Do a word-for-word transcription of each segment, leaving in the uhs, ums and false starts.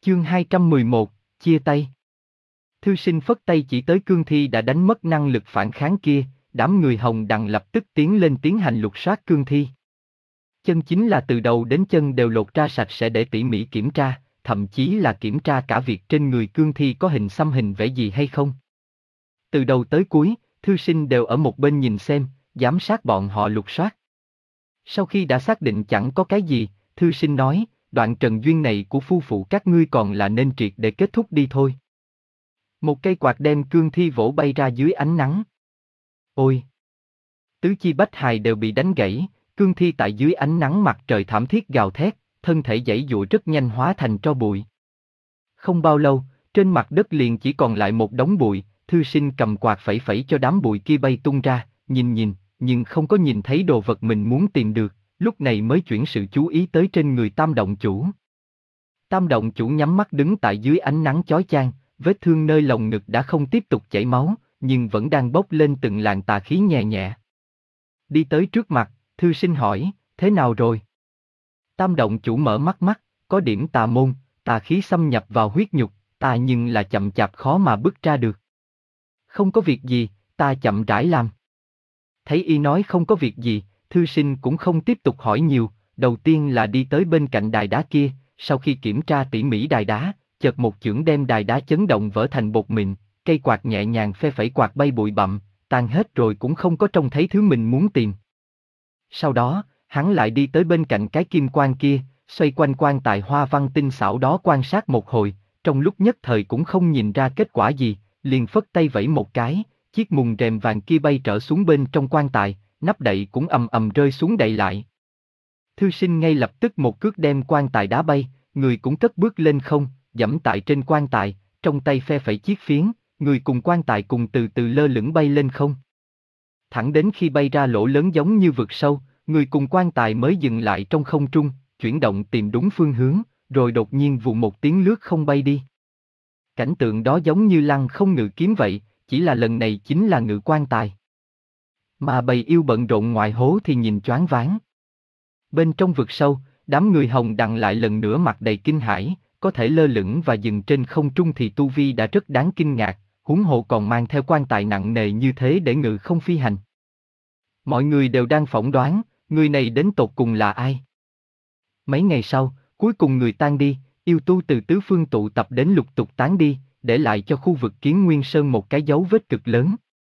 Chương hai trăm mười một, chia tay. Thư sinh phất tay chỉ tới cương thi đã đánh mất năng lực phản kháng kia, đám người Hồng Đằng lập tức tiến lên tiến hành lục soát cương thi. Chân chính là từ đầu đến chân đều lột ra sạch sẽ để tỉ mỉ kiểm tra, thậm chí là kiểm tra cả việc trên người cương thi có hình xăm hình vẽ gì hay không. Từ đầu tới cuối, thư sinh đều ở một bên nhìn xem, giám sát bọn họ lục soát. Sau khi đã xác định chẳng có cái gì, thư sinh nói, đoạn trần duyên này của phu phụ các ngươi còn là nên triệt để kết thúc đi thôi. Một cây quạt đem cương thi vỗ bay ra dưới ánh nắng. Ôi! Tứ chi bách hài đều bị đánh gãy, cương thi tại dưới ánh nắng mặt trời thảm thiết gào thét, thân thể giãy giụa rất nhanh hóa thành tro bụi. Không bao lâu, trên mặt đất liền chỉ còn lại một đống bụi, thư sinh cầm quạt phẩy phẩy cho đám bụi kia bay tung ra, nhìn nhìn, nhưng không có nhìn thấy đồ vật mình muốn tìm được, lúc này mới chuyển sự chú ý tới trên người Tam Động Chủ. Tam Động Chủ nhắm mắt đứng tại dưới ánh nắng chói chang, vết thương nơi lồng ngực đã không tiếp tục chảy máu, nhưng vẫn đang bốc lên từng làn tà khí nhẹ nhẹ. Đi tới trước mặt, thư sinh hỏi, thế nào rồi? Tam Động Chủ mở mắt mắt, có điểm tà môn, tà khí xâm nhập vào huyết nhục, ta nhưng là chậm chạp khó mà bứt ra được. Không có việc gì, ta chậm rãi làm. Thấy y nói không có việc gì, thư sinh cũng không tiếp tục hỏi nhiều, đầu tiên là đi tới bên cạnh đài đá kia, sau khi kiểm tra tỉ mỉ đài đá, chợt một chưởng đem đài đá chấn động vỡ thành bột mịn, cây quạt nhẹ nhàng phe phẩy quạt bay bụi bặm, tan hết rồi cũng không có trông thấy thứ mình muốn tìm. Sau đó, hắn lại đi tới bên cạnh cái kim quan kia, xoay quanh quan tài hoa văn tinh xảo đó quan sát một hồi, trong lúc nhất thời cũng không nhìn ra kết quả gì, liền phất tay vẫy một cái, chiếc mùng rèm vàng kia bay trở xuống bên trong quan tài, nắp đậy cũng ầm ầm rơi xuống đậy lại. Thư sinh ngay lập tức một cước đem quan tài đá bay, người cũng cất bước lên không, giẫm tại trên quan tài, trong tay phe phẩy chiếc phiến, người cùng quan tài cùng từ từ lơ lửng bay lên không. Thẳng đến khi bay ra lỗ lớn giống như vực sâu, người cùng quan tài mới dừng lại trong không trung, chuyển động tìm đúng phương hướng, rồi đột nhiên vù một tiếng lướt không bay đi. Cảnh tượng đó giống như lăng không ngự kiếm vậy, chỉ là lần này chính là ngự quan tài. Mà bầy yêu bận rộn ngoài hố thì nhìn choáng váng. Bên trong vực sâu, đám người Hồng Đằng lại lần nữa mặt đầy kinh hãi, có thể lơ lửng và dừng trên không trung thì tu vi đã rất đáng kinh ngạc, huống hồ còn mang theo quan tài nặng nề như thế để ngự không phi hành. Mọi người đều đang phỏng đoán, người này đến tột cùng là ai? Mấy ngày sau, cuối cùng người tan đi, yêu tu từ tứ phương tụ tập đến lục tục tán đi, để lại cho khu vực Kiến Nguyên Sơn một cái dấu vết cực lớn.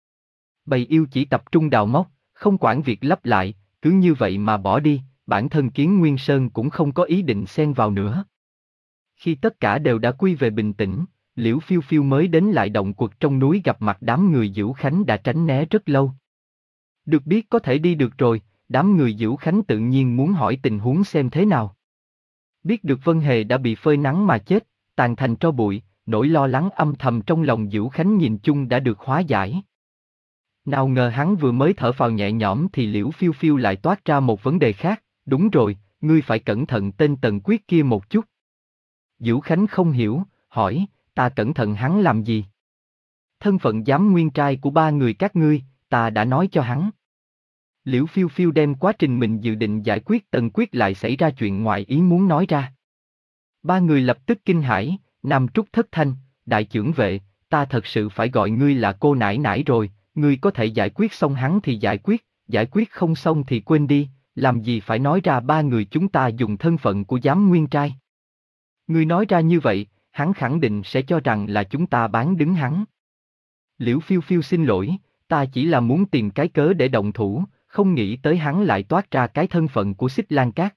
Bầy yêu chỉ tập trung đào móc, không quản việc lấp lại, cứ như vậy mà bỏ đi, bản thân Kiến Nguyên Sơn cũng không có ý định xen vào nữa. Khi tất cả đều đã quy về bình tĩnh, Liễu Phiêu Phiêu mới đến lại động quật trong núi gặp mặt đám người Dữu Khánh đã tránh né rất lâu. Được biết có thể đi được rồi, đám người Dữu Khánh tự nhiên muốn hỏi tình huống xem thế nào. Biết được Vân Hề đã bị phơi nắng mà chết, tàn thành tro bụi, nỗi lo lắng âm thầm trong lòng Dữu Khánh nhìn chung đã được hóa giải. Nào ngờ hắn vừa mới thở phào nhẹ nhõm thì Liễu Phiêu Phiêu lại toát ra một vấn đề khác, đúng rồi, ngươi phải cẩn thận tên Tần Quyết kia một chút. Dữu Khánh không hiểu, hỏi, ta cẩn thận hắn làm gì? Thân phận giám nguyên trai của ba người các ngươi, ta đã nói cho hắn. Liễu Phiêu Phiêu đem quá trình mình dự định giải quyết Tần Quyết lại xảy ra chuyện ngoại ý muốn nói ra. Ba người lập tức kinh hãi, Nam Trúc thất thanh, đại chưởng vệ, ta thật sự phải gọi ngươi là cô nãi nãi rồi, ngươi có thể giải quyết xong hắn thì giải quyết, giải quyết không xong thì quên đi, làm gì phải nói ra ba người chúng ta dùng thân phận của giám nguyên trai. Ngươi nói ra như vậy, hắn khẳng định sẽ cho rằng là chúng ta bán đứng hắn. Liễu Phiêu Phiêu xin lỗi, ta chỉ là muốn tìm cái cớ để động thủ, không nghĩ tới hắn lại toát ra cái thân phận của Xích Lan Cát.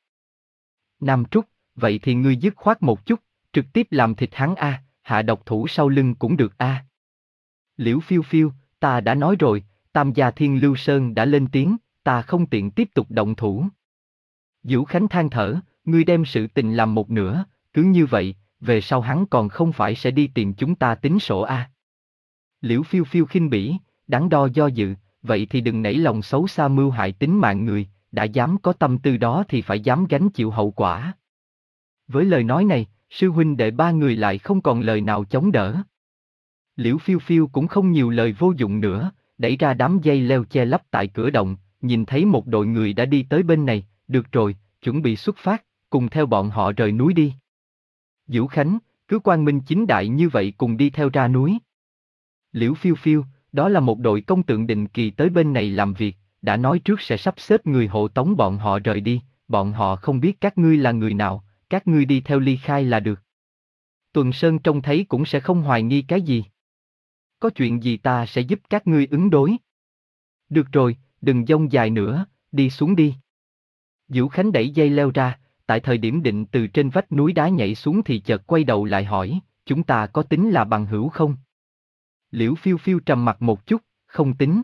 Nam Trúc, vậy thì ngươi dứt khoát một chút, trực tiếp làm thịt hắn a, hạ độc thủ sau lưng cũng được a. Liễu Phiêu Phiêu, ta đã nói rồi, Tam gia Thiên Lưu Sơn đã lên tiếng, ta không tiện tiếp tục động thủ. Dữu Khánh than thở, ngươi đem sự tình làm một nửa, cứ như vậy, về sau hắn còn không phải sẽ đi tìm chúng ta tính sổ a. Liễu Phiêu Phiêu khinh bỉ, đắn đo do dự, vậy thì đừng nảy lòng xấu xa mưu hại tính mạng người, đã dám có tâm tư đó thì phải dám gánh chịu hậu quả. Với lời nói này, sư huynh đệ ba người lại không còn lời nào chống đỡ. Liễu Phiêu Phiêu cũng không nhiều lời vô dụng nữa, đẩy ra đám dây leo che lấp tại cửa động, nhìn thấy một đội người đã đi tới bên này, được rồi, chuẩn bị xuất phát, cùng theo bọn họ rời núi đi. Dữu Khánh, cứ quang minh chính đại như vậy cùng đi theo ra núi. Liễu phiêu phiêu, đó là một đội công tượng định kỳ tới bên này làm việc, đã nói trước sẽ sắp xếp người hộ tống bọn họ rời đi, bọn họ không biết các ngươi là người nào, các ngươi đi theo ly khai là được. Tuần Sơn trông thấy cũng sẽ không hoài nghi cái gì. Có chuyện gì ta sẽ giúp các ngươi ứng đối. Được rồi, đừng dông dài nữa, đi xuống đi. Vũ Khánh đẩy dây leo ra, tại thời điểm định từ trên vách núi đá nhảy xuống thì chợt quay đầu lại hỏi, chúng ta có tính là bằng hữu không? Liễu phiêu phiêu trầm mặt một chút, không tính.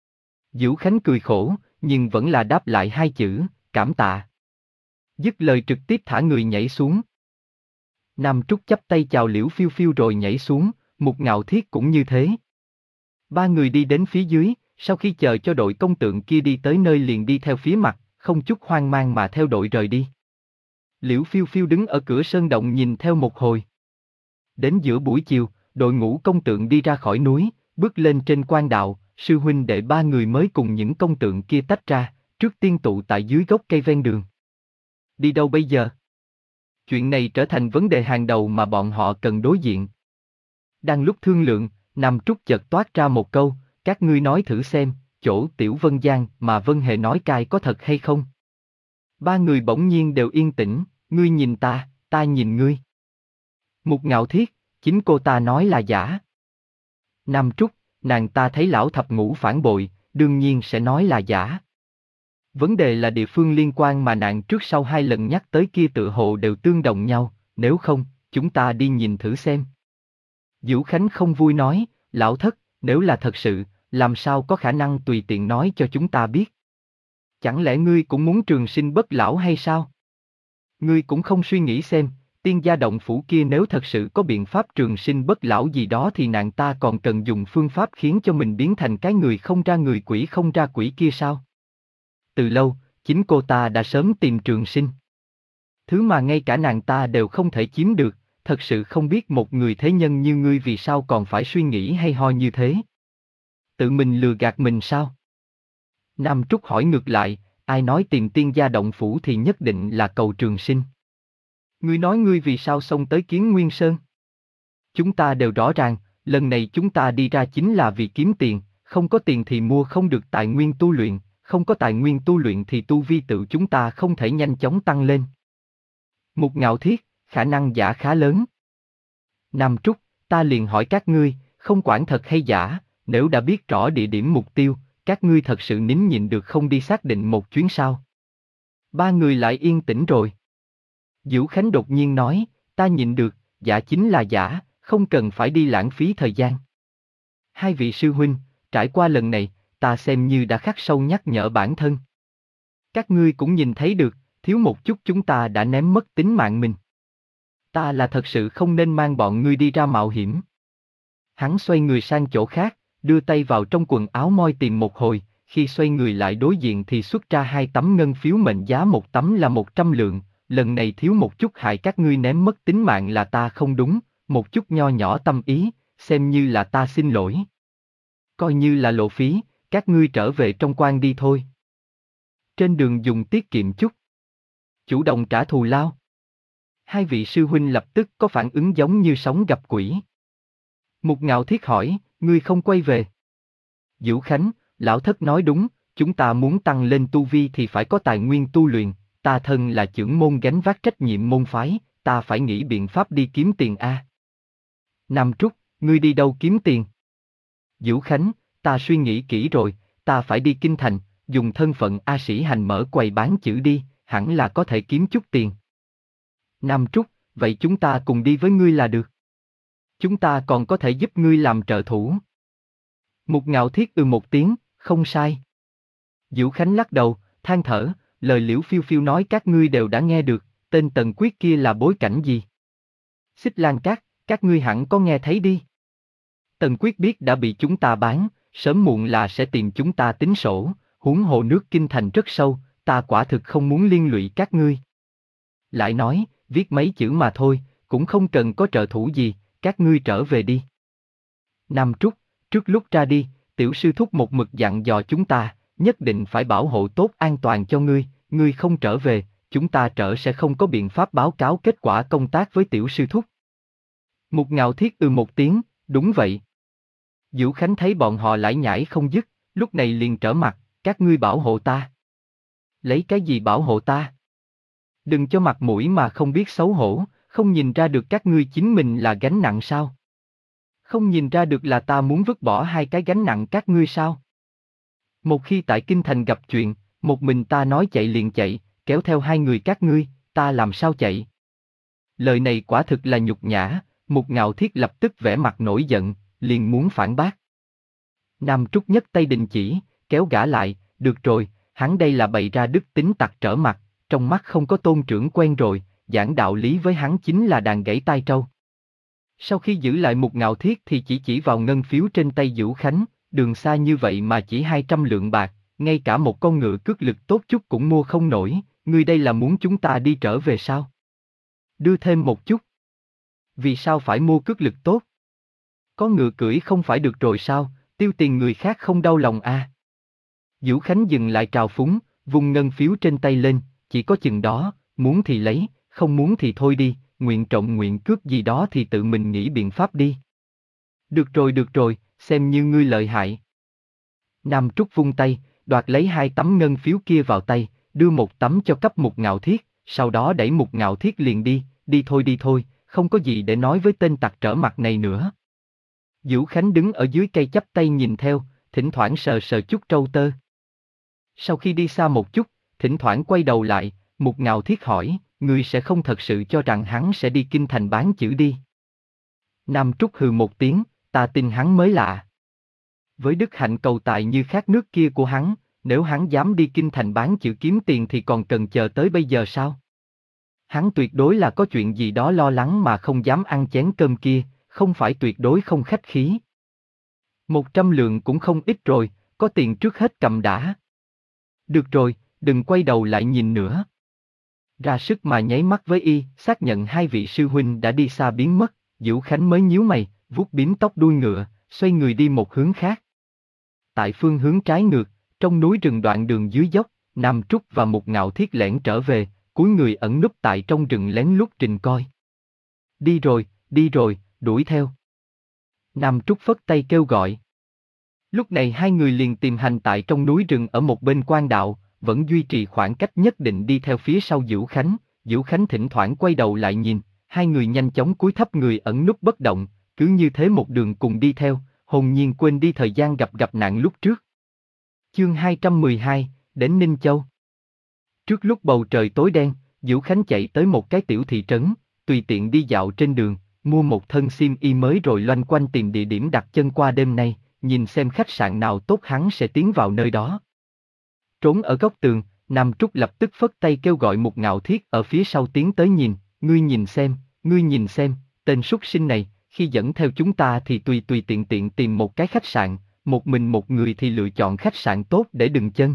Vũ Khánh cười khổ, nhưng vẫn là đáp lại hai chữ, cảm tạ. Dứt lời trực tiếp thả người nhảy xuống. Nam Trúc chắp tay chào Liễu phiêu phiêu rồi nhảy xuống, Mục Ngạo Thiết cũng như thế. Ba người đi đến phía dưới, sau khi chờ cho đội công tượng kia đi tới nơi liền đi theo phía mặt, không chút hoang mang mà theo đội rời đi. Liễu phiêu phiêu đứng ở cửa sơn động nhìn theo một hồi. Đến giữa buổi chiều, đội ngũ công tượng đi ra khỏi núi, bước lên trên quan đạo, sư huynh đệ ba người mới cùng những công tượng kia tách ra, trước tiên tụ tại dưới gốc cây ven đường. Đi đâu bây giờ? Chuyện này trở thành vấn đề hàng đầu mà bọn họ cần đối diện. Đang lúc thương lượng, Nam Trúc chợt toát ra một câu, các ngươi nói thử xem, chỗ Tiểu Vân Giang mà Vân Hề nói cai có thật hay không? Ba người bỗng nhiên đều yên tĩnh, ngươi nhìn ta, ta nhìn ngươi. Mục Ngạo Thiết, chính cô ta nói là giả. Nam Trúc, nàng ta thấy lão thập ngũ phản bội, đương nhiên sẽ nói là giả. Vấn đề là địa phương liên quan mà nàng trước sau hai lần nhắc tới kia tự hồ đều tương đồng nhau, nếu không, chúng ta đi nhìn thử xem. Vũ Khánh không vui nói, lão thất, nếu là thật sự, làm sao có khả năng tùy tiện nói cho chúng ta biết? Chẳng lẽ ngươi cũng muốn trường sinh bất lão hay sao? Ngươi cũng không suy nghĩ xem, tiên gia động phủ kia nếu thật sự có biện pháp trường sinh bất lão gì đó thì nàng ta còn cần dùng phương pháp khiến cho mình biến thành cái người không ra người quỷ không ra quỷ kia sao? Từ lâu, chính cô ta đã sớm tìm trường sinh. Thứ mà ngay cả nàng ta đều không thể chiếm được, thật sự không biết một người thế nhân như ngươi vì sao còn phải suy nghĩ hay ho như thế. Tự mình lừa gạt mình sao? Nam Trúc hỏi ngược lại, ai nói tìm tiên gia động phủ thì nhất định là cầu trường sinh? Ngươi nói ngươi vì sao xông tới Kiến Nguyên Sơn? Chúng ta đều rõ ràng, lần này chúng ta đi ra chính là vì kiếm tiền, không có tiền thì mua không được tài nguyên tu luyện, không có tài nguyên tu luyện thì tu vi tự chúng ta không thể nhanh chóng tăng lên. Mục Ngạo Thiết, khả năng giả khá lớn. Nam Trúc, ta liền hỏi các ngươi, không quản thật hay giả, nếu đã biết rõ địa điểm mục tiêu, các ngươi thật sự nín nhịn được không đi xác định một chuyến sao? Ba người lại yên tĩnh rồi. Vũ Khánh đột nhiên nói, ta nhịn được, giả chính là giả, không cần phải đi lãng phí thời gian. Hai vị sư huynh, trải qua lần này, ta xem như đã khắc sâu nhắc nhở bản thân. Các ngươi cũng nhìn thấy được, thiếu một chút chúng ta đã ném mất tính mạng mình. Ta là thật sự không nên mang bọn ngươi đi ra mạo hiểm. Hắn xoay người sang chỗ khác, đưa tay vào trong quần áo moi tìm một hồi, khi xoay người lại đối diện thì xuất ra hai tấm ngân phiếu mệnh giá một tấm là một trăm lượng, lần này thiếu một chút hại các ngươi ném mất tính mạng là ta không đúng, một chút nho nhỏ tâm ý, xem như là ta xin lỗi. Coi như là lộ phí, các ngươi trở về trong quan đi thôi. Trên đường dùng tiết kiệm chút. Chủ động trả thù lao. Hai vị sư huynh lập tức có phản ứng giống như sóng gặp quỷ. Mục Ngạo Thiết hỏi, ngươi không quay về. Vũ Khánh, lão thất nói đúng, chúng ta muốn tăng lên tu vi thì phải có tài nguyên tu luyện, ta thân là trưởng môn gánh vác trách nhiệm môn phái, ta phải nghĩ biện pháp đi kiếm tiền a. Nam Trúc, ngươi đi đâu kiếm tiền? Vũ Khánh, ta suy nghĩ kỹ rồi, ta phải đi kinh thành, dùng thân phận A Sĩ Hành mở quầy bán chữ đi, hẳn là có thể kiếm chút tiền. Nam Trúc, vậy chúng ta cùng đi với ngươi là được. Chúng ta còn có thể giúp ngươi làm trợ thủ. Mục Ngạo Thiết ừ một tiếng, không sai. Vũ Khánh lắc đầu, than thở, lời Liễu Phiêu Phiêu nói các ngươi đều đã nghe được, tên Tần Quyết kia là bối cảnh gì? Xích Lan Cát, các ngươi hẳn có nghe thấy đi. Tần Quyết biết đã bị chúng ta bán, sớm muộn là sẽ tìm chúng ta tính sổ, huống hồ nước kinh thành rất sâu, ta quả thực không muốn liên lụy các ngươi. Lại nói, viết mấy chữ mà thôi, cũng không cần có trợ thủ gì, các ngươi trở về đi. Nam Trúc, trước lúc ra đi, tiểu sư thúc một mực dặn dò chúng ta, nhất định phải bảo hộ tốt an toàn cho ngươi, ngươi không trở về, chúng ta trở sẽ không có biện pháp báo cáo kết quả công tác với tiểu sư thúc. Mục Ngạo Thiết ừ một tiếng, đúng vậy. Vũ Khánh thấy bọn họ lải nhải không dứt, lúc này liền trở mặt, các ngươi bảo hộ ta. Lấy cái gì bảo hộ ta? Đừng cho mặt mũi mà không biết xấu hổ, không nhìn ra được các ngươi chính mình là gánh nặng sao? Không nhìn ra được là ta muốn vứt bỏ hai cái gánh nặng các ngươi sao? Một khi tại Kinh Thành gặp chuyện, một mình ta nói chạy liền chạy, kéo theo hai người các ngươi, ta làm sao chạy? Lời này quả thực là nhục nhã, Mục Ngạo Thiết lập tức vẻ mặt nổi giận, liền muốn phản bác. Nam Trúc nhất tay đình chỉ, kéo gã lại, được rồi, hắn đây là bày ra đức tính tặc trở mặt, trong mắt không có tôn trưởng quen rồi, giảng đạo lý với hắn chính là đàn gãy tai trâu. Sau khi giữ lại Mục Ngạo Thiết thì chỉ chỉ vào ngân phiếu trên tay Vũ Khánh, đường xa như vậy mà chỉ hai trăm lượng bạc, ngay cả một con ngựa cước lực tốt chút cũng mua không nổi, ngươi đây là muốn chúng ta đi trở về sao? Đưa thêm một chút. Vì sao phải mua cước lực tốt? Có ngựa cưỡi không phải được rồi sao, tiêu tiền người khác không đau lòng à? Vũ Khánh dừng lại trào phúng, vùng ngân phiếu trên tay lên, chỉ có chừng đó, muốn thì lấy, không muốn thì thôi đi, nguyện trọng nguyện cướp gì đó thì tự mình nghĩ biện pháp đi. Được rồi được rồi, xem như ngươi lợi hại. Nam Trúc vung tay, đoạt lấy hai tấm ngân phiếu kia vào tay, đưa một tấm cho cấp Mục Ngạo Thiết, sau đó đẩy Mục Ngạo Thiết liền đi, đi thôi đi thôi, không có gì để nói với tên tặc trở mặt này nữa. Vũ Khánh đứng ở dưới cây chắp tay nhìn theo, thỉnh thoảng sờ sờ chút trâu tơ. Sau khi đi xa một chút, thỉnh thoảng quay đầu lại, Mục Ngạo Thiết hỏi, ngươi sẽ không thật sự cho rằng hắn sẽ đi Kinh Thành bán chữ đi. Nam Trúc hừ một tiếng, ta tin hắn mới lạ. Với đức hạnh cầu tài như khát nước kia của hắn, nếu hắn dám đi Kinh Thành bán chữ kiếm tiền thì còn cần chờ tới bây giờ sao? Hắn tuyệt đối là có chuyện gì đó lo lắng mà không dám ăn chén cơm kia, không phải tuyệt đối không khách khí. Một trăm lượng cũng không ít rồi, có tiền trước hết cầm đã. Được rồi, đừng quay đầu lại nhìn nữa. Ra sức mà nháy mắt với y, xác nhận hai vị sư huynh đã đi xa biến mất, Vũ Khánh mới nhíu mày, vuốt bím tóc đuôi ngựa, xoay người đi một hướng khác. Tại phương hướng trái ngược, trong núi rừng đoạn đường dưới dốc, Nam Trúc và Mục Ngạo Thiết lẻn trở về, cúi người ẩn núp tại trong rừng lén lút trình coi. Đi rồi, đi rồi, đuổi theo. Nam Trúc phất tay kêu gọi. Lúc này hai người liền tìm hành tại trong núi rừng ở một bên quan đạo, vẫn duy trì khoảng cách nhất định đi theo phía sau Vũ Khánh. Vũ Khánh thỉnh thoảng quay đầu lại nhìn, hai người nhanh chóng cúi thấp người ẩn núp bất động, cứ như thế một đường cùng đi theo, hồn nhiên quên đi thời gian gặp gặp nạn lúc trước. Chương hai trăm mười hai, đến Ninh Châu. Trước lúc bầu trời tối đen, Vũ Khánh chạy tới một cái tiểu thị trấn, tùy tiện đi dạo trên đường, mua một thân xiêm y mới rồi loanh quanh tìm địa điểm đặt chân qua đêm nay, nhìn xem khách sạn nào tốt hắn sẽ tiến vào nơi đó. Trốn ở góc tường, Nam Trúc lập tức phất tay kêu gọi Mục Ngạo Thiết ở phía sau tiến tới nhìn, ngươi nhìn xem, ngươi nhìn xem, tên súc sinh này, khi dẫn theo chúng ta thì tùy tùy tiện tiện tìm một cái khách sạn, một mình một người thì lựa chọn khách sạn tốt để đừng chân.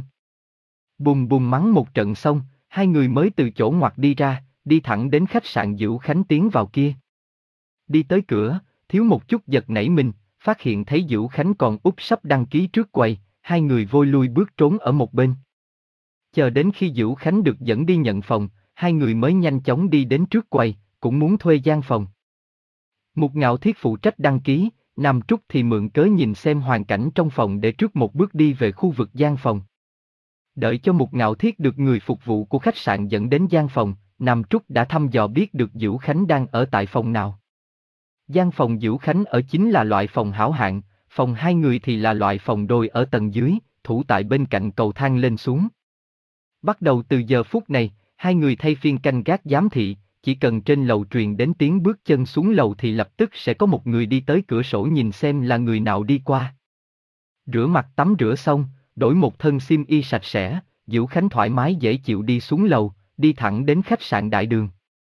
Bùm bùm mắng một trận xong, hai người mới từ chỗ ngoặt đi ra, đi thẳng đến khách sạn Vũ Khánh tiến vào kia. Đi tới cửa, thiếu một chút giật nảy mình, phát hiện thấy Vũ Khánh còn úp sắp đăng ký trước quầy, hai người vội lui bước trốn ở một bên. Chờ đến khi Vũ Khánh được dẫn đi nhận phòng, hai người mới nhanh chóng đi đến trước quầy, cũng muốn thuê gian phòng. Mục Ngạo Thiết phụ trách đăng ký, Nam Trúc thì mượn cớ nhìn xem hoàn cảnh trong phòng để trước một bước đi về khu vực gian phòng. Đợi cho Mục Ngạo Thiết được người phục vụ của khách sạn dẫn đến gian phòng, Nam Trúc đã thăm dò biết được Vũ Khánh đang ở tại phòng nào. Gian phòng Vũ Khánh ở chính là loại phòng hảo hạng, phòng hai người thì là loại phòng đôi ở tầng dưới, thủ tại bên cạnh cầu thang lên xuống. Bắt đầu từ giờ phút này, hai người thay phiên canh gác giám thị, chỉ cần trên lầu truyền đến tiếng bước chân xuống lầu thì lập tức sẽ có một người đi tới cửa sổ nhìn xem là người nào đi qua. Rửa mặt tắm rửa xong, đổi một thân xiêm y sạch sẽ, Vũ Khánh thoải mái dễ chịu đi xuống lầu, đi thẳng đến khách sạn Đại Đường.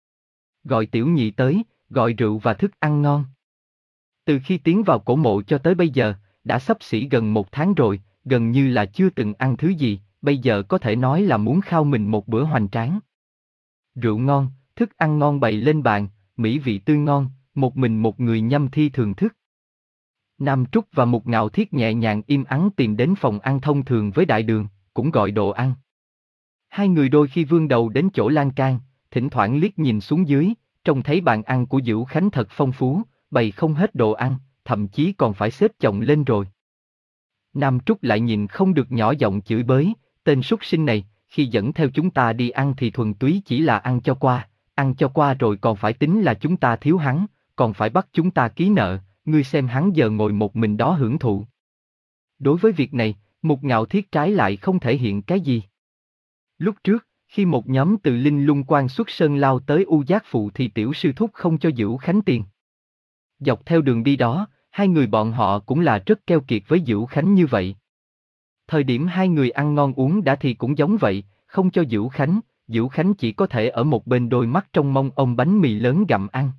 Gọi tiểu nhị tới, gọi rượu và thức ăn ngon. Từ khi tiến vào cổ mộ cho tới bây giờ, đã xấp xỉ gần một tháng rồi, gần như là chưa từng ăn thứ gì, bây giờ có thể nói là muốn khao mình một bữa hoành tráng. Rượu ngon, thức ăn ngon bày lên bàn, mỹ vị tươi ngon, một mình một người nhâm thi thưởng thức. Nam Trúc và Mục Ngạo Thiết nhẹ nhàng im ắng tìm đến phòng ăn thông thường với Đại Đường, cũng gọi đồ ăn. Hai người đôi khi vươn đầu đến chỗ lan can, thỉnh thoảng liếc nhìn xuống dưới, trông thấy bàn ăn của Dữu Khánh thật phong phú, bày không hết đồ ăn, thậm chí còn phải xếp chồng lên rồi. Nam Trúc lại nhìn không được nhỏ giọng chửi bới, tên súc sinh này, khi dẫn theo chúng ta đi ăn thì thuần túy chỉ là ăn cho qua, ăn cho qua rồi còn phải tính là chúng ta thiếu hắn, còn phải bắt chúng ta ký nợ, ngươi xem hắn giờ ngồi một mình đó hưởng thụ. Đối với việc này, Mục Ngạo Thiết trái lại không thể hiện cái gì. Lúc trước, khi một nhóm từ Linh Lung Quan xuất sơn lao tới U Giác Phụ thì tiểu sư thúc không cho Dữu Khánh tiền. Dọc theo đường đi đó, hai người bọn họ cũng là rất keo kiệt với Dữu Khánh như vậy. Thời điểm hai người ăn ngon uống đã thì cũng giống vậy, không cho Dữu Khánh, Dữu Khánh chỉ có thể ở một bên đôi mắt trong mong ông bánh mì lớn gặm ăn.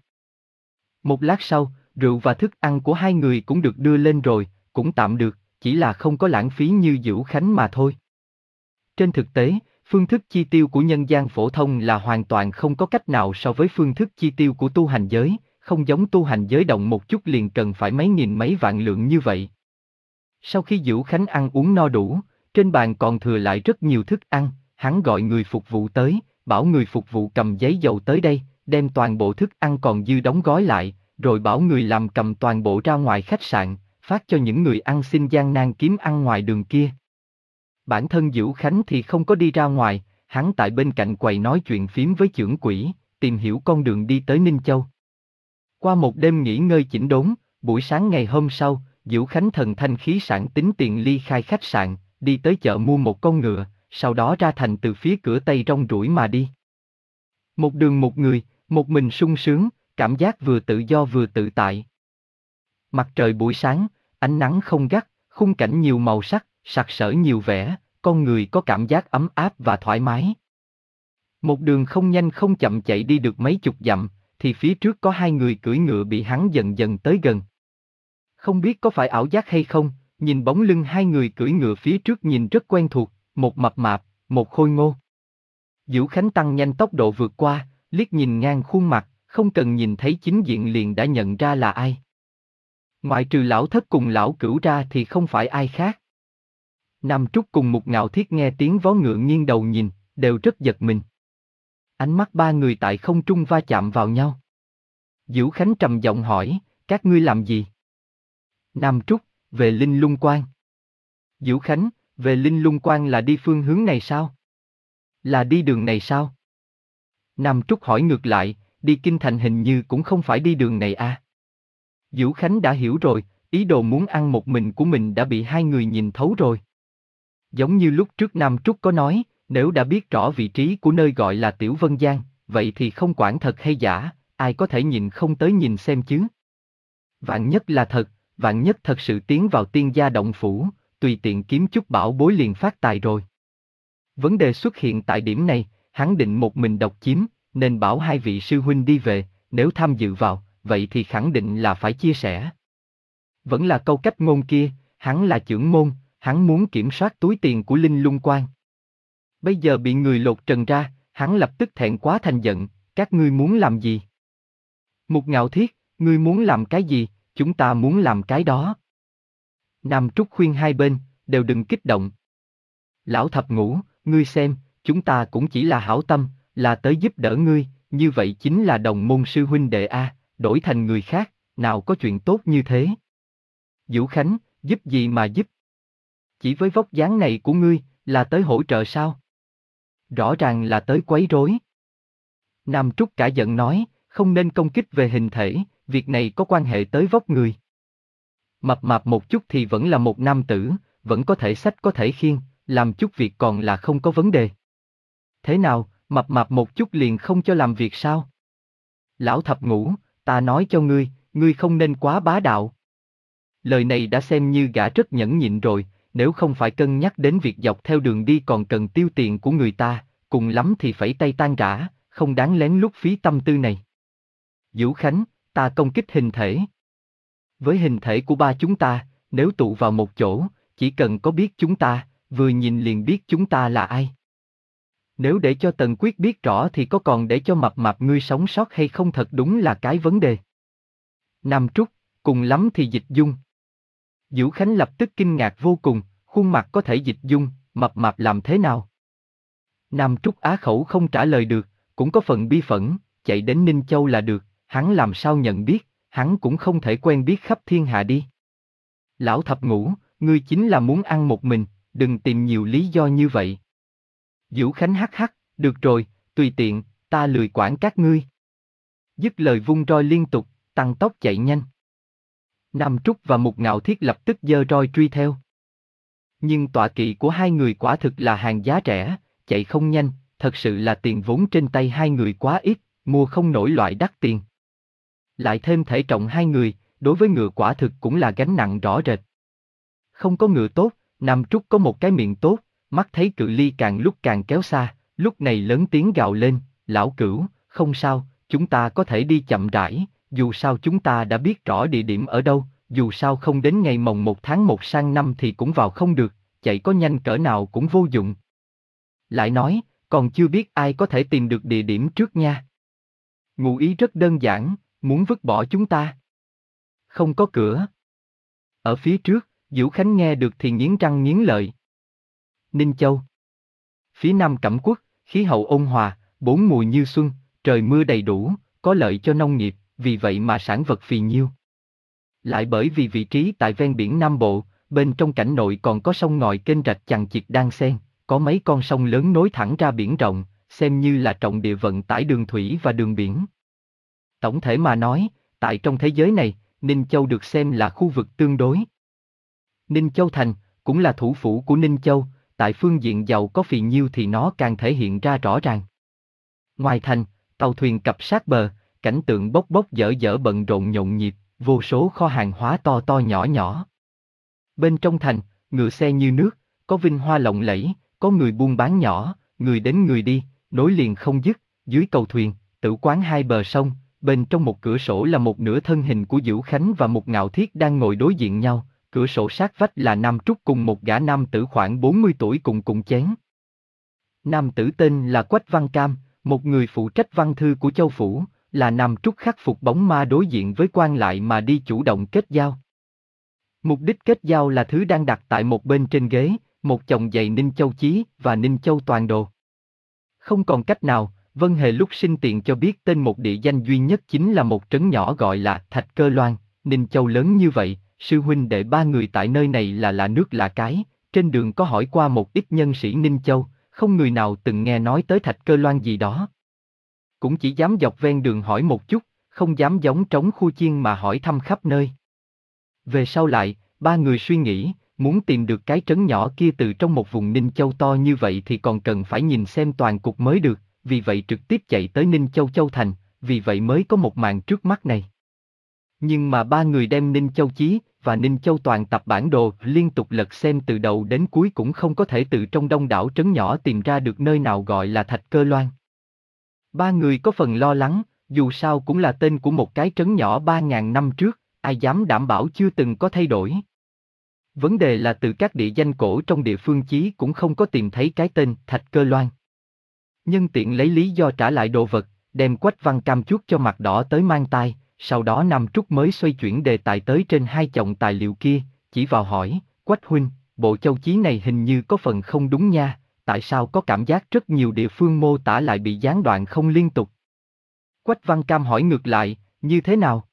Một lát sau, rượu và thức ăn của hai người cũng được đưa lên rồi, cũng tạm được, chỉ là không có lãng phí như Dữu Khánh mà thôi. Trên thực tế, phương thức chi tiêu của nhân gian phổ thông là hoàn toàn không có cách nào so với phương thức chi tiêu của tu hành giới, không giống tu hành giới động một chút liền cần phải mấy nghìn mấy vạn lượng như vậy. Sau khi Dữu Khánh ăn uống no đủ, trên bàn còn thừa lại rất nhiều thức ăn, hắn gọi người phục vụ tới, bảo người phục vụ cầm giấy dầu tới đây, đem toàn bộ thức ăn còn dư đóng gói lại, rồi bảo người làm cầm toàn bộ ra ngoài khách sạn, phát cho những người ăn xin gian nan kiếm ăn ngoài đường kia. Bản thân Dữu Khánh thì không có đi ra ngoài, hắn tại bên cạnh quầy nói chuyện phím với chưởng quỹ, tìm hiểu con đường đi tới Ninh Châu. Qua một đêm nghỉ ngơi chỉnh đốn, buổi sáng ngày hôm sau, Dữu Khánh thần thanh khí sảng tính tiền ly khai khách sạn, đi tới chợ mua một con ngựa, sau đó ra thành từ phía cửa Tây rong ruổi mà đi. Một đường một người, một mình sung sướng, cảm giác vừa tự do vừa tự tại. Mặt trời buổi sáng, ánh nắng không gắt, khung cảnh nhiều màu sắc, sặc sỡ nhiều vẻ, con người có cảm giác ấm áp và thoải mái. Một đường không nhanh không chậm chạy đi được mấy chục dặm, thì phía trước có hai người cưỡi ngựa bị hắn dần dần tới gần. Không biết có phải ảo giác hay không, nhìn bóng lưng hai người cưỡi ngựa phía trước nhìn rất quen thuộc, một mập mạp, một khôi ngô. Dữu Khánh tăng nhanh tốc độ vượt qua, liếc nhìn ngang khuôn mặt, không cần nhìn thấy chính diện liền đã nhận ra là ai. Ngoại trừ lão thất cùng lão cửu ra thì không phải ai khác. Nam Trúc cùng Mục Ngạo Thiết nghe tiếng vó ngựa nghiêng đầu nhìn, đều rất giật mình. Ánh mắt ba người tại không trung va chạm vào nhau. Dữu Khánh trầm giọng hỏi, các ngươi làm gì? Nam Trúc, về Linh Lung Quan. Dữu Khánh, về Linh Lung Quan là đi phương hướng này sao? Là đi đường này sao? Nam Trúc hỏi ngược lại, đi Kinh Thành hình như cũng không phải đi đường này à? Dữu Khánh đã hiểu rồi, ý đồ muốn ăn một mình của mình đã bị hai người nhìn thấu rồi. Giống như lúc trước Nam Trúc có nói, nếu đã biết rõ vị trí của nơi gọi là Tiểu Vân Giang, vậy thì không quản thật hay giả, ai có thể nhìn không tới nhìn xem chứ? Vạn nhất là thật, vạn nhất thật sự tiến vào tiên gia động phủ, tùy tiện kiếm chút bảo bối liền phát tài rồi. Vấn đề xuất hiện tại điểm này, hắn định một mình độc chiếm, nên bảo hai vị sư huynh đi về, nếu tham dự vào, vậy thì khẳng định là phải chia sẻ. Vẫn là câu cách ngôn kia, hắn là chưởng môn, hắn muốn kiểm soát túi tiền của Linh Lung Quan. Bây giờ bị người lột trần ra, hắn lập tức thẹn quá thành giận, các ngươi muốn làm gì? Mục Ngạo Thiết, ngươi muốn làm cái gì, chúng ta muốn làm cái đó. Nam Trúc khuyên hai bên, đều đừng kích động. Lão Thập Ngũ, ngươi xem, chúng ta cũng chỉ là hảo tâm, là tới giúp đỡ ngươi, như vậy chính là đồng môn sư huynh đệ a, đổi thành người khác, nào có chuyện tốt như thế. Dữu Khánh, giúp gì mà giúp? Chỉ với vóc dáng này của ngươi, là tới hỗ trợ sao? Rõ ràng là tới quấy rối. Nam Trúc cả giận nói, không nên công kích về hình thể, việc này có quan hệ tới vóc người. Mập mạp một chút thì vẫn là một nam tử, vẫn có thể xách có thể khiêng, làm chút việc còn là không có vấn đề. Thế nào, mập mạp một chút liền không cho làm việc sao? Lão Thập Ngũ, ta nói cho ngươi, ngươi không nên quá bá đạo. Lời này đã xem như gã rất nhẫn nhịn rồi, nếu không phải cân nhắc đến việc dọc theo đường đi còn cần tiêu tiền của người ta, cùng lắm thì phẩy tay tan rã, không đáng lén lút phí tâm tư này. Dữu Khánh, ta công kích hình thể. Với hình thể của ba chúng ta, nếu tụ vào một chỗ, chỉ cần có biết chúng ta, vừa nhìn liền biết chúng ta là ai. Nếu để cho Tần Quyết biết rõ thì có còn để cho mập mạp ngươi sống sót hay không thật đúng là cái vấn đề. Nam Trúc, cùng lắm thì dịch dung. Dữu Khánh lập tức kinh ngạc vô cùng, khuôn mặt có thể dịch dung, mập mạp làm thế nào? Nam Trúc á khẩu không trả lời được, cũng có phần bi phẫn, chạy đến Ninh Châu là được, hắn làm sao nhận biết, hắn cũng không thể quen biết khắp thiên hạ đi. Lão thập ngũ, ngươi chính là muốn ăn một mình, đừng tìm nhiều lý do như vậy. Vũ Khánh hắc hắc, được rồi, tùy tiện, ta lười quản các ngươi. Dứt lời vung roi liên tục, tăng tốc chạy nhanh. Nam Trúc và Mục Ngạo Thiết lập tức giơ roi truy theo. Nhưng tọa kỵ của hai người quả thực là hàng giá rẻ, chạy không nhanh, thật sự là tiền vốn trên tay hai người quá ít, mua không nổi loại đắt tiền. Lại thêm thể trọng hai người, đối với ngựa quả thực cũng là gánh nặng rõ rệt. Không có ngựa tốt, Nam Trúc có một cái miệng tốt, mắt thấy cự ly càng lúc càng kéo xa, lúc này lớn tiếng gào lên, lão cửu, không sao, chúng ta có thể đi chậm rãi, dù sao chúng ta đã biết rõ địa điểm ở đâu, dù sao không đến ngày mồng một tháng một sang năm thì cũng vào không được, chạy có nhanh cỡ nào cũng vô dụng. Lại nói, còn chưa biết ai có thể tìm được địa điểm trước nha. Ngụ ý rất đơn giản, muốn vứt bỏ chúng ta. Không có cửa. Ở phía trước, Vũ Khánh nghe được thì nghiến răng nghiến lợi. Ninh Châu. Phía nam Cẩm Quốc, khí hậu ôn hòa, bốn mùa như xuân, trời mưa đầy đủ, có lợi cho nông nghiệp, vì vậy mà sản vật phì nhiêu. Lại bởi vì vị trí tại ven biển Nam Bộ, bên trong cảnh nội còn có sông ngòi kênh rạch chằng chịt đan xen, có mấy con sông lớn nối thẳng ra biển rộng, xem như là trọng địa vận tải đường thủy và đường biển. Tổng thể mà nói, tại trong thế giới này, Ninh Châu được xem là khu vực tương đối. Ninh Châu Thành, cũng là thủ phủ của Ninh Châu, tại phương diện giàu có phì nhiêu thì nó càng thể hiện ra rõ ràng. Ngoài thành, tàu thuyền cập sát bờ, cảnh tượng bốc bốc dở dở bận rộn nhộn nhịp, vô số kho hàng hóa to to nhỏ nhỏ. Bên trong thành, ngựa xe như nước, có vinh hoa lộng lẫy, có người buôn bán nhỏ, người đến người đi, nối liền không dứt, dưới cầu thuyền, tử quán hai bờ sông, bên trong một cửa sổ là một nửa thân hình của Vũ Khánh và một Ngạo Thiết đang ngồi đối diện nhau, cửa sổ sát vách là Nam Trúc cùng một gã nam tử khoảng bốn mươi tuổi cùng cùng chén. Nam tử tên là Quách Văn Cam, một người phụ trách văn thư của Châu Phủ, là Nam Trúc khắc phục bóng ma đối diện với quan lại mà đi chủ động kết giao. Mục đích kết giao là thứ đang đặt tại một bên trên ghế, một chồng giày Ninh Châu Chí và Ninh Châu Toàn Đồ. Không còn cách nào, Vân Hề lúc sinh tiện cho biết tên một địa danh duy nhất chính là một trấn nhỏ gọi là Thạch Cơ Loan. Ninh Châu lớn như vậy, sư huynh đệ ba người tại nơi này là lạ nước lạ cái, trên đường có hỏi qua một ít nhân sĩ Ninh Châu, không người nào từng nghe nói tới Thạch Cơ Loan gì đó. Cũng chỉ dám dọc ven đường hỏi một chút, không dám giống trống khu chiên mà hỏi thăm khắp nơi. Về sau lại, ba người suy nghĩ, muốn tìm được cái trấn nhỏ kia từ trong một vùng Ninh Châu to như vậy thì còn cần phải nhìn xem toàn cục mới được, vì vậy trực tiếp chạy tới Ninh Châu Châu Thành, vì vậy mới có một màn trước mắt này. Nhưng mà ba người đem Ninh Châu Chí và Ninh Châu Toàn tập bản đồ liên tục lật xem từ đầu đến cuối cũng không có thể từ trong đông đảo trấn nhỏ tìm ra được nơi nào gọi là Thạch Cơ Loan. Ba người có phần lo lắng, dù sao cũng là tên của một cái trấn nhỏ ba ngàn năm trước, ai dám đảm bảo chưa từng có thay đổi. Vấn đề là từ các địa danh cổ trong địa phương chí cũng không có tìm thấy cái tên Thạch Cơ Loan. Nhân tiện lấy lý do trả lại đồ vật, đem Quách Văn Cam chuốt cho mặt đỏ tới mang tai, sau đó Nam Trúc mới xoay chuyển đề tài tới trên hai chồng tài liệu kia, chỉ vào hỏi, Quách huynh, bộ châu chí này hình như có phần không đúng nha, tại sao có cảm giác rất nhiều địa phương mô tả lại bị gián đoạn không liên tục? Quách Văn Cam hỏi ngược lại, như thế nào?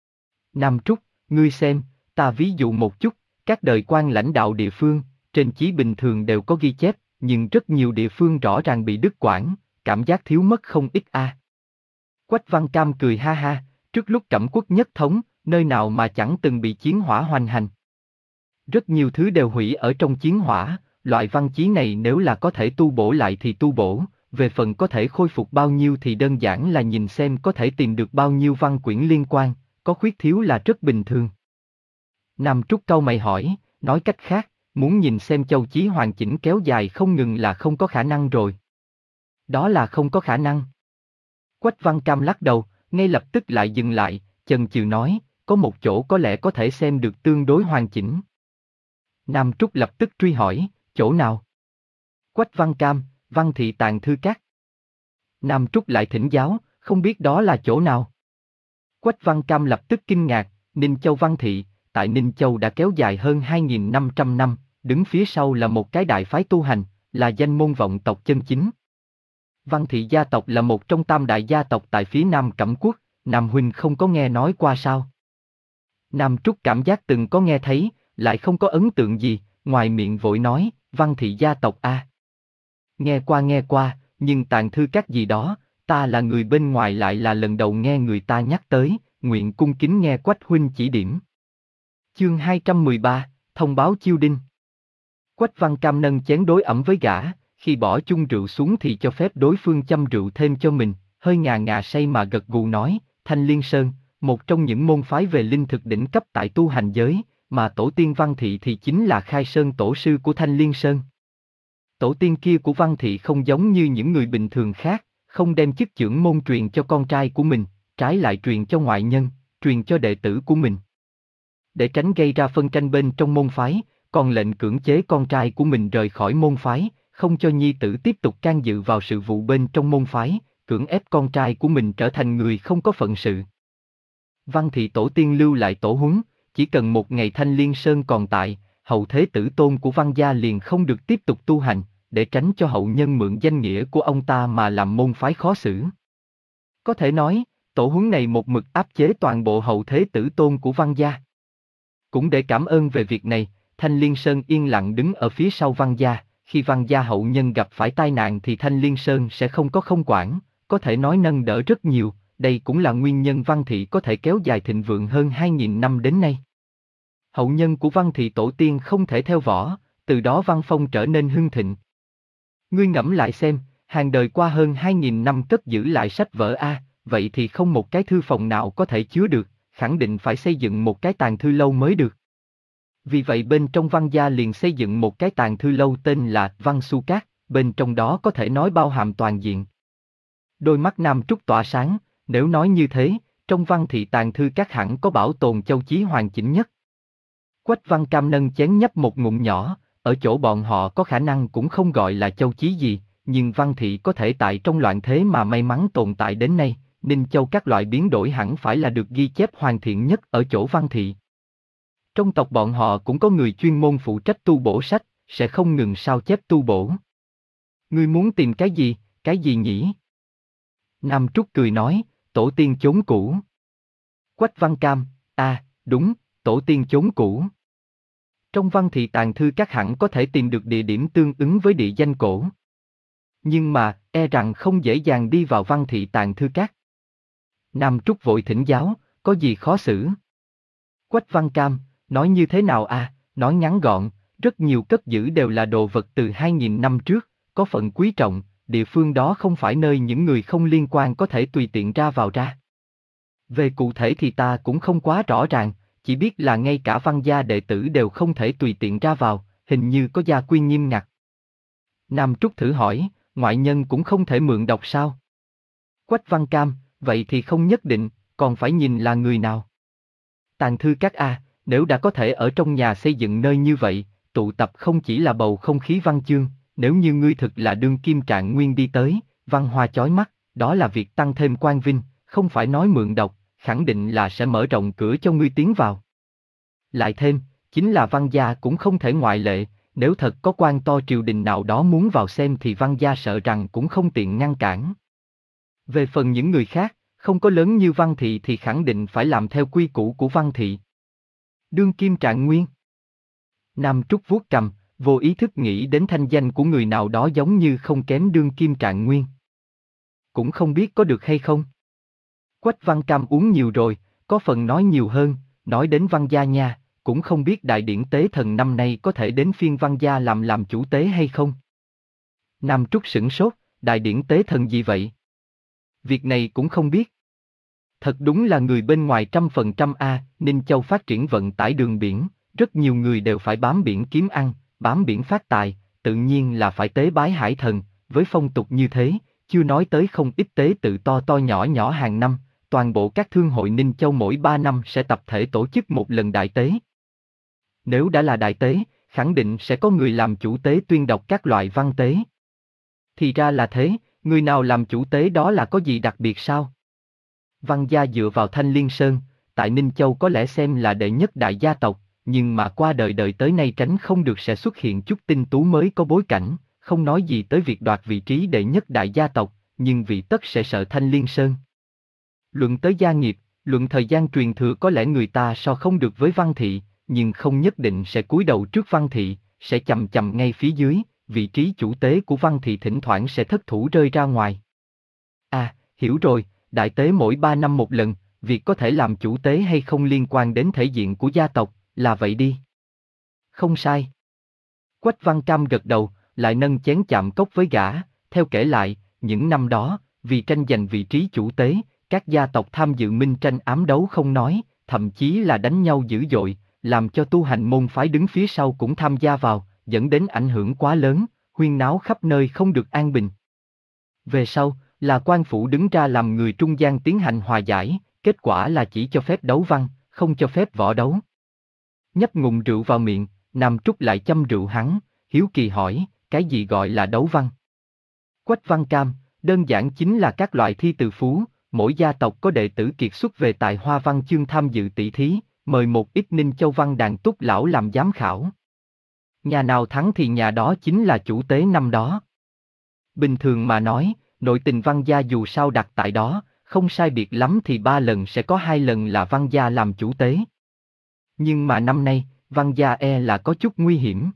Nam Trúc, ngươi xem, ta ví dụ một chút, các đời quan lãnh đạo địa phương, trên chí bình thường đều có ghi chép, nhưng rất nhiều địa phương rõ ràng bị đứt quãng, cảm giác thiếu mất không ít a. À. Quách Văn Cam cười ha ha, trước lúc Cẩm Quốc nhất thống, nơi nào mà chẳng từng bị chiến hỏa hoành hành. Rất nhiều thứ đều hủy ở trong chiến hỏa, loại văn chí này nếu là có thể tu bổ lại thì tu bổ, về phần có thể khôi phục bao nhiêu thì đơn giản là nhìn xem có thể tìm được bao nhiêu văn quyển liên quan, có khuyết thiếu là rất bình thường. Nam Trúc cau mày hỏi, nói cách khác, muốn nhìn xem châu chí hoàn chỉnh kéo dài không ngừng là không có khả năng rồi. Đó là không có khả năng. Quách Văn Cam lắc đầu, ngay lập tức lại dừng lại, chần chừ nói, có một chỗ có lẽ có thể xem được tương đối hoàn chỉnh. Nam Trúc lập tức truy hỏi, chỗ nào? Quách Văn Cam, Văn Thị Tàng Thư Các. Nam Trúc lại thỉnh giáo, không biết đó là chỗ nào? Quách Văn Cam lập tức kinh ngạc, Ninh Châu Văn Thị, tại Ninh Châu đã kéo dài hơn hai nghìn năm trăm năm, đứng phía sau là một cái đại phái tu hành, là danh môn vọng tộc chân chính. Văn thị gia tộc là một trong tam đại gia tộc tại phía Nam Cẩm Quốc, Nam huynh không có nghe nói qua sao? Nam Trúc cảm giác từng có nghe thấy, lại không có ấn tượng gì, ngoài miệng vội nói, Văn thị gia tộc a. À. Nghe qua nghe qua, nhưng tàng thư các gì đó, ta là người bên ngoài lại là lần đầu nghe người ta nhắc tới, nguyện cung kính nghe Quách huynh chỉ điểm. Chương hai trăm mười ba, thông báo chiêu đinh. Quách Văn Cam nâng chén đối ẩm với gã, khi bỏ chung rượu xuống thì cho phép đối phương châm rượu thêm cho mình, hơi ngà ngà say mà gật gù nói, Thanh Liên Sơn, một trong những môn phái về linh thực đỉnh cấp tại tu hành giới, mà tổ tiên Văn Thị thì chính là Khai Sơn tổ sư của Thanh Liên Sơn. Tổ tiên kia của Văn Thị không giống như những người bình thường khác, không đem chức trưởng môn truyền cho con trai của mình, trái lại truyền cho ngoại nhân, truyền cho đệ tử của mình. Để tránh gây ra phân tranh bên trong môn phái, còn lệnh cưỡng chế con trai của mình rời khỏi môn phái, không cho nhi tử tiếp tục can dự vào sự vụ bên trong môn phái, cưỡng ép con trai của mình trở thành người không có phận sự. Văn Thị tổ tiên lưu lại tổ huấn, chỉ cần một ngày Thanh Liên Sơn còn tại, hậu thế tử tôn của Văn gia liền không được tiếp tục tu hành, để tránh cho hậu nhân mượn danh nghĩa của ông ta mà làm môn phái khó xử. Có thể nói, tổ huấn này một mực áp chế toàn bộ hậu thế tử tôn của Văn gia. Cũng để cảm ơn về việc này, Thanh Liên Sơn yên lặng đứng ở phía sau Văn gia, khi Văn gia hậu nhân gặp phải tai nạn thì Thanh Liên Sơn sẽ không có không quản, có thể nói nâng đỡ rất nhiều, đây cũng là nguyên nhân Văn Thị có thể kéo dài thịnh vượng hơn hai nghìn năm đến nay. Hậu nhân của Văn Thị tổ tiên không thể theo võ, từ đó Văn Phong trở nên hưng thịnh. Ngươi ngẫm lại xem, hàng đời qua hơn hai nghìn năm cất giữ lại sách vở a, vậy thì không một cái thư phòng nào có thể chứa được, khẳng định phải xây dựng một cái tàng thư lâu mới được. Vì vậy bên trong Văn gia liền xây dựng một cái tàng thư lâu tên là Văn Xu Các, bên trong đó có thể nói bao hàm toàn diện. Đôi mắt Nam Trúc tỏa sáng, nếu nói như thế, trong Văn Thị tàng thư các hẳn có bảo tồn châu chí hoàn chỉnh nhất. Quách Văn Cam nâng chén nhấp một ngụm nhỏ, ở chỗ bọn họ có khả năng cũng không gọi là châu chí gì, nhưng Văn Thị có thể tại trong loạn thế mà may mắn tồn tại đến nay, Ninh Châu các loại biến đổi hẳn phải là được ghi chép hoàn thiện nhất ở chỗ Văn Thị. Trong tộc bọn họ cũng có người chuyên môn phụ trách tu bổ sách, sẽ không ngừng sao chép tu bổ. Ngươi muốn tìm cái gì, cái gì nhỉ? Nam Trúc cười nói, tổ tiên chốn cũ. Quách Văn Cam, à, đúng, tổ tiên chốn cũ. Trong Văn Thị tàng thư các hẳn có thể tìm được địa điểm tương ứng với địa danh cổ. Nhưng mà, e rằng không dễ dàng đi vào Văn Thị tàng thư các. Nam Trúc vội thỉnh giáo, có gì khó xử? Quách Văn Cam, nói như thế nào à, nói ngắn gọn, rất nhiều cất giữ đều là đồ vật từ hai nghìn năm trước, có phận quý trọng, địa phương đó không phải nơi những người không liên quan có thể tùy tiện ra vào ra. Về cụ thể thì ta cũng không quá rõ ràng, chỉ biết là ngay cả Văn gia đệ tử đều không thể tùy tiện ra vào, hình như có gia quy nghiêm ngặt. Nam Trúc thử hỏi, ngoại nhân cũng không thể mượn đọc sao? Quách Văn Cam, vậy thì không nhất định, còn phải nhìn là người nào. Tàng thư các a, nếu đã có thể ở trong nhà xây dựng nơi như vậy, tụ tập không chỉ là bầu không khí văn chương, nếu như ngươi thực là đương kim Trạng Nguyên đi tới, văn hoa chói mắt, đó là việc tăng thêm quan vinh, không phải nói mượn đọc, khẳng định là sẽ mở rộng cửa cho ngươi tiến vào. Lại thêm, chính là Văn gia cũng không thể ngoại lệ, nếu thật có quan to triều đình nào đó muốn vào xem thì Văn gia sợ rằng cũng không tiện ngăn cản. Về phần những người khác, không có lớn như Văn Thị thì khẳng định phải làm theo quy củ của Văn Thị. Đương kim Trạng Nguyên. Nam Trúc vuốt cầm, vô ý thức nghĩ đến thanh danh của người nào đó giống như không kém đương kim Trạng Nguyên. Cũng không biết có được hay không. Quách Văn Cam uống nhiều rồi, có phần nói nhiều hơn, nói đến Văn gia nha, cũng không biết đại điển tế thần năm nay có thể đến phiên Văn gia làm làm chủ tế hay không. Nam Trúc sửng sốt, đại điển tế thần gì vậy? Việc này cũng không biết. Thật đúng là người bên ngoài trăm phần trăm a, Ninh Châu phát triển vận tải đường biển, rất nhiều người đều phải bám biển kiếm ăn, bám biển phát tài, tự nhiên là phải tế bái hải thần, với phong tục như thế, chưa nói tới không ít tế tự to to nhỏ nhỏ hàng năm, toàn bộ các thương hội Ninh Châu mỗi ba năm sẽ tập thể tổ chức một lần đại tế. Nếu đã là đại tế, khẳng định sẽ có người làm chủ tế tuyên đọc các loại văn tế. Thì ra là thế, người nào làm chủ tế đó là có gì đặc biệt sao? Văn gia dựa vào Thanh Liên Sơn, tại Ninh Châu có lẽ xem là đệ nhất đại gia tộc, nhưng mà qua đời đời tới nay tránh không được sẽ xuất hiện chút tinh tú mới có bối cảnh, không nói gì tới việc đoạt vị trí đệ nhất đại gia tộc, nhưng vị tất sẽ sợ Thanh Liên Sơn. Luận tới gia nghiệp, luận thời gian truyền thừa có lẽ người ta so không được với Văn Thị, nhưng không nhất định sẽ cúi đầu trước Văn Thị, sẽ chầm chầm ngay phía dưới, vị trí chủ tế của Văn Thị thỉnh thoảng sẽ thất thủ rơi ra ngoài. À, hiểu rồi, đại tế mỗi ba năm một lần, việc có thể làm chủ tế hay không liên quan đến thể diện của gia tộc, là vậy đi. Không sai. Quách Văn Cam gật đầu, lại nâng chén chạm cốc với gã, theo kể lại, những năm đó, vì tranh giành vị trí chủ tế, các gia tộc tham dự minh tranh ám đấu không nói, thậm chí là đánh nhau dữ dội, làm cho tu hành môn phái đứng phía sau cũng tham gia vào, dẫn đến ảnh hưởng quá lớn, huyên náo khắp nơi không được an bình. Về sau, là quan phủ đứng ra làm người trung gian tiến hành hòa giải, kết quả là chỉ cho phép đấu văn, không cho phép võ đấu. Nhấp ngụm rượu vào miệng, Nam Trúc lại châm rượu hắn, hiếu kỳ hỏi, cái gì gọi là đấu văn? Quách Văn Cam, đơn giản chính là các loại thi từ phú, mỗi gia tộc có đệ tử kiệt xuất về tài hoa văn chương tham dự tỷ thí, mời một ít Ninh Châu văn đàn túc lão làm giám khảo. Nhà nào thắng thì nhà đó chính là chủ tế năm đó. Bình thường mà nói, nội tình văn gia dù sao đặt tại đó, không sai biệt lắm thì ba lần sẽ có hai lần là văn gia làm chủ tế. Nhưng mà năm nay, văn gia e là có chút nguy hiểm.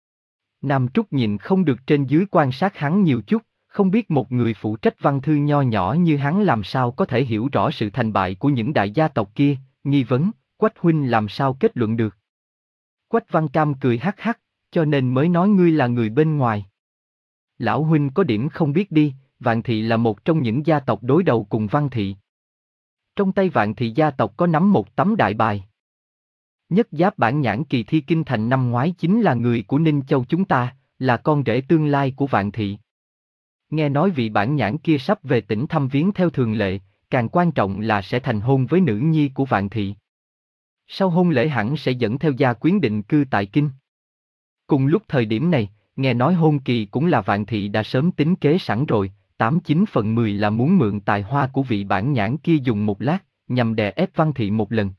Nam Trúc nhìn không được trên dưới quan sát hắn nhiều chút, không biết một người phụ trách văn thư nho nhỏ như hắn làm sao có thể hiểu rõ sự thành bại của những đại gia tộc kia, nghi vấn, Quách huynh làm sao kết luận được. Quách Văn Cam cười hắc hắc, cho nên mới nói ngươi là người bên ngoài. Lão huynh có điểm không biết đi, Vạn Thị là một trong những gia tộc đối đầu cùng Văn Thị. Trong tay Vạn Thị gia tộc có nắm một tấm đại bài. Nhất Giáp Bản Nhãn kỳ thi kinh thành năm ngoái chính là người của Ninh Châu chúng ta, là con rể tương lai của Vạn Thị. Nghe nói vị Bản Nhãn kia sắp về tỉnh thăm viếng theo thường lệ, càng quan trọng là sẽ thành hôn với nữ nhi của Vạn Thị. Sau hôn lễ hẳn sẽ dẫn theo gia quyến định cư tại Kinh. Cùng lúc thời điểm này, nghe nói hôn kỳ cũng là Vạn Thị đã sớm tính kế sẵn rồi, tám chín phần mười là muốn mượn tài hoa của vị Bản Nhãn kia dùng một lát, nhằm đè ép Văn Thị một lần.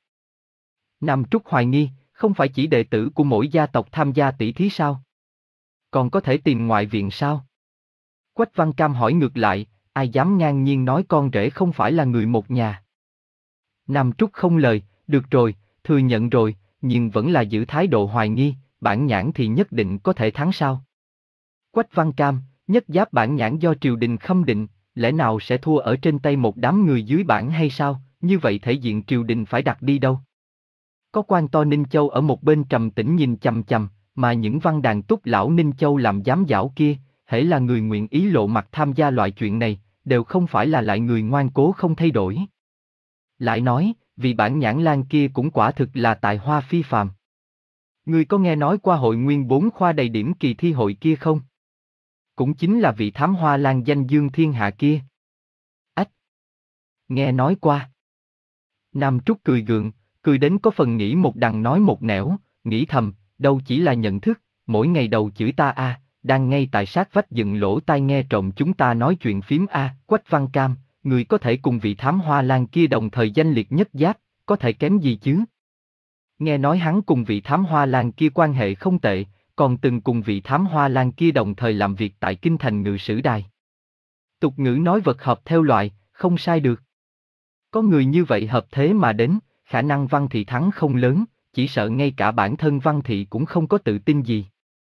Nam Trúc hoài nghi, không phải chỉ đệ tử của mỗi gia tộc tham gia tỷ thí sao? Còn có thể tìm ngoại viện sao? Quách Văn Cam hỏi ngược lại, ai dám ngang nhiên nói con rể không phải là người một nhà. Nam Trúc không lời, được rồi, thừa nhận rồi, nhưng vẫn là giữ thái độ hoài nghi, Bản Nhãn thì nhất định có thể thắng sao? Quách Văn Cam, Nhất Giáp Bản Nhãn do triều đình khâm định, lẽ nào sẽ thua ở trên tay một đám người dưới bản hay sao? Như vậy thể diện triều đình phải đặt đi đâu? Có quan to Ninh Châu ở một bên trầm tĩnh nhìn chằm chằm, mà những văn đàn túc lão Ninh Châu làm giám giảo kia, hễ là người nguyện ý lộ mặt tham gia loại chuyện này, đều không phải là lại người ngoan cố không thay đổi. Lại nói, vì Bản Nhãn Lan kia cũng quả thực là tài hoa phi phàm. Ngươi có nghe nói qua hội nguyên bốn khoa đầy điểm kỳ thi hội kia không? Cũng chính là vị thám hoa lan danh dương thiên hạ kia. Ách! Nghe nói qua. Nam Trúc cười gượng, cười đến có phần nghĩ một đằng nói một nẻo, nghĩ thầm, đâu chỉ là nhận thức, mỗi ngày đầu chửi ta a, à, đang ngay tại sát vách dựng lỗ tai nghe trộm chúng ta nói chuyện phím a, à, Quách Văn Cam, người có thể cùng vị thám hoa lan kia đồng thời danh liệt nhất giáp, có thể kém gì chứ? Nghe nói hắn cùng vị thám hoa lan kia quan hệ không tệ, còn từng cùng vị thám hoa lan kia đồng thời làm việc tại kinh thành ngự sử đài. Tục ngữ nói vật hợp theo loại, không sai được. Có người như vậy hợp thế mà đến, khả năng Văn Thị thắng không lớn, chỉ sợ ngay cả bản thân Văn Thị cũng không có tự tin gì.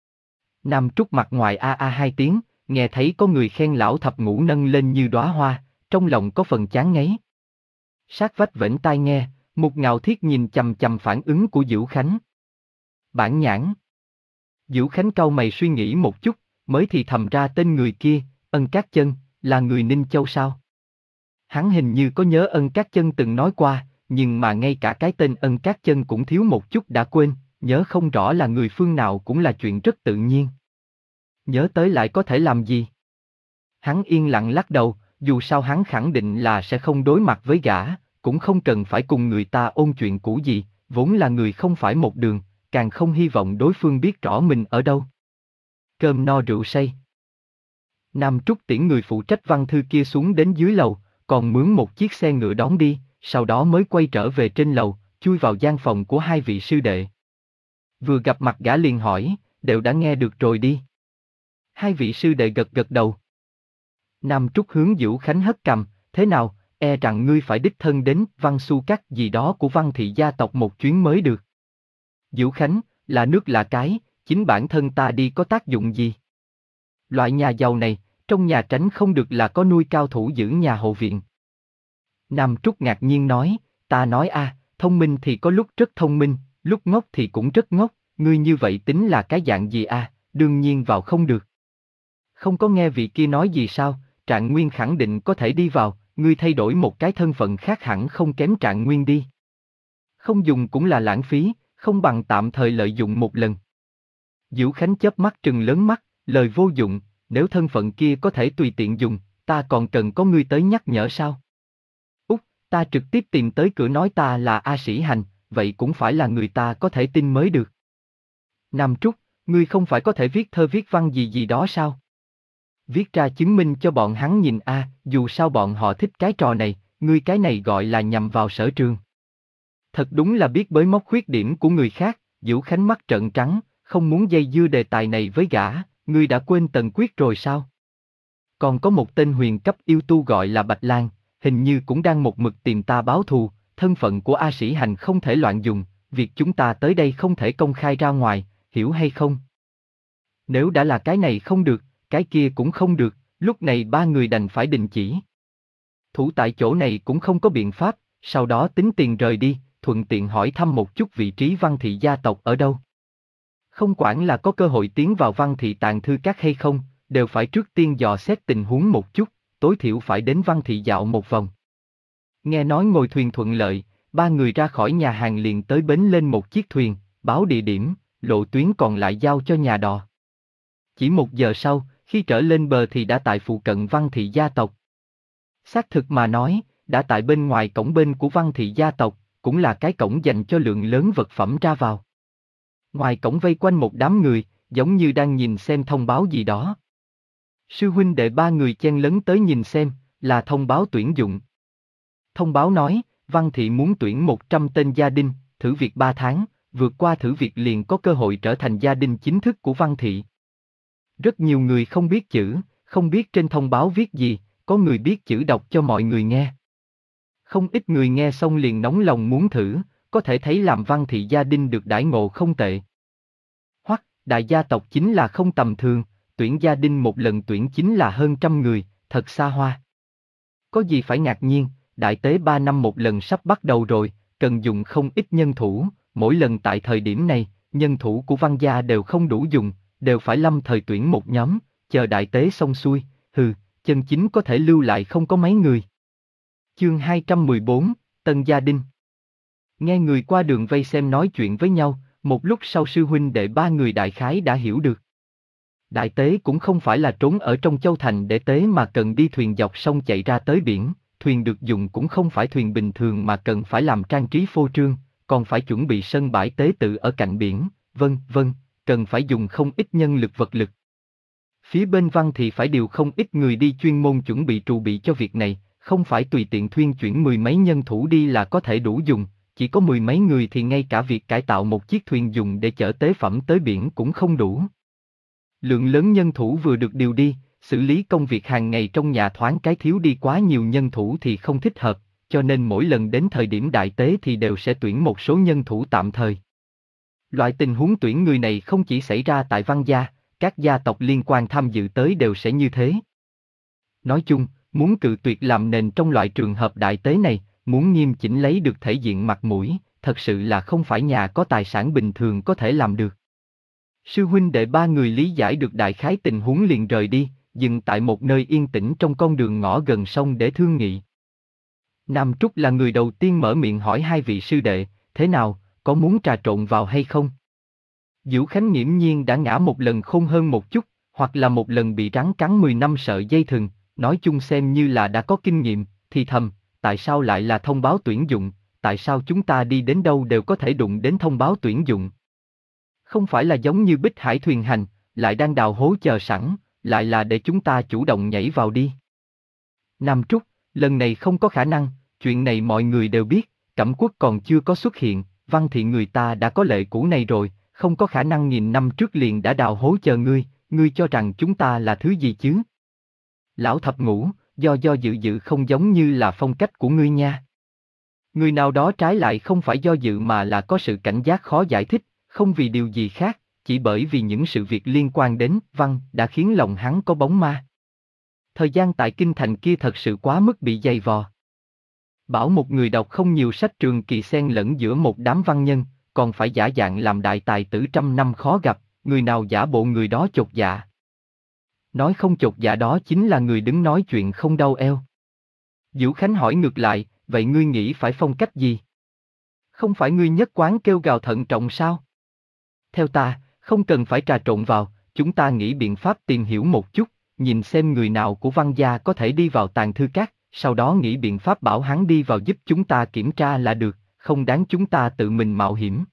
Nam Trúc mặt ngoài a a hai tiếng, nghe thấy có người khen lão thập ngũ nâng lên như đóa hoa, trong lòng có phần chán ngấy. Sát vách vểnh tai nghe, Mục Ngạo Thiết nhìn chằm chằm phản ứng của Dữu Khánh. Bản Nhãn. Dữu Khánh cau mày suy nghĩ một chút, mới thì thầm ra tên người kia, Ân Cát Chân, là người Ninh Châu sao? Hắn hình như có nhớ Ân Cát Chân từng nói qua, nhưng mà ngay cả cái tên Ân Cát Chân cũng thiếu một chút đã quên, nhớ không rõ là người phương nào cũng là chuyện rất tự nhiên. Nhớ tới lại có thể làm gì? Hắn yên lặng lắc đầu, dù sao hắn khẳng định là sẽ không đối mặt với gã, cũng không cần phải cùng người ta ôn chuyện cũ gì, vốn là người không phải một đường, càng không hy vọng đối phương biết rõ mình ở đâu. Cơm no rượu say. Nam Trúc tiễn người phụ trách văn thư kia xuống đến dưới lầu, còn mướn một chiếc xe ngựa đón đi, sau đó mới quay trở về trên lầu, chui vào gian phòng của hai vị sư đệ. Vừa gặp mặt gã liền hỏi, đều đã nghe được rồi đi. Hai vị sư đệ gật gật đầu. Nam Trúc hướng Vũ Khánh hất cằm, thế nào, e rằng ngươi phải đích thân đến Văn Xu Các gì đó của Văn thị gia tộc một chuyến mới được. Vũ Khánh, là nước là cái, chính bản thân ta đi có tác dụng gì? Loại nhà giàu này, trong nhà tránh không được là có nuôi cao thủ giữ nhà hộ viện. Nam Trúc ngạc nhiên nói, ta nói a, thông minh thì có lúc rất thông minh, lúc ngốc thì cũng rất ngốc, ngươi như vậy tính là cái dạng gì a? Đương nhiên vào không được. Không có nghe vị kia nói gì sao, Trạng Nguyên khẳng định có thể đi vào, ngươi thay đổi một cái thân phận khác hẳn không kém Trạng Nguyên đi. Không dùng cũng là lãng phí, không bằng tạm thời lợi dụng một lần. Vũ Khánh chớp mắt trừng lớn mắt, lời vô dụng, nếu thân phận kia có thể tùy tiện dùng, ta còn cần có ngươi tới nhắc nhở sao? Út, ta trực tiếp tìm tới cửa nói ta là A Sĩ Hành, vậy cũng phải là người ta có thể tin mới được. Nam Trúc, ngươi không phải có thể viết thơ viết văn gì gì đó sao? Viết ra chứng minh cho bọn hắn nhìn a, dù sao bọn họ thích cái trò này, ngươi cái này gọi là nhằm vào sở trường. Thật đúng là biết bới móc khuyết điểm của người khác, Vũ Khánh mắt trợn trắng, không muốn dây dưa đề tài này với gã, ngươi đã quên Tần Quyết rồi sao? Còn có một tên huyền cấp yêu tu gọi là Bạch Lan, hình như cũng đang một mực tìm ta báo thù, thân phận của A Sĩ Hành không thể loạn dùng, việc chúng ta tới đây không thể công khai ra ngoài, hiểu hay không? Nếu đã là cái này không được, cái kia cũng không được, lúc này ba người đành phải đình chỉ. Thủ tại chỗ này cũng không có biện pháp, sau đó tính tiền rời đi, thuận tiện hỏi thăm một chút vị trí Văn thị gia tộc ở đâu. Không quản là có cơ hội tiến vào Văn thị tàng thư các hay không, đều phải trước tiên dò xét tình huống một chút, tối thiểu phải đến Văn thị dạo một vòng. Nghe nói ngồi thuyền thuận lợi, ba người ra khỏi nhà hàng liền tới bến lên một chiếc thuyền, báo địa điểm, lộ tuyến còn lại giao cho nhà đò. Chỉ một giờ sau, khi trở lên bờ thì đã tại phụ cận Văn thị gia tộc. Xác thực mà nói, đã tại bên ngoài cổng bên của Văn thị gia tộc, cũng là cái cổng dành cho lượng lớn vật phẩm ra vào. Ngoài cổng vây quanh một đám người, giống như đang nhìn xem thông báo gì đó. Sư huynh đệ ba người chen lấn tới nhìn xem, là thông báo tuyển dụng. Thông báo nói, Văn thị muốn tuyển một trăm tên gia đình, thử việc ba tháng, vượt qua thử việc liền có cơ hội trở thành gia đình chính thức của Văn thị. Rất nhiều người không biết chữ, không biết trên thông báo viết gì, có người biết chữ đọc cho mọi người nghe. Không ít người nghe xong liền nóng lòng muốn thử, có thể thấy làm Văn thị gia đình được đãi ngộ không tệ. Hoặc, đại gia tộc chính là không tầm thường, tuyển gia đình một lần tuyển chính là hơn trăm người, thật xa hoa. Có gì phải ngạc nhiên, đại tế ba năm một lần sắp bắt đầu rồi, cần dùng không ít nhân thủ, mỗi lần tại thời điểm này, nhân thủ của Văn gia đều không đủ dùng, đều phải lâm thời tuyển một nhóm, chờ đại tế xong xuôi, hừ, chân chính có thể lưu lại không có mấy người. Chương hai trăm mười bốn, Tân Gia Đình. Nghe người qua đường vây xem nói chuyện với nhau, một lúc sau sư huynh đệ ba người đại khái đã hiểu được. Đại tế cũng không phải là trốn ở trong châu thành để tế mà cần đi thuyền dọc sông chạy ra tới biển, thuyền được dùng cũng không phải thuyền bình thường mà cần phải làm trang trí phô trương, còn phải chuẩn bị sân bãi tế tự ở cạnh biển, vân vân, cần phải dùng không ít nhân lực vật lực. Phía bên Văn thì phải điều không ít người đi chuyên môn chuẩn bị trù bị cho việc này, không phải tùy tiện thuyên chuyển mười mấy nhân thủ đi là có thể đủ dùng, chỉ có mười mấy người thì ngay cả việc cải tạo một chiếc thuyền dùng để chở tế phẩm tới biển cũng không đủ. Lượng lớn nhân thủ vừa được điều đi, xử lý công việc hàng ngày trong nhà thoáng cái thiếu đi quá nhiều nhân thủ thì không thích hợp, cho nên mỗi lần đến thời điểm đại tế thì đều sẽ tuyển một số nhân thủ tạm thời. Loại tình huống tuyển người này không chỉ xảy ra tại Văn gia, các gia tộc liên quan tham dự tới đều sẽ như thế. Nói chung, muốn cự tuyệt làm nền trong loại trường hợp đại tế này, muốn nghiêm chỉnh lấy được thể diện mặt mũi, thật sự là không phải nhà có tài sản bình thường có thể làm được. Sư huynh đệ ba người lý giải được đại khái tình huống liền rời đi, dừng tại một nơi yên tĩnh trong con đường ngõ gần sông để thương nghị. Nam Trúc là người đầu tiên mở miệng hỏi hai vị sư đệ, thế nào, có muốn trà trộn vào hay không? Vũ Khánh nghiễm nhiên đã ngã một lần khôn hơn một chút, hoặc là một lần bị rắn cắn mười năm sợi dây thừng, nói chung xem như là đã có kinh nghiệm, thì thầm, tại sao lại là thông báo tuyển dụng, tại sao chúng ta đi đến đâu đều có thể đụng đến thông báo tuyển dụng? Không phải là giống như Bích Hải thuyền hành, lại đang đào hố chờ sẵn, lại là để chúng ta chủ động nhảy vào đi. Nam Trúc, lần này không có khả năng, chuyện này mọi người đều biết, Cẩm Quốc còn chưa có xuất hiện, Văn thị người ta đã có lệ cũ này rồi, không có khả năng nghìn năm trước liền đã đào hố chờ ngươi, ngươi cho rằng chúng ta là thứ gì chứ? Lão thập ngũ, do do dự dự không giống như là phong cách của ngươi nha. Người nào đó trái lại không phải do dự mà là có sự cảnh giác khó giải thích, không vì điều gì khác, chỉ bởi vì những sự việc liên quan đến văn đã khiến lòng hắn có bóng ma. Thời gian tại kinh thành kia thật sự quá mức bị dày vò. Bảo một người đọc không nhiều sách trường kỳ xen lẫn giữa một đám văn nhân, còn phải giả dạng làm đại tài tử trăm năm khó gặp, người nào giả bộ người đó chột dạ. Nói không chột dạ đó chính là người đứng nói chuyện không đau eo. Diệu Khánh hỏi ngược lại, vậy ngươi nghĩ phải phong cách gì? Không phải ngươi nhất quán kêu gào thận trọng sao? Theo ta, không cần phải trà trộn vào, chúng ta nghĩ biện pháp tìm hiểu một chút, nhìn xem người nào của văn gia có thể đi vào tàng thư các, sau đó nghĩ biện pháp bảo hắn đi vào giúp chúng ta kiểm tra là được, không đáng chúng ta tự mình mạo hiểm.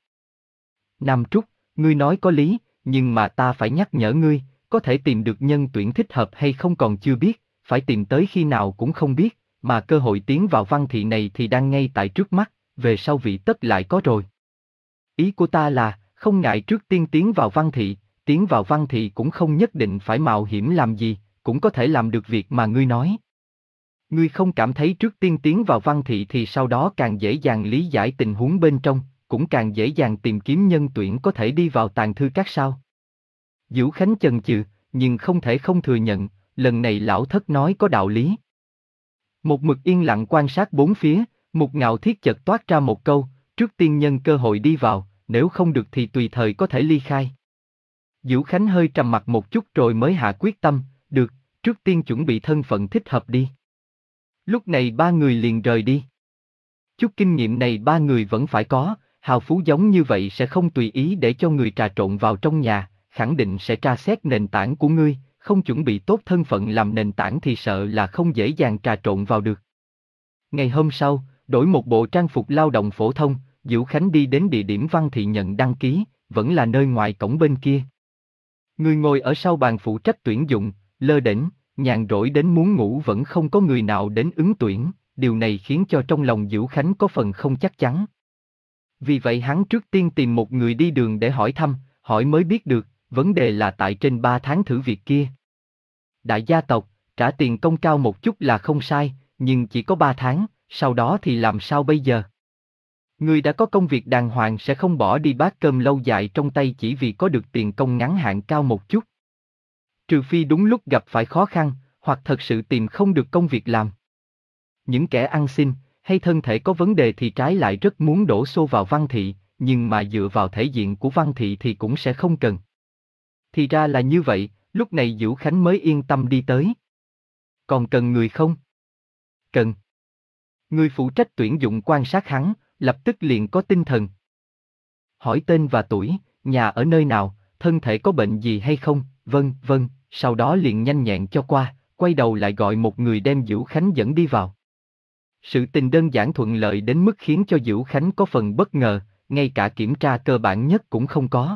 Nam Trúc, ngươi nói có lý, nhưng mà ta phải nhắc nhở ngươi, có thể tìm được nhân tuyển thích hợp hay không còn chưa biết, phải tìm tới khi nào cũng không biết, mà cơ hội tiến vào văn thị này thì đang ngay tại trước mắt, về sau vị tất lại có rồi. Ý của ta là, không ngại trước tiên tiến vào văn thị, tiến vào văn thị cũng không nhất định phải mạo hiểm làm gì, cũng có thể làm được việc mà ngươi nói. Ngươi không cảm thấy trước tiên tiến vào văn thị thì sau đó càng dễ dàng lý giải tình huống bên trong, cũng càng dễ dàng tìm kiếm nhân tuyển có thể đi vào tàng thư các sao? Dữu Khánh chần chừ, nhưng không thể không thừa nhận, lần này lão thất nói có đạo lý. Một mực yên lặng quan sát bốn phía, Mục Ngạo Thiết chợt toát ra một câu, trước tiên nhân cơ hội đi vào, nếu không được thì tùy thời có thể ly khai. Dữu Khánh hơi trầm mặt một chút rồi mới hạ quyết tâm, được, trước tiên chuẩn bị thân phận thích hợp đi. Lúc này ba người liền rời đi. Chút kinh nghiệm này ba người vẫn phải có, hào phú giống như vậy sẽ không tùy ý để cho người trà trộn vào trong nhà, khẳng định sẽ tra xét nền tảng của ngươi, không chuẩn bị tốt thân phận làm nền tảng thì sợ là không dễ dàng trà trộn vào được. Ngày hôm sau, đổi một bộ trang phục lao động phổ thông, Dữu Khánh đi đến địa điểm văn thị nhận đăng ký, vẫn là nơi ngoài cổng bên kia. Người ngồi ở sau bàn phụ trách tuyển dụng, lơ đễnh, nhàn rỗi đến muốn ngủ vẫn không có người nào đến ứng tuyển, điều này khiến cho trong lòng Dữu Khánh có phần không chắc chắn. Vì vậy hắn trước tiên tìm một người đi đường để hỏi thăm, hỏi mới biết được, vấn đề là tại trên ba tháng thử việc kia. Đại gia tộc, trả tiền công cao một chút là không sai, nhưng chỉ có ba tháng, sau đó thì làm sao bây giờ? Người đã có công việc đàng hoàng sẽ không bỏ đi bát cơm lâu dài trong tay chỉ vì có được tiền công ngắn hạn cao một chút. Trừ phi đúng lúc gặp phải khó khăn, hoặc thật sự tìm không được công việc làm. Những kẻ ăn xin, hay thân thể có vấn đề thì trái lại rất muốn đổ xô vào văn thị, nhưng mà dựa vào thể diện của văn thị thì cũng sẽ không cần. Thì ra là như vậy, lúc này Dữu Khánh mới yên tâm đi tới. Còn cần người không? Cần. Người phụ trách tuyển dụng quan sát hắn, lập tức liền có tinh thần. Hỏi tên và tuổi, nhà ở nơi nào, thân thể có bệnh gì hay không, vâng, vâng, sau đó liền nhanh nhẹn cho qua, quay đầu lại gọi một người đem Dữu Khánh dẫn đi vào. Sự tình đơn giản thuận lợi đến mức khiến cho Dữu Khánh có phần bất ngờ, ngay cả kiểm tra cơ bản nhất cũng không có.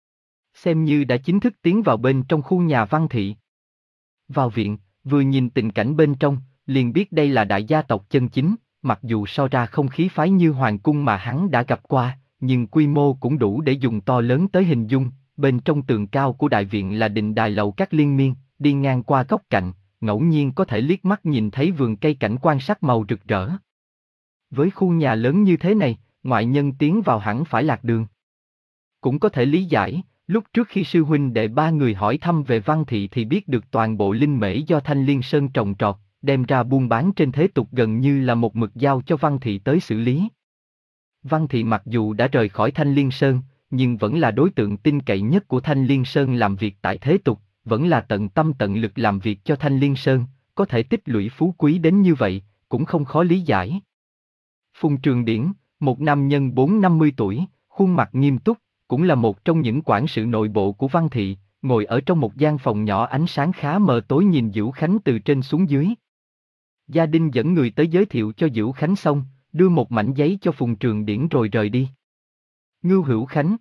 Xem như đã chính thức tiến vào bên trong khu nhà văn thị. Vào viện, vừa nhìn tình cảnh bên trong, liền biết đây là đại gia tộc chân chính, mặc dù so ra không khí phái như hoàng cung mà hắn đã gặp qua, nhưng quy mô cũng đủ để dùng to lớn tới hình dung, bên trong tường cao của đại viện là đình đài lầu các liên miên, đi ngang qua góc cạnh, ngẫu nhiên có thể liếc mắt nhìn thấy vườn cây cảnh quan sắc màu rực rỡ. Với khu nhà lớn như thế này, ngoại nhân tiến vào hẳn phải lạc đường. Cũng có thể lý giải, lúc trước khi sư huynh đệ ba người hỏi thăm về văn thị thì biết được toàn bộ linh mễ do Thanh Liên Sơn trồng trọt, đem ra buôn bán trên thế tục gần như là một mực giao cho văn thị tới xử lý. Văn thị mặc dù đã rời khỏi Thanh Liên Sơn, nhưng vẫn là đối tượng tin cậy nhất của Thanh Liên Sơn làm việc tại thế tục, vẫn là tận tâm tận lực làm việc cho Thanh Liên Sơn, có thể tích lũy phú quý đến như vậy, cũng không khó lý giải. Phùng Trường Điển, một nam nhân bốn năm mươi tuổi, khuôn mặt nghiêm túc, cũng là một trong những quản sự nội bộ của văn thị, ngồi ở trong một gian phòng nhỏ ánh sáng khá mờ tối nhìn Dữu Khánh từ trên xuống dưới. Gia đình dẫn người tới giới thiệu cho Dữu Khánh xong, đưa một mảnh giấy cho Phùng Trường Điển rồi rời đi. Ngưu Hữu Khánh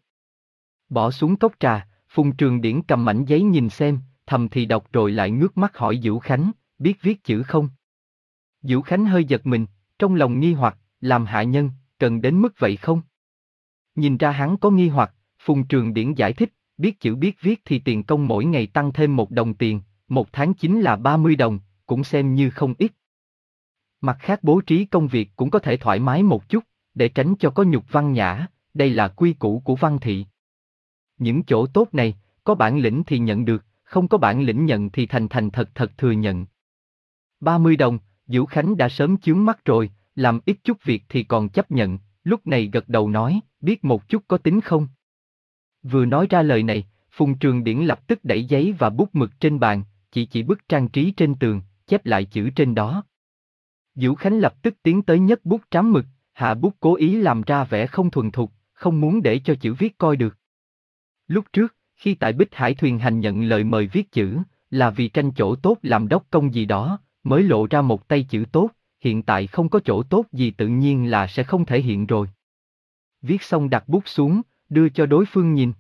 bỏ xuống cốc trà, Phùng Trường Điển cầm mảnh giấy nhìn xem, thầm thì đọc rồi lại ngước mắt hỏi Dữu Khánh, biết viết chữ không? Dữu Khánh hơi giật mình, trong lòng nghi hoặc, làm hạ nhân, cần đến mức vậy không? Nhìn ra hắn có nghi hoặc, Phùng Trường Điển giải thích, biết chữ biết viết thì tiền công mỗi ngày tăng thêm một đồng tiền, một tháng chính là ba mươi đồng, cũng xem như không ít. Mặt khác bố trí công việc cũng có thể thoải mái một chút, để tránh cho có nhục văn nhã, đây là quy củ của Văn Thị. Những chỗ tốt này, có bản lĩnh thì nhận được, không có bản lĩnh nhận thì thành thành thật thật thừa nhận. ba mươi đồng, Vũ Khánh đã sớm chướng mắt rồi, làm ít chút việc thì còn chấp nhận, lúc này gật đầu nói, biết một chút có tính không? Vừa nói ra lời này, Phùng Trường Điển lập tức đẩy giấy và bút mực trên bàn, chỉ chỉ bức trang trí trên tường, chép lại chữ trên đó. Vũ Khánh lập tức tiến tới nhấc bút trám mực, hạ bút cố ý làm ra vẻ không thuần thục, không muốn để cho chữ viết coi được. Lúc trước, khi tại Bích Hải Thuyền Hành nhận lời mời viết chữ, là vì tranh chỗ tốt làm đốc công gì đó, mới lộ ra một tay chữ tốt, hiện tại không có chỗ tốt gì tự nhiên là sẽ không thể hiện rồi. Viết xong đặt bút xuống, đưa cho đối phương nhìn.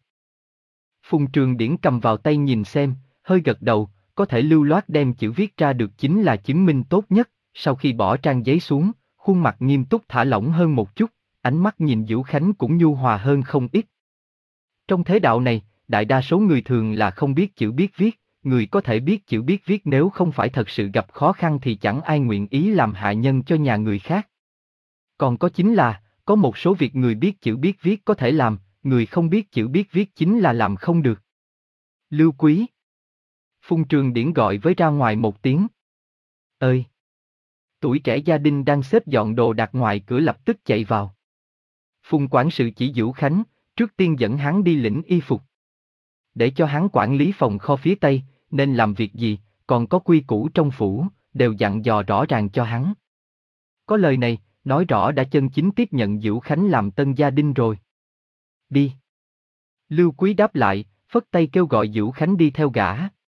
Phùng Trường Điển cầm vào tay nhìn xem, hơi gật đầu, có thể lưu loát đem chữ viết ra được chính là chứng minh tốt nhất, sau khi bỏ trang giấy xuống, khuôn mặt nghiêm túc thả lỏng hơn một chút, ánh mắt nhìn Vũ Khánh cũng nhu hòa hơn không ít. Trong thế đạo này, đại đa số người thường là không biết chữ biết viết, người có thể biết chữ biết viết nếu không phải thật sự gặp khó khăn thì chẳng ai nguyện ý làm hạ nhân cho nhà người khác. Còn có chính là, có một số việc người biết chữ biết viết có thể làm, người không biết chữ biết viết chính là làm không được. Lưu Quý. Phùng Trường Điển gọi với ra ngoài một tiếng. Ơi! Tuổi trẻ gia đình đang xếp dọn đồ đặt ngoài cửa lập tức chạy vào. Phùng quản sự chỉ Vũ Khánh, trước tiên dẫn hắn đi lĩnh y phục. Để cho hắn quản lý phòng kho phía Tây, nên làm việc gì, còn có quy củ trong phủ, đều dặn dò rõ ràng cho hắn. Có lời này, nói rõ đã chân chính tiếp nhận Vũ Khánh làm tân gia đình rồi. Đi. Lưu Quý đáp lại, phất tay kêu gọi Vũ Khánh đi theo gã.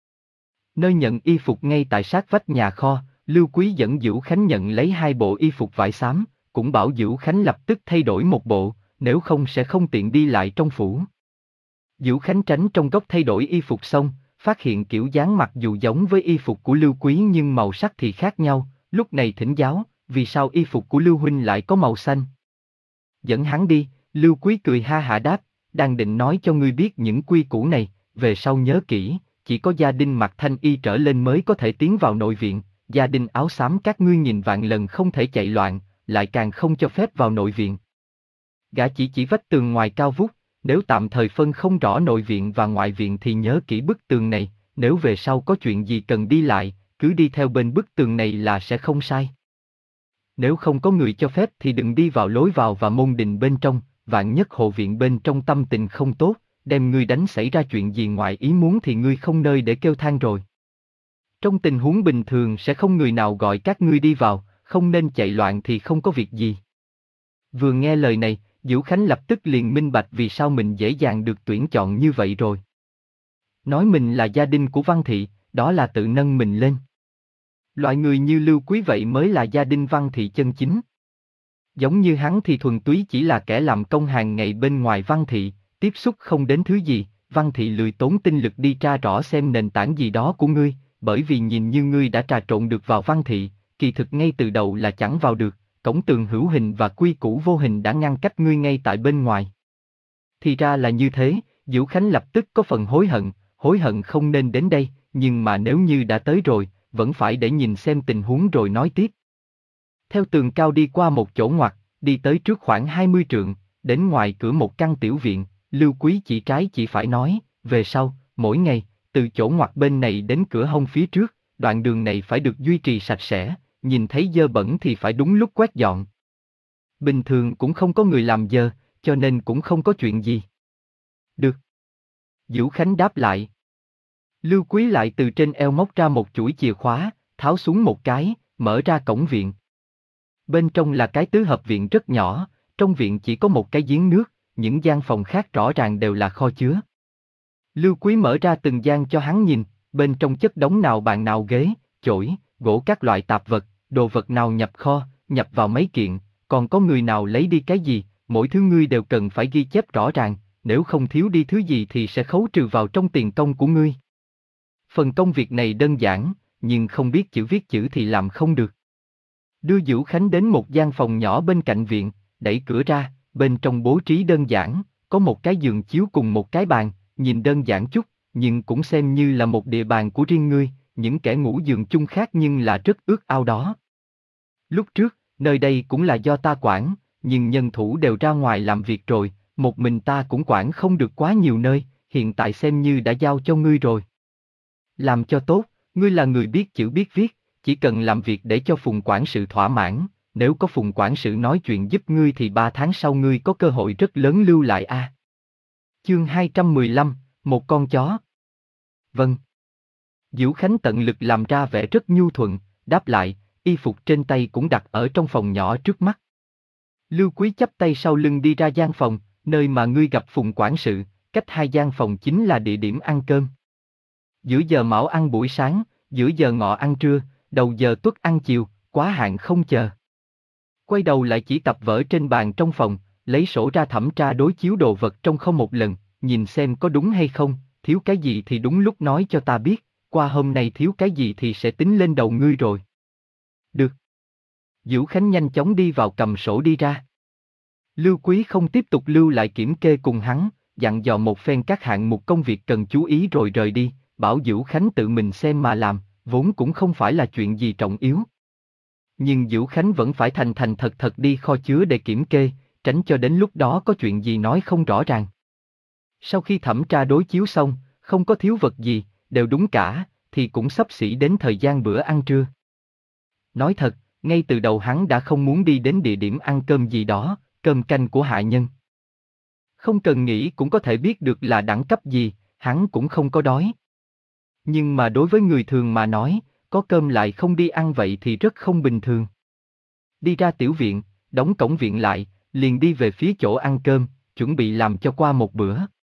Nơi nhận y phục ngay tại sát vách nhà kho, Lưu Quý dẫn Vũ Khánh nhận lấy hai bộ y phục vải xám, cũng bảo Vũ Khánh lập tức thay đổi một bộ, nếu không sẽ không tiện đi lại trong phủ. Vũ Khánh tránh trong góc thay đổi y phục xong, phát hiện kiểu dáng mặc dù giống với y phục của Lưu Quý nhưng màu sắc thì khác nhau, lúc này thỉnh giáo, vì sao y phục của Lưu Huynh lại có màu xanh? Dẫn hắn đi, Lưu Quý cười ha hả đáp, đang định nói cho ngươi biết những quy củ này, về sau nhớ kỹ, chỉ có gia đình mặc thanh y trở lên mới có thể tiến vào nội viện, gia đình áo xám các ngươi nhìn vạn lần không thể chạy loạn, lại càng không cho phép vào nội viện. Gã chỉ chỉ vách tường ngoài cao vút, nếu tạm thời phân không rõ nội viện và ngoại viện thì nhớ kỹ bức tường này, nếu về sau có chuyện gì cần đi lại, cứ đi theo bên bức tường này là sẽ không sai. Nếu không có người cho phép thì đừng đi vào lối vào và môn đình bên trong, vạn nhất hộ viện bên trong tâm tình không tốt, đem ngươi đánh xảy ra chuyện gì ngoài ý muốn thì ngươi không nơi để kêu than rồi. Trong tình huống bình thường sẽ không người nào gọi các ngươi đi vào, không nên chạy loạn thì không có việc gì. Vừa nghe lời này, Vũ Khánh lập tức liền minh bạch vì sao mình dễ dàng được tuyển chọn như vậy rồi. Nói mình là gia đình của Văn Thị, đó là tự nâng mình lên. Loại người như Lưu Quý vậy mới là gia đình Văn Thị chân chính. Giống như hắn thì thuần túy chỉ là kẻ làm công hàng ngày bên ngoài Văn Thị, tiếp xúc không đến thứ gì, Văn Thị lười tốn tinh lực đi tra rõ xem nền tảng gì đó của ngươi, bởi vì nhìn như ngươi đã trà trộn được vào Văn Thị, kỳ thực ngay từ đầu là chẳng vào được, cổng tường hữu hình và quy củ vô hình đã ngăn cách ngươi ngay tại bên ngoài. Thì ra là như thế, Vũ Khánh lập tức có phần hối hận, hối hận không nên đến đây, nhưng mà nếu như đã tới rồi, vẫn phải để nhìn xem tình huống rồi nói tiếp. Theo tường cao đi qua một chỗ ngoặt, đi tới trước khoảng hai mươi trượng, đến ngoài cửa một căn tiểu viện, Lưu Quý chỉ trái chỉ phải nói, về sau, mỗi ngày, từ chỗ ngoặt bên này đến cửa hông phía trước, đoạn đường này phải được duy trì sạch sẽ, nhìn thấy dơ bẩn thì phải đúng lúc quét dọn. Bình thường cũng không có người làm dơ, cho nên cũng không có chuyện gì. Được. Vũ Khánh đáp lại. Lưu Quý lại từ trên eo móc ra một chuỗi chìa khóa, tháo xuống một cái, mở ra cổng viện. Bên trong là cái tứ hợp viện rất nhỏ, trong viện chỉ có một cái giếng nước, những gian phòng khác rõ ràng đều là kho chứa. Lưu Quý mở ra từng gian cho hắn nhìn, bên trong chất đống nào bàn nào ghế, chổi, gỗ các loại tạp vật, đồ vật nào nhập kho, nhập vào mấy kiện, còn có người nào lấy đi cái gì, mỗi thứ ngươi đều cần phải ghi chép rõ ràng, nếu không thiếu đi thứ gì thì sẽ khấu trừ vào trong tiền công của ngươi. Phần công việc này đơn giản, nhưng không biết chữ viết chữ thì làm không được. Đưa Vũ Khánh đến một gian phòng nhỏ bên cạnh viện, đẩy cửa ra, bên trong bố trí đơn giản, có một cái giường chiếu cùng một cái bàn, nhìn đơn giản chút, nhưng cũng xem như là một địa bàn của riêng ngươi, những kẻ ngủ giường chung khác nhưng là rất ước ao đó. Lúc trước, nơi đây cũng là do ta quản, nhưng nhân thủ đều ra ngoài làm việc rồi, một mình ta cũng quản không được quá nhiều nơi, hiện tại xem như đã giao cho ngươi rồi. Làm cho tốt, ngươi là người biết chữ biết viết, chỉ cần làm việc để cho Phùng quản sự thỏa mãn, nếu có Phùng quản sự nói chuyện giúp ngươi thì ba tháng sau ngươi có cơ hội rất lớn lưu lại a. À. Chương hai trăm mười lăm, một con chó. Vâng. Diễu Khánh tận lực làm ra vẻ rất nhu thuận, đáp lại, y phục trên tay cũng đặt ở trong phòng nhỏ trước mắt. Lưu Quý chắp tay sau lưng đi ra gian phòng, nơi mà ngươi gặp Phùng quản sự, cách hai gian phòng chính là địa điểm ăn cơm. Giữa giờ mão ăn buổi sáng, giữa giờ ngọ ăn trưa, đầu giờ tuất ăn chiều, quá hạn không chờ. Quay đầu lại chỉ tập vở trên bàn trong phòng, lấy sổ ra thẩm tra đối chiếu đồ vật trong không một lần, nhìn xem có đúng hay không, thiếu cái gì thì đúng lúc nói cho ta biết, qua hôm nay thiếu cái gì thì sẽ tính lên đầu ngươi rồi. Được. Diễu Khánh nhanh chóng đi vào cầm sổ đi ra. Lưu Quý không tiếp tục lưu lại kiểm kê cùng hắn, dặn dò một phen các hạng mục công việc cần chú ý rồi rời đi, bảo Diễu Khánh tự mình xem mà làm, vốn cũng không phải là chuyện gì trọng yếu. Nhưng Diễu Khánh vẫn phải thành thành thật thật đi kho chứa để kiểm kê, tránh cho đến lúc đó có chuyện gì nói không rõ ràng. Sau khi thẩm tra đối chiếu xong, không có thiếu vật gì, đều đúng cả, thì cũng xấp xỉ đến thời gian bữa ăn trưa. Nói thật, ngay từ đầu hắn đã không muốn đi đến địa điểm ăn cơm gì đó, cơm canh của hạ nhân. Không cần nghĩ cũng có thể biết được là đẳng cấp gì, hắn cũng không có đói. Nhưng mà đối với người thường mà nói, có cơm lại không đi ăn vậy thì rất không bình thường. Đi ra tiểu viện, đóng cổng viện lại, liền đi về phía chỗ ăn cơm, chuẩn bị làm cho qua một bữa.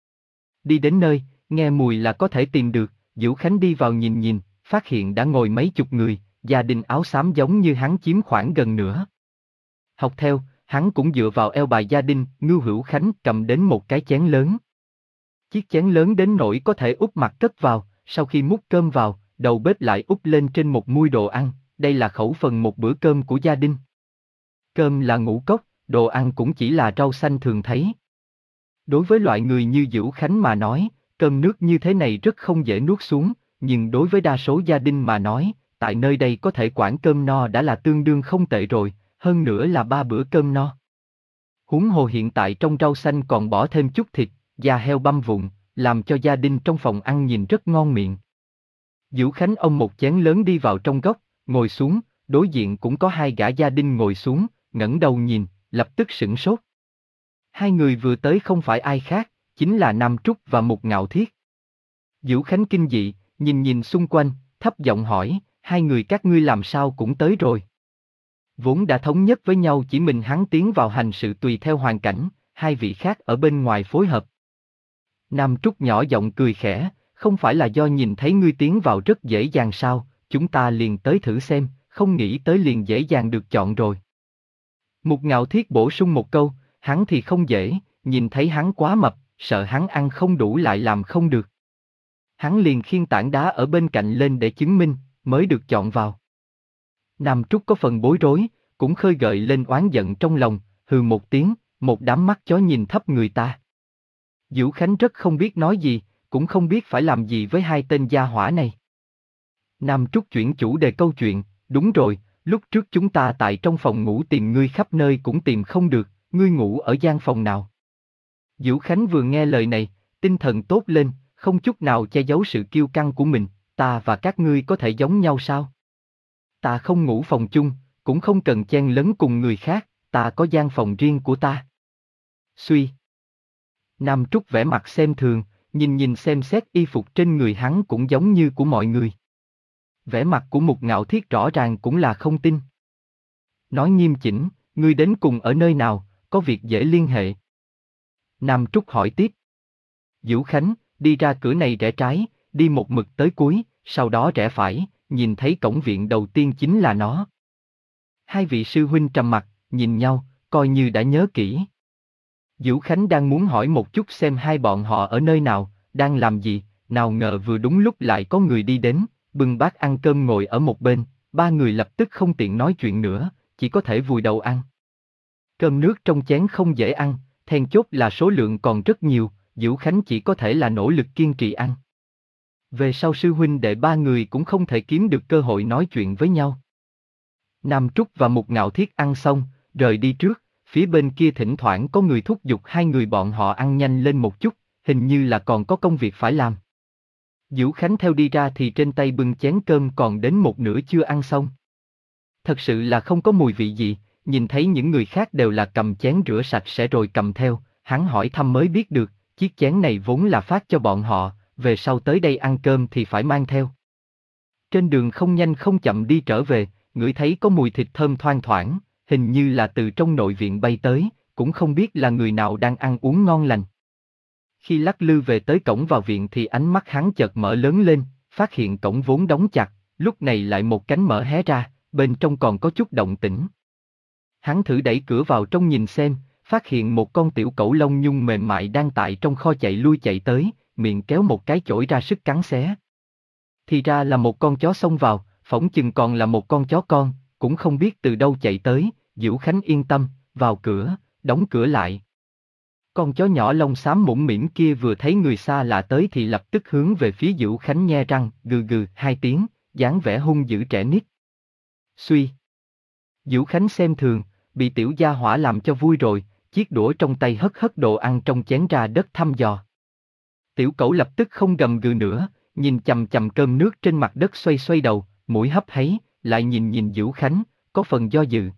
Đi đến nơi, nghe mùi là có thể tìm được, Diễu Khánh đi vào nhìn nhìn, phát hiện đã ngồi mấy chục người, gia đình áo xám giống như hắn chiếm khoảng gần nửa. Học theo, hắn cũng dựa vào eo bài gia đình, Ngưu Hữu Khánh cầm đến một cái chén lớn. Chiếc chén lớn đến nỗi có thể úp mặt cất vào, sau khi múc cơm vào, đầu bếp lại úp lên trên một muôi đồ ăn, đây là khẩu phần một bữa cơm của gia đình. Cơm là ngũ cốc, đồ ăn cũng chỉ là rau xanh thường thấy. Đối với loại người như Diễu Khánh mà nói, cơm nước như thế này rất không dễ nuốt xuống, nhưng đối với đa số gia đình mà nói, tại nơi đây có thể quản cơm no đã là tương đương không tệ rồi, hơn nữa là ba bữa cơm no. Huống hồ hiện tại trong rau xanh còn bỏ thêm chút thịt, da heo băm vụn, làm cho gia đình trong phòng ăn nhìn rất ngon miệng. Diễu Khánh ông một chén lớn đi vào trong góc, ngồi xuống, đối diện cũng có hai gã gia đình ngồi xuống, ngẩng đầu nhìn, lập tức sửng sốt. Hai người vừa tới không phải ai khác, chính là Nam Trúc và Mục Ngạo Thiết. Diễu Khánh kinh dị, nhìn nhìn xung quanh, thấp giọng hỏi, hai người các ngươi làm sao cũng tới rồi. Vốn đã thống nhất với nhau chỉ mình hắn tiến vào hành sự tùy theo hoàn cảnh, hai vị khác ở bên ngoài phối hợp. Nam Trúc nhỏ giọng cười khẽ, không phải là do nhìn thấy ngươi tiến vào rất dễ dàng sao, chúng ta liền tới thử xem, không nghĩ tới liền dễ dàng được chọn rồi. Mục Ngạo Thiết bổ sung một câu, hắn thì không dễ, nhìn thấy hắn quá mập, sợ hắn ăn không đủ lại làm không được. Hắn liền khiêng tảng đá ở bên cạnh lên để chứng minh, mới được chọn vào. Nam Trúc có phần bối rối, cũng khơi gợi lên oán giận trong lòng, hừ một tiếng, một đám mắt chó nhìn thấp người ta. Diễu Khánh rất không biết nói gì, cũng không biết phải làm gì với hai tên gia hỏa này. Nam Trúc chuyển chủ đề câu chuyện, đúng rồi, lúc trước chúng ta tại trong phòng ngủ tìm ngươi khắp nơi cũng tìm không được, ngươi ngủ ở gian phòng nào? Diễu Khánh vừa nghe lời này, tinh thần tốt lên, không chút nào che giấu sự kiêu căng của mình, ta và các ngươi có thể giống nhau sao? Ta không ngủ phòng chung, cũng không cần chen lấn cùng người khác, ta có gian phòng riêng của ta. Suy. Nam Trúc vẻ mặt xem thường, nhìn nhìn xem xét y phục trên người hắn cũng giống như của mọi người. Vẻ mặt của Mục Ngạo Thiết rõ ràng cũng là không tin. Nói nghiêm chỉnh, ngươi đến cùng ở nơi nào, có việc dễ liên hệ. Nam Trúc hỏi tiếp. Diễu Khánh, đi ra cửa này rẽ trái, đi một mực tới cuối, sau đó rẽ phải, nhìn thấy cổng viện đầu tiên chính là nó. Hai vị sư huynh trầm mặt, nhìn nhau, coi như đã nhớ kỹ. Diễu Khánh đang muốn hỏi một chút xem hai bọn họ ở nơi nào, đang làm gì, nào ngờ vừa đúng lúc lại có người đi đến, bưng bát ăn cơm ngồi ở một bên, ba người lập tức không tiện nói chuyện nữa, chỉ có thể vùi đầu ăn. Cơm nước trong chén không dễ ăn, then chốt là số lượng còn rất nhiều, Diễu Khánh chỉ có thể là nỗ lực kiên trì ăn. Về sau sư huynh đệ ba người cũng không thể kiếm được cơ hội nói chuyện với nhau. Nam Trúc và Mục Ngạo Thiết ăn xong, rời đi trước, phía bên kia thỉnh thoảng có người thúc giục hai người bọn họ ăn nhanh lên một chút, hình như là còn có công việc phải làm. Vũ Khánh theo đi ra thì trên tay bưng chén cơm còn đến một nửa chưa ăn xong. Thật sự là không có mùi vị gì, nhìn thấy những người khác đều là cầm chén rửa sạch sẽ rồi cầm theo, hắn hỏi thăm mới biết được, chiếc chén này vốn là phát cho bọn họ, về sau tới đây ăn cơm thì phải mang theo. Trên đường không nhanh không chậm đi trở về, ngửi thấy có mùi thịt thơm thoang thoảng, hình như là từ trong nội viện bay tới, cũng không biết là người nào đang ăn uống ngon lành. Khi lắc lư về tới cổng vào viện thì ánh mắt hắn chợt mở lớn lên, phát hiện cổng vốn đóng chặt, lúc này lại một cánh mở hé ra, bên trong còn có chút động tĩnh. Hắn thử đẩy cửa vào trong nhìn xem, phát hiện một con tiểu cẩu lông nhung mềm mại đang tại trong kho chạy lui chạy tới, miệng kéo một cái chổi ra sức cắn xé. Thì ra là một con chó xông vào, phỏng chừng còn là một con chó con, cũng không biết từ đâu chạy tới, Diễu Khánh yên tâm, vào cửa, đóng cửa lại. Con chó nhỏ lông xám mũm mĩm kia vừa thấy người xa lạ tới thì lập tức hướng về phía Diễu Khánh nhe răng, gừ gừ hai tiếng, dáng vẻ hung dữ trẻ nít. Suy. Diễu Khánh xem thường, bị tiểu gia hỏa làm cho vui rồi, chiếc đũa trong tay hất hất đồ ăn trong chén ra đất thăm dò. Tiểu cẩu lập tức không gầm gừ nữa, nhìn chằm chằm cơm nước trên mặt đất xoay xoay đầu, mũi hấp háy, lại nhìn nhìn Diễu Khánh, có phần do dự.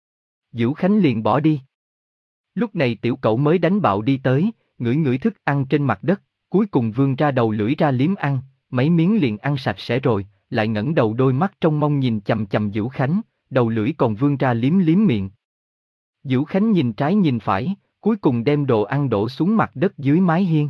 Diễu Khánh liền bỏ đi. Lúc này tiểu cẩu mới đánh bạo đi tới, ngửi ngửi thức ăn trên mặt đất, cuối cùng vươn ra đầu lưỡi ra liếm ăn, mấy miếng liền ăn sạch sẽ rồi, lại ngẩng đầu đôi mắt trong mong nhìn chằm chằm Diễu Khánh, đầu lưỡi còn vươn ra liếm liếm miệng. Diễu Khánh nhìn trái nhìn phải, cuối cùng đem đồ ăn đổ xuống mặt đất dưới mái hiên.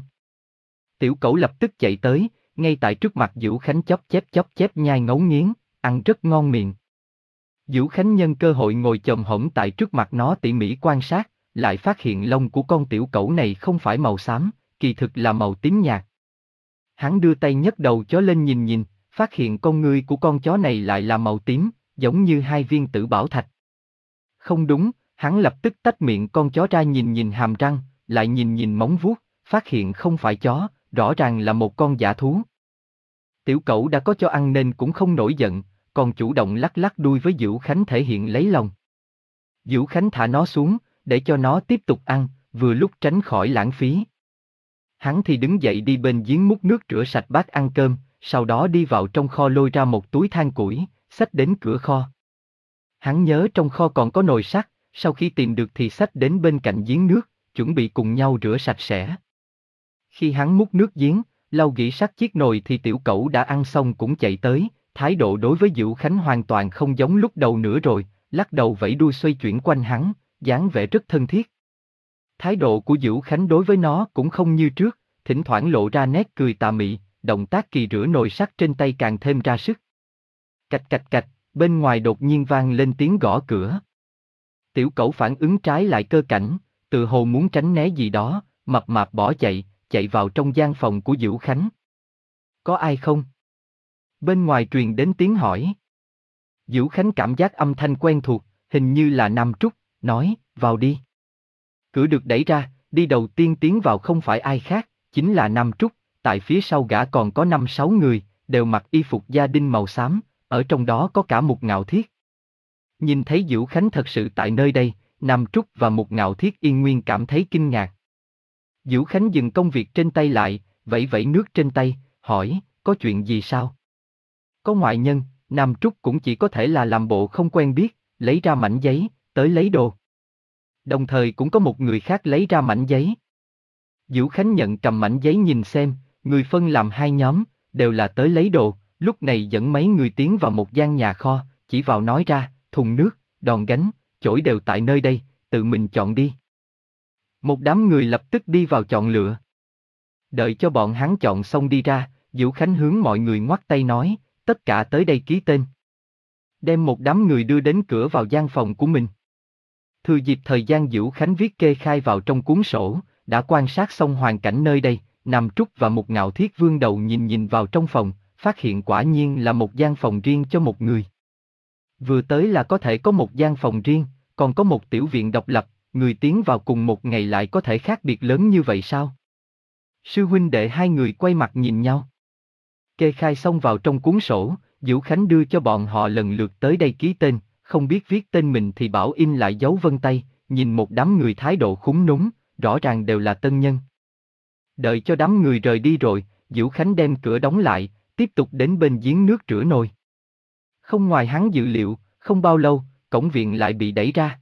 Tiểu cẩu lập tức chạy tới, ngay tại trước mặt Diễu Khánh chóp chép chóp chép nhai ngấu nghiến, ăn rất ngon miệng. Diễu Khánh nhân cơ hội ngồi chồm hổm tại trước mặt nó tỉ mỉ quan sát, lại phát hiện lông của con tiểu cẩu này không phải màu xám, kỳ thực là màu tím nhạt. Hắn đưa tay nhấc đầu chó lên nhìn nhìn, phát hiện con ngươi của con chó này lại là màu tím, giống như hai viên tử bảo thạch. Không đúng, hắn lập tức tách miệng con chó ra nhìn nhìn hàm răng, lại nhìn nhìn móng vuốt, phát hiện không phải chó, rõ ràng là một con dã thú. Tiểu cẩu đã có cho ăn nên cũng không nổi giận, còn chủ động lắc lắc đuôi với Diễu Khánh thể hiện lấy lòng. Diễu Khánh thả nó xuống, để cho nó tiếp tục ăn, vừa lúc tránh khỏi lãng phí. Hắn thì đứng dậy đi bên giếng múc nước rửa sạch bát ăn cơm, sau đó đi vào trong kho lôi ra một túi than củi, xách đến cửa kho. Hắn nhớ trong kho còn có nồi sắt, sau khi tìm được thì xách đến bên cạnh giếng nước, chuẩn bị cùng nhau rửa sạch sẽ. Khi hắn múc nước giếng, lau gỉ sắt chiếc nồi thì tiểu cẩu đã ăn xong cũng chạy tới, thái độ đối với Diễu Khánh hoàn toàn không giống lúc đầu nữa rồi, lắc đầu vẫy đuôi xoay chuyển quanh hắn, dáng vẻ rất thân thiết. Thái độ của Diễu Khánh đối với nó cũng không như trước, thỉnh thoảng lộ ra nét cười tà mị, động tác kỳ rửa nồi sắt trên tay càng thêm ra sức. Cạch cạch cạch, bên ngoài đột nhiên vang lên tiếng gõ cửa. Tiểu cẩu phản ứng trái lại cơ cảnh, tự hồ muốn tránh né gì đó, mập mạp bỏ chạy, chạy vào trong gian phòng của Diễu Khánh. Có ai không? Bên ngoài truyền đến tiếng hỏi. Diễu Khánh cảm giác âm thanh quen thuộc, hình như là Nam Trúc, nói, vào đi. Cửa được đẩy ra, đi đầu tiên tiến vào không phải ai khác, chính là Nam Trúc, tại phía sau gã còn có năm sáu người, đều mặc y phục gia đình màu xám, ở trong đó có cả Mục Ngạo Thiết. Nhìn thấy Diễu Khánh thật sự tại nơi đây, Nam Trúc và Mục Ngạo Thiết yên nguyên cảm thấy kinh ngạc. Diễu Khánh dừng công việc trên tay lại, vẫy vẫy nước trên tay, hỏi, có chuyện gì sao? Có ngoại nhân, Nam Trúc cũng chỉ có thể là làm bộ không quen biết, lấy ra mảnh giấy, tới lấy đồ. Đồng thời cũng có một người khác lấy ra mảnh giấy. Diễu Khánh nhận cầm mảnh giấy nhìn xem, người phân làm hai nhóm, đều là tới lấy đồ, lúc này dẫn mấy người tiến vào một gian nhà kho, chỉ vào nói ra, thùng nước, đòn gánh, chổi đều tại nơi đây, tự mình chọn đi. Một đám người lập tức đi vào chọn lựa. Đợi cho bọn hắn chọn xong đi ra, Diễu Khánh hướng mọi người ngoắt tay nói, tất cả tới đây ký tên. Đem một đám người đưa đến cửa vào gian phòng của mình. Thừa dịp thời gian Diễu Khánh viết kê khai vào trong cuốn sổ, đã quan sát xong hoàn cảnh nơi đây, Nam Trúc và Mục Ngạo Thiết vươn đầu nhìn nhìn vào trong phòng, phát hiện quả nhiên là một gian phòng riêng cho một người. Vừa tới là có thể có một gian phòng riêng, còn có một tiểu viện độc lập, người tiến vào cùng một ngày lại có thể khác biệt lớn như vậy sao? Sư huynh đệ hai người quay mặt nhìn nhau. Kê khai xong vào trong cuốn sổ, Vũ Khánh đưa cho bọn họ lần lượt tới đây ký tên, không biết viết tên mình thì bảo in lại dấu vân tay, nhìn một đám người thái độ khúm núm, rõ ràng đều là tân nhân. Đợi cho đám người rời đi rồi, Vũ Khánh đem cửa đóng lại, tiếp tục đến bên giếng nước rửa nồi. Không ngoài hắn dự liệu, không bao lâu, cổng viện lại bị đẩy ra.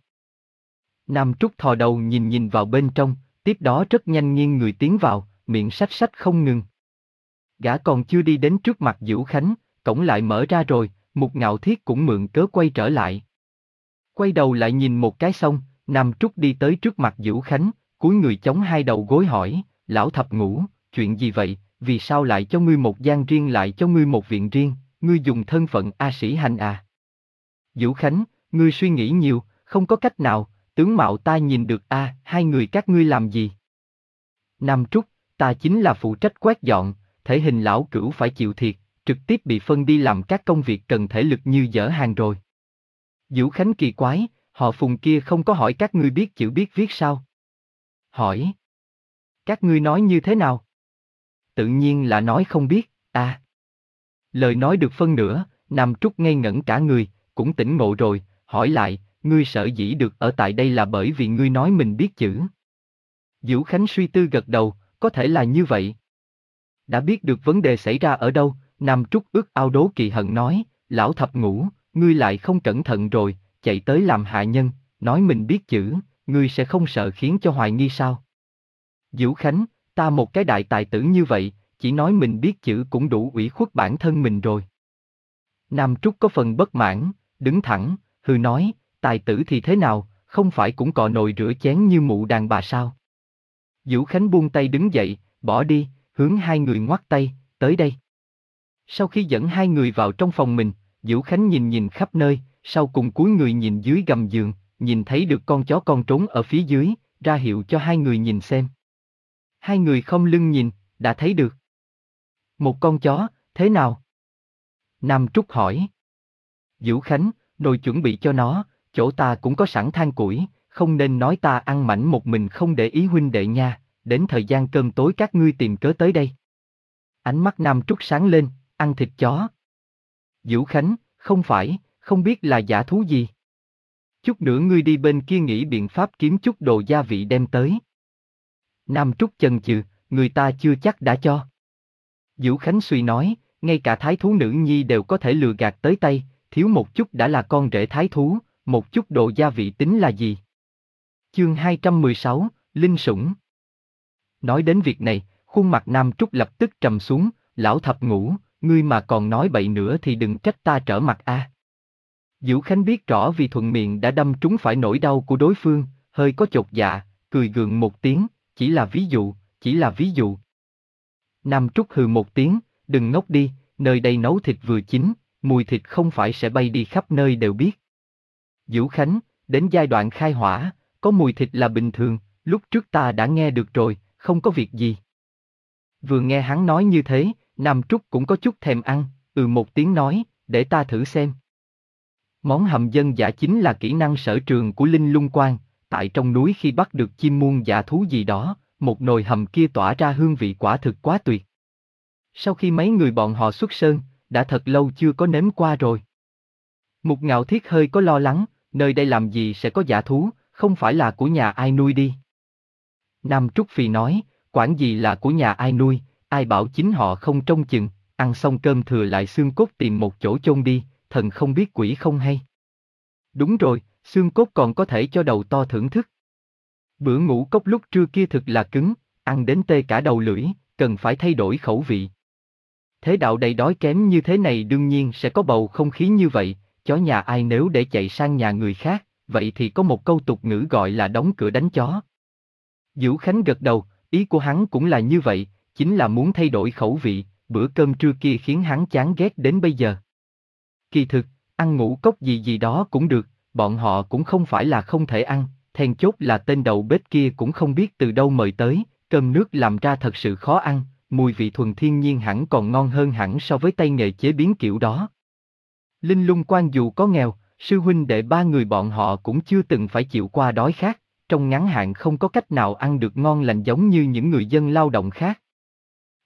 Nam Trúc thò đầu nhìn nhìn vào bên trong, tiếp đó rất nhanh nghiêng người tiến vào, miệng sách sách không ngừng. Gã còn chưa đi đến trước mặt Vũ Khánh, cổng lại mở ra rồi, Mục Ngạo Thiết cũng mượn cớ quay trở lại. Quay đầu lại nhìn một cái xong, Nam Trúc đi tới trước mặt Vũ Khánh, cúi người chống hai đầu gối hỏi, lão thập ngũ, chuyện gì vậy, vì sao lại cho ngươi một gian riêng lại cho ngươi một viện riêng, ngươi dùng thân phận A Sĩ Hành à? Vũ Khánh, ngươi suy nghĩ nhiều, không có cách nào, tướng mạo ta nhìn được a, à, hai người các ngươi làm gì? Nam Trúc, ta chính là phụ trách quét dọn, thể hình lão cửu phải chịu thiệt, trực tiếp bị phân đi làm các công việc cần thể lực như dỡ hàng rồi. Vũ Khánh kỳ quái, họ Phùng kia không có hỏi các ngươi biết chữ biết viết sao? Hỏi. Các ngươi nói như thế nào? Tự nhiên là nói không biết, à. Lời nói được phân nửa, Nam Trúc ngây ngẩn cả người, cũng tỉnh ngộ rồi, hỏi lại, ngươi sở dĩ được ở tại đây là bởi vì ngươi nói mình biết chữ. Vũ Khánh suy tư gật đầu, có thể là như vậy. Đã biết được vấn đề xảy ra ở đâu, Nam Trúc ước ao đố kỵ hận nói, lão thập ngũ, ngươi lại không cẩn thận rồi, chạy tới làm hạ nhân, nói mình biết chữ, ngươi sẽ không sợ khiến cho hoài nghi sao? Vũ Khánh, ta một cái đại tài tử như vậy, chỉ nói mình biết chữ cũng đủ ủy khuất bản thân mình rồi. Nam Trúc có phần bất mãn, đứng thẳng, hừ nói, tài tử thì thế nào, không phải cũng cọ nồi rửa chén như mụ đàn bà sao? Vũ Khánh buông tay đứng dậy, bỏ đi, hướng hai người ngoắt tay, tới đây. Sau khi dẫn hai người vào trong phòng mình, Vũ Khánh nhìn nhìn khắp nơi, sau cùng cúi người nhìn dưới gầm giường, nhìn thấy được con chó con trốn ở phía dưới, ra hiệu cho hai người nhìn xem. Hai người không lưng nhìn, đã thấy được. Một con chó, thế nào? Nam Trúc hỏi. Vũ Khánh, nồi chuẩn bị cho nó, chỗ ta cũng có sẵn than củi, không nên nói ta ăn mảnh một mình không để ý huynh đệ nha, đến thời gian cơm tối các ngươi tìm cớ tới đây. Ánh mắt Nam Trúc sáng lên, ăn thịt chó. Vũ Khánh, không phải, không biết là dã thú gì. Chút nữa ngươi đi bên kia nghĩ biện pháp kiếm chút đồ gia vị đem tới. Nam Trúc chần chừ, người ta chưa chắc đã cho. Vũ Khánh suy nói, ngay cả thái thú nữ nhi đều có thể lừa gạt tới tay, thiếu một chút đã là con rể thái thú, một chút đồ gia vị tính là gì? Chương hai trăm mười sáu, Linh Sủng. Nói đến việc này, khuôn mặt Nam Trúc lập tức trầm xuống, lão thập ngũ, ngươi mà còn nói bậy nữa thì đừng trách ta trở mặt a. À. Vũ Khánh biết rõ vì thuận miệng đã đâm trúng phải nỗi đau của đối phương, hơi có chột dạ, cười gượng một tiếng, chỉ là ví dụ, chỉ là ví dụ. Nam Trúc hừ một tiếng, đừng ngốc đi, nơi đây nấu thịt vừa chín, mùi thịt không phải sẽ bay đi khắp nơi đều biết. Vũ Khánh, đến giai đoạn khai hỏa, có mùi thịt là bình thường, lúc trước ta đã nghe được rồi, không có việc gì. Vừa nghe hắn nói như thế, Nam Trúc cũng có chút thèm ăn, ừ một tiếng nói, để ta thử xem. Món hầm dân dã chính là kỹ năng sở trường của Linh Lung Quan, tại trong núi khi bắt được chim muông dã thú gì đó, một nồi hầm kia tỏa ra hương vị quả thực quá tuyệt. Sau khi mấy người bọn họ xuất sơn, đã thật lâu chưa có nếm qua rồi. Mục Ngạo Thiết hơi có lo lắng, nơi đây làm gì sẽ có dã thú, không phải là của nhà ai nuôi đi. Nam Trúc Phì nói, quản gì là của nhà ai nuôi, ai bảo chính họ không trông chừng, ăn xong cơm thừa lại xương cốt tìm một chỗ chôn đi, thần không biết quỷ không hay. Đúng rồi, xương cốt còn có thể cho đầu to thưởng thức. Bữa ngũ cốc lúc trưa kia thực là cứng, ăn đến tê cả đầu lưỡi, cần phải thay đổi khẩu vị. Thế đạo đầy đói kém như thế này đương nhiên sẽ có bầu không khí như vậy, chó nhà ai nếu để chạy sang nhà người khác, vậy thì có một câu tục ngữ gọi là đóng cửa đánh chó. Vũ Khánh gật đầu, ý của hắn cũng là như vậy, chính là muốn thay đổi khẩu vị, bữa cơm trưa kia khiến hắn chán ghét đến bây giờ. Kỳ thực, ăn ngũ cốc gì gì đó cũng được, bọn họ cũng không phải là không thể ăn, then chốt là tên đầu bếp kia cũng không biết từ đâu mời tới, cơm nước làm ra thật sự khó ăn, mùi vị thuần thiên nhiên hẳn còn ngon hơn hẳn so với tay nghề chế biến kiểu đó. Linh Lung Quan dù có nghèo, sư huynh đệ ba người bọn họ cũng chưa từng phải chịu qua đói khát, trong ngắn hạn không có cách nào ăn được ngon lành giống như những người dân lao động khác.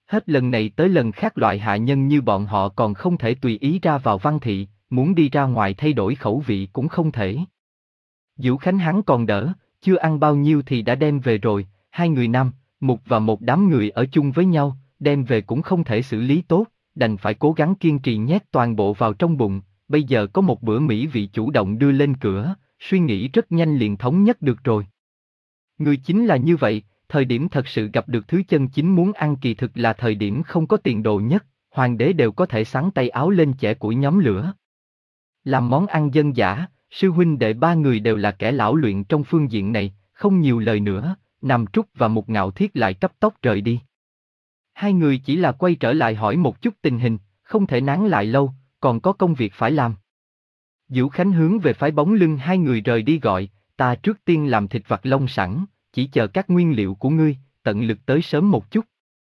Hết lần này tới lần khác loại hạ nhân như bọn họ còn không thể tùy ý ra vào Văn Thị, muốn đi ra ngoài thay đổi khẩu vị cũng không thể. Diệu Khánh hắn còn đỡ, chưa ăn bao nhiêu thì đã đem về rồi, hai người Nam, Mục và một đám người ở chung với nhau, đem về cũng không thể xử lý tốt, đành phải cố gắng kiên trì nhét toàn bộ vào trong bụng, bây giờ có một bữa mỹ vị chủ động đưa lên cửa, suy nghĩ rất nhanh liền thống nhất được rồi. Người chính là như vậy, thời điểm thật sự gặp được thứ chân chính muốn ăn kỳ thực là thời điểm không có tiền đồ nhất, hoàng đế đều có thể xắn tay áo lên chẻ củi nhóm lửa. Làm món ăn dân dã, sư huynh đệ ba người đều là kẻ lão luyện trong phương diện này, không nhiều lời nữa, Nam Trúc và Mục Ngạo Thiết lại cấp tốc rời đi. Hai người chỉ là quay trở lại hỏi một chút tình hình, không thể nán lại lâu, còn có công việc phải làm. Diệu Khánh hướng về phái bóng lưng hai người rời đi gọi, ta trước tiên làm thịt vặt lông sẵn, chỉ chờ các nguyên liệu của ngươi, tận lực tới sớm một chút.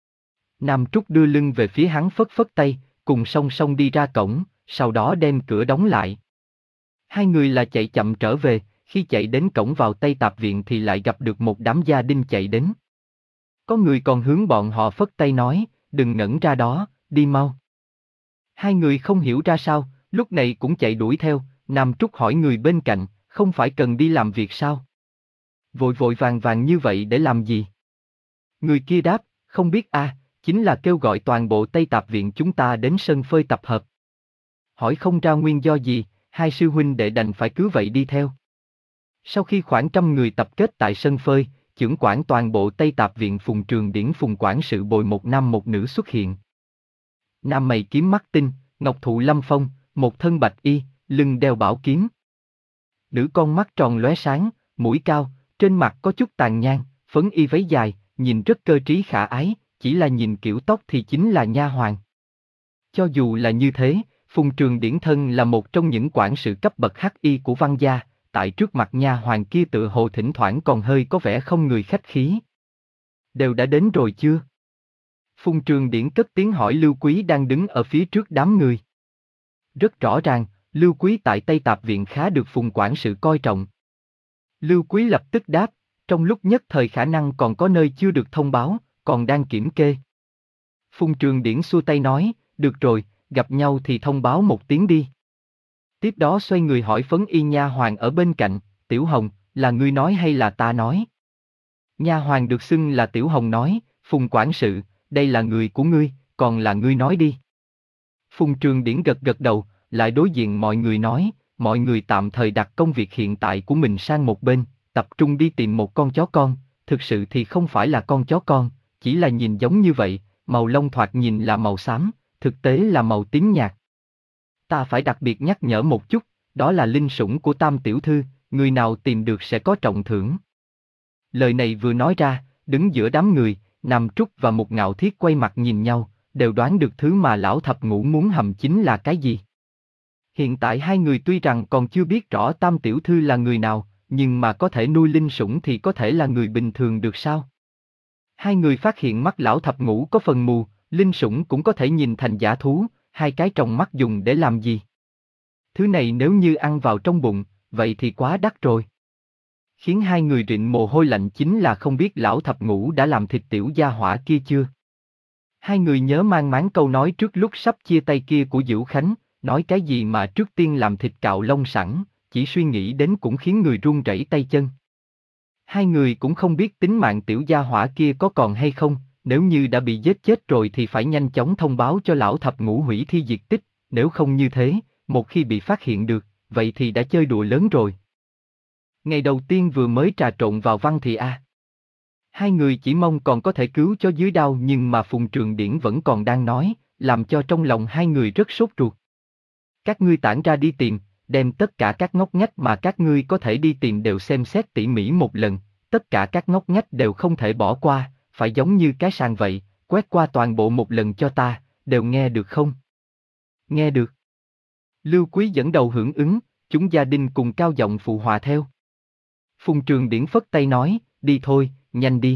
Nam Trúc đưa lưng về phía hắn phất phất tay, cùng song song đi ra cổng, sau đó đem cửa đóng lại. Hai người là chạy chậm trở về, khi chạy đến cổng vào Tây Tạp Viện thì lại gặp được một đám gia đình chạy đến. Có người còn hướng bọn họ phất tay nói, đừng ngẩn ra đó, đi mau. Hai người không hiểu ra sao, lúc này cũng chạy đuổi theo, Nam Trúc hỏi người bên cạnh, không phải cần đi làm việc sao? Vội vội vàng vàng như vậy để làm gì? Người kia đáp, không biết a, à, chính là kêu gọi toàn bộ Tây Tạp Viện chúng ta đến sân phơi tập hợp. Hỏi không ra nguyên do gì, hai sư huynh đệ đành phải cứ vậy đi theo. Sau khi khoảng trăm người tập kết tại sân phơi, chưởng quản toàn bộ Tây Tạp Viện Phùng Trường Điển Phùng quản sự bồi một nam một nữ xuất hiện. Nam mày kiếm mắt tinh, ngọc thụ lâm phong, một thân bạch y, lưng đeo bảo kiếm. Nữ con mắt tròn lóe sáng, mũi cao, trên mặt có chút tàn nhang, phấn y váy dài, nhìn rất cơ trí khả ái, chỉ là nhìn kiểu tóc thì chính là nha hoàn. Cho dù là như thế, Phùng Trường Điển thân là một trong những quản sự cấp bậc hắc y của Văn gia, tại trước mặt nha hoàn kia tự hồ thỉnh thoảng còn hơi có vẻ không người khách khí. Đều đã đến rồi chưa? Phùng Trường Điển cất tiếng hỏi Lưu Quý đang đứng ở phía trước đám người. Rất rõ ràng, Lưu Quý tại Tây Tạp Viện khá được Phùng quản sự coi trọng. Lưu Quý lập tức đáp, trong lúc nhất thời khả năng còn có nơi chưa được thông báo, còn đang kiểm kê. Phùng Trường Điển xua tay nói, được rồi, gặp nhau thì thông báo một tiếng đi. Tiếp đó xoay người hỏi phấn y nha hoàn ở bên cạnh, Tiểu Hồng, là ngươi nói hay là ta nói? Nha hoàn được xưng là Tiểu Hồng nói, Phùng quản sự, đây là người của ngươi, còn là ngươi nói đi. Phùng Trường Điển gật gật đầu, lại đối diện mọi người nói, mọi người tạm thời đặt công việc hiện tại của mình sang một bên, tập trung đi tìm một con chó con, thực sự thì không phải là con chó con, chỉ là nhìn giống như vậy, màu lông thoạt nhìn là màu xám, thực tế là màu tím nhạt. Ta phải đặc biệt nhắc nhở một chút, đó là linh sủng của Tam tiểu thư, người nào tìm được sẽ có trọng thưởng. Lời này vừa nói ra, đứng giữa đám người, Nam Trúc và Mục Ngạo Thiết quay mặt nhìn nhau, đều đoán được thứ mà lão thập ngũ muốn hầm chính là cái gì. Hiện tại hai người tuy rằng còn chưa biết rõ Tam tiểu thư là người nào, nhưng mà có thể nuôi linh sủng thì có thể là người bình thường được sao? Hai người phát hiện mắt lão thập ngũ có phần mù, linh sủng cũng có thể nhìn thành giả thú, hai cái tròng mắt dùng để làm gì? Thứ này nếu như ăn vào trong bụng, vậy thì quá đắt rồi. Khiến hai người rịn mồ hôi lạnh chính là không biết lão thập ngũ đã làm thịt tiểu gia hỏa kia chưa. Hai người nhớ mang máng câu nói trước lúc sắp chia tay kia của Diệu Khánh, nói cái gì mà trước tiên làm thịt cạo lông sẵn, chỉ suy nghĩ đến cũng khiến người run rẩy tay chân. Hai người cũng không biết tính mạng tiểu gia hỏa kia có còn hay không, nếu như đã bị giết chết rồi thì phải nhanh chóng thông báo cho lão thập ngũ hủy thi diệt tích, nếu không như thế, một khi bị phát hiện được, vậy thì đã chơi đùa lớn rồi. Ngày đầu tiên vừa mới trà trộn vào Văn thì a. Hai người chỉ mong còn có thể cứu cho dưới đao nhưng mà Phùng Trường Điển vẫn còn đang nói, làm cho trong lòng hai người rất sốt ruột. Các ngươi tản ra đi tìm, đem tất cả các ngóc ngách mà các ngươi có thể đi tìm đều xem xét tỉ mỉ một lần, tất cả các ngóc ngách đều không thể bỏ qua, phải giống như cái sàn vậy, quét qua toàn bộ một lần cho ta, đều nghe được không? Nghe được. Lưu Quý dẫn đầu hưởng ứng, chúng gia đình cùng cao giọng phụ họa theo. Phùng Trường Điển phất tay nói, đi thôi, nhanh đi.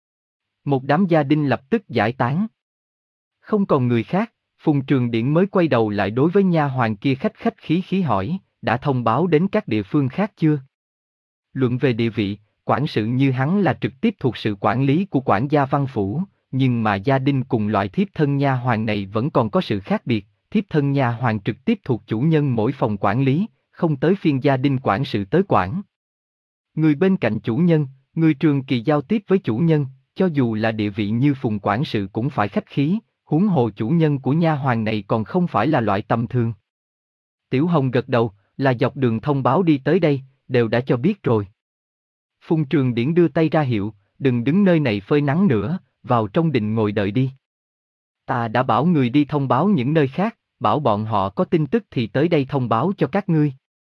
Một đám gia đình lập tức giải tán. Không còn người khác, Phùng Trường Điển mới quay đầu lại đối với nha hoàn kia khách khách khí khí hỏi, đã thông báo đến các địa phương khác chưa? Luận về địa vị, quản sự như hắn là trực tiếp thuộc sự quản lý của quản gia Văn Phủ, nhưng mà gia đình cùng loại thiếp thân nha hoàn này vẫn còn có sự khác biệt, thiếp thân nha hoàn trực tiếp thuộc chủ nhân mỗi phòng quản lý, không tới phiên gia đình quản sự tới quản. Người bên cạnh chủ nhân, người trường kỳ giao tiếp với chủ nhân, cho dù là địa vị như phùng quản sự cũng phải khách khí, huống hồ chủ nhân của nha hoàn này còn không phải là loại tầm thường. Tiểu Hồng gật đầu, là dọc đường thông báo đi tới đây, đều đã cho biết rồi. Phùng Trường Điển đưa tay ra hiệu, đừng đứng nơi này phơi nắng nữa, vào trong đình ngồi đợi đi. Ta đã bảo người đi thông báo những nơi khác, bảo bọn họ có tin tức thì tới đây thông báo cho các ngươi.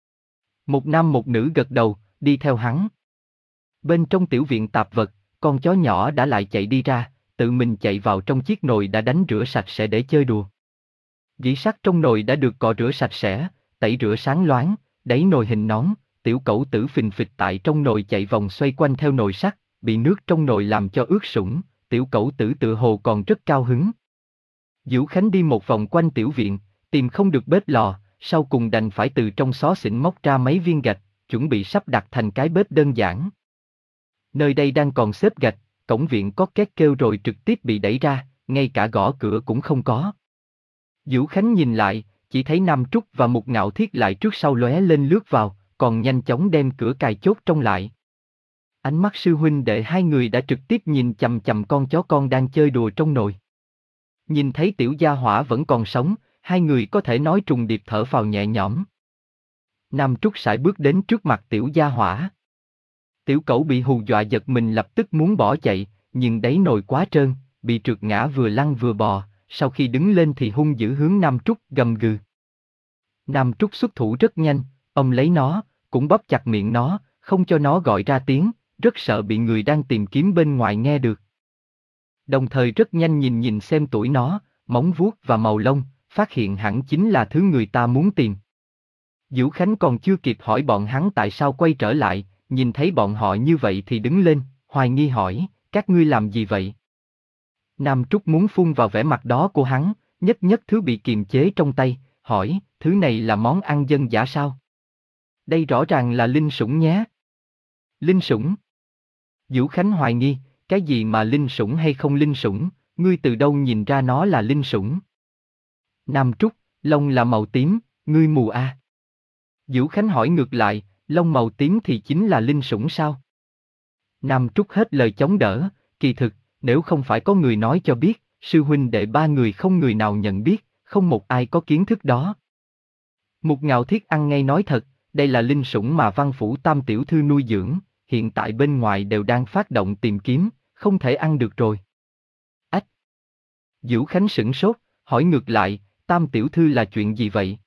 Một nam một nữ gật đầu, đi theo hắn. Bên trong tiểu viện tạp vật, con chó nhỏ đã lại chạy đi ra, tự mình chạy vào trong chiếc nồi đã đánh rửa sạch sẽ để chơi đùa. Dĩ sắt trong nồi đã được cọ rửa sạch sẽ, tẩy rửa sáng loáng, đáy nồi hình nón, tiểu cẩu tử phình phịch tại trong nồi chạy vòng xoay quanh theo nồi sắt, bị nước trong nồi làm cho ướt sũng, tiểu cẩu tử tự hồ còn rất cao hứng. Dữu Khánh đi một vòng quanh tiểu viện, tìm không được bếp lò, sau cùng đành phải từ trong xó xỉnh móc ra mấy viên gạch, chuẩn bị sắp đặt thành cái bếp đơn giản. Nơi đây đang còn xếp gạch, cổng viện có két kêu rồi trực tiếp bị đẩy ra, ngay cả gõ cửa cũng không có. Dữu Khánh nhìn lại, chỉ thấy Nam Trúc và Mục Ngạo Thiết lại trước sau lóe lên lướt vào, còn nhanh chóng đem cửa cài chốt trong lại. Ánh mắt sư huynh đệ hai người đã trực tiếp nhìn chằm chằm con chó con đang chơi đùa trong nồi. Nhìn thấy tiểu gia hỏa vẫn còn sống, hai người có thể nói trùng điệp thở phào nhẹ nhõm. Nam Trúc sải bước đến trước mặt tiểu gia hỏa. Tiểu cẩu bị hù dọa giật mình lập tức muốn bỏ chạy, nhưng đáy nồi quá trơn, bị trượt ngã vừa lăn vừa bò, sau khi đứng lên thì hung dữ hướng Nam Trúc gầm gừ. Nam Trúc xuất thủ rất nhanh, ông lấy nó, cũng bóp chặt miệng nó, không cho nó gọi ra tiếng, rất sợ bị người đang tìm kiếm bên ngoài nghe được. Đồng thời rất nhanh nhìn nhìn xem tuổi nó, móng vuốt và màu lông, phát hiện hẳn chính là thứ người ta muốn tìm. Dữu Khánh còn chưa kịp hỏi bọn hắn tại sao quay trở lại, nhìn thấy bọn họ như vậy thì đứng lên, hoài nghi hỏi, các ngươi làm gì vậy? Nam Trúc muốn phun vào vẻ mặt đó của hắn, nhất nhất thứ bị kiềm chế trong tay, hỏi, thứ này là món ăn dân dã sao? Đây rõ ràng là linh sủng nhé. Linh sủng? Dữu Khánh hoài nghi, cái gì mà linh sủng hay không linh sủng, ngươi từ đâu nhìn ra nó là linh sủng? Nam Trúc, lông là màu tím, ngươi mù à? Dữu Khánh hỏi ngược lại, lông màu tím thì chính là linh sủng sao? Nam Trúc hết lời chống đỡ, kỳ thực, nếu không phải có người nói cho biết, sư huynh đệ ba người không người nào nhận biết, không một ai có kiến thức đó. Mục Ngạo Thiết ăn ngay nói thật, đây là linh sủng mà Văn Phủ Tam tiểu thư nuôi dưỡng, hiện tại bên ngoài đều đang phát động tìm kiếm, không thể ăn được rồi. Ách! Dữu Khánh sửng sốt, hỏi ngược lại, Tam tiểu thư là chuyện gì vậy?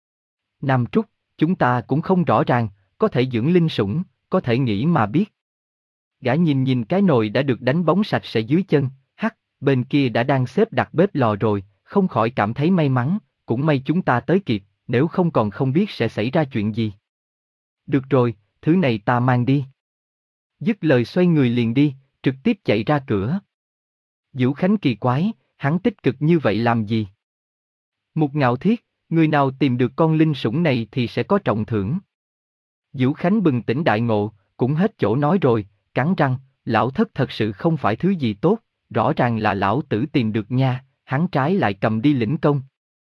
Nam Trúc, chúng ta cũng không rõ ràng, có thể dưỡng linh sủng, có thể nghĩ mà biết. Gã nhìn nhìn cái nồi đã được đánh bóng sạch sẽ dưới chân, hắc, bên kia đã đang xếp đặt bếp lò rồi, không khỏi cảm thấy may mắn, cũng may chúng ta tới kịp, nếu không còn không biết sẽ xảy ra chuyện gì. Được rồi, thứ này ta mang đi. Dứt lời xoay người liền đi, trực tiếp chạy ra cửa. Dữu Khánh kỳ quái, hắn tích cực như vậy làm gì? Mục Ngạo Thiết, người nào tìm được con linh sủng này thì sẽ có trọng thưởng. Dữu Khánh bừng tỉnh đại ngộ, cũng hết chỗ nói rồi, cắn răng, lão thất thật sự không phải thứ gì tốt, rõ ràng là lão tử tìm được nha, hắn trái lại cầm đi lĩnh công.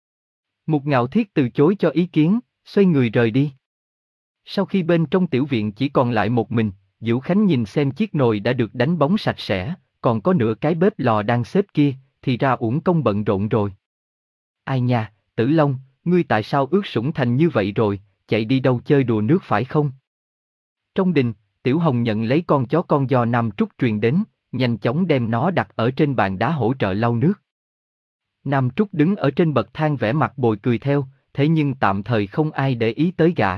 Mục Ngạo Thiết từ chối cho ý kiến, xoay người rời đi. Sau khi bên trong tiểu viện chỉ còn lại một mình, Dữu Khánh nhìn xem chiếc nồi đã được đánh bóng sạch sẽ, còn có nửa cái bếp lò đang xếp kia, thì ra uổng công bận rộn rồi. Ai nha, Tử Long, ngươi tại sao ướt sũng thành như vậy rồi, chạy đi đâu chơi đùa nước phải không? Trong đình, Tiểu Hồng nhận lấy con chó con do Nam Trúc truyền đến, nhanh chóng đem nó đặt ở trên bàn đá hỗ trợ lau nước. Nam Trúc đứng ở trên bậc thang vẻ mặt bồi cười theo, thế nhưng tạm thời không ai để ý tới gã.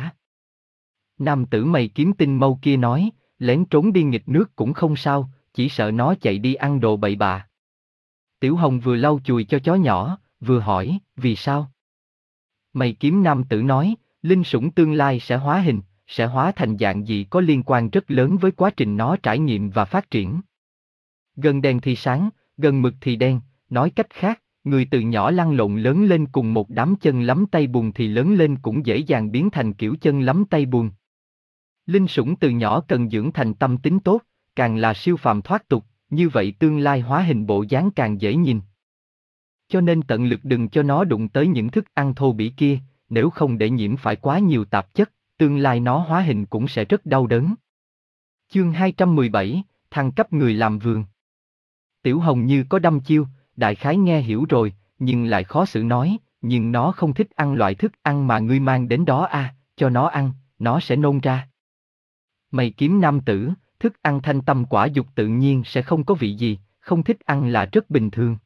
Nam tử mày kiếm tinh mâu kia nói, lén trốn đi nghịch nước cũng không sao, chỉ sợ nó chạy đi ăn đồ bậy bạ. Tiểu Hồng vừa lau chùi cho chó nhỏ, vừa hỏi, vì sao? Mày kiếm nam tử nói, linh sủng tương lai sẽ hóa hình, sẽ hóa thành dạng gì có liên quan rất lớn với quá trình nó trải nghiệm và phát triển. Gần đèn thì sáng, gần mực thì đen, nói cách khác, người từ nhỏ lăn lộn lớn lên cùng một đám chân lắm tay bùn thì lớn lên cũng dễ dàng biến thành kiểu chân lắm tay bùn. Linh sủng từ nhỏ cần dưỡng thành tâm tính tốt, càng là siêu phàm thoát tục, như vậy tương lai hóa hình bộ dáng càng dễ nhìn. Cho nên tận lực đừng cho nó đụng tới những thức ăn thô bỉ kia, nếu không để nhiễm phải quá nhiều tạp chất, tương lai nó hóa hình cũng sẽ rất đau đớn. Chương hai trăm mười bảy, thăng cấp người làm vườn. Tiểu Hồng như có đăm chiêu, đại khái nghe hiểu rồi, nhưng lại khó xử nói, nhưng nó không thích ăn loại thức ăn mà ngươi mang đến đó à, cho nó ăn, nó sẽ nôn ra. Mày kiếm nam tử, thức ăn thanh tâm quả dục tự nhiên sẽ không có vị gì, không thích ăn là rất bình thường.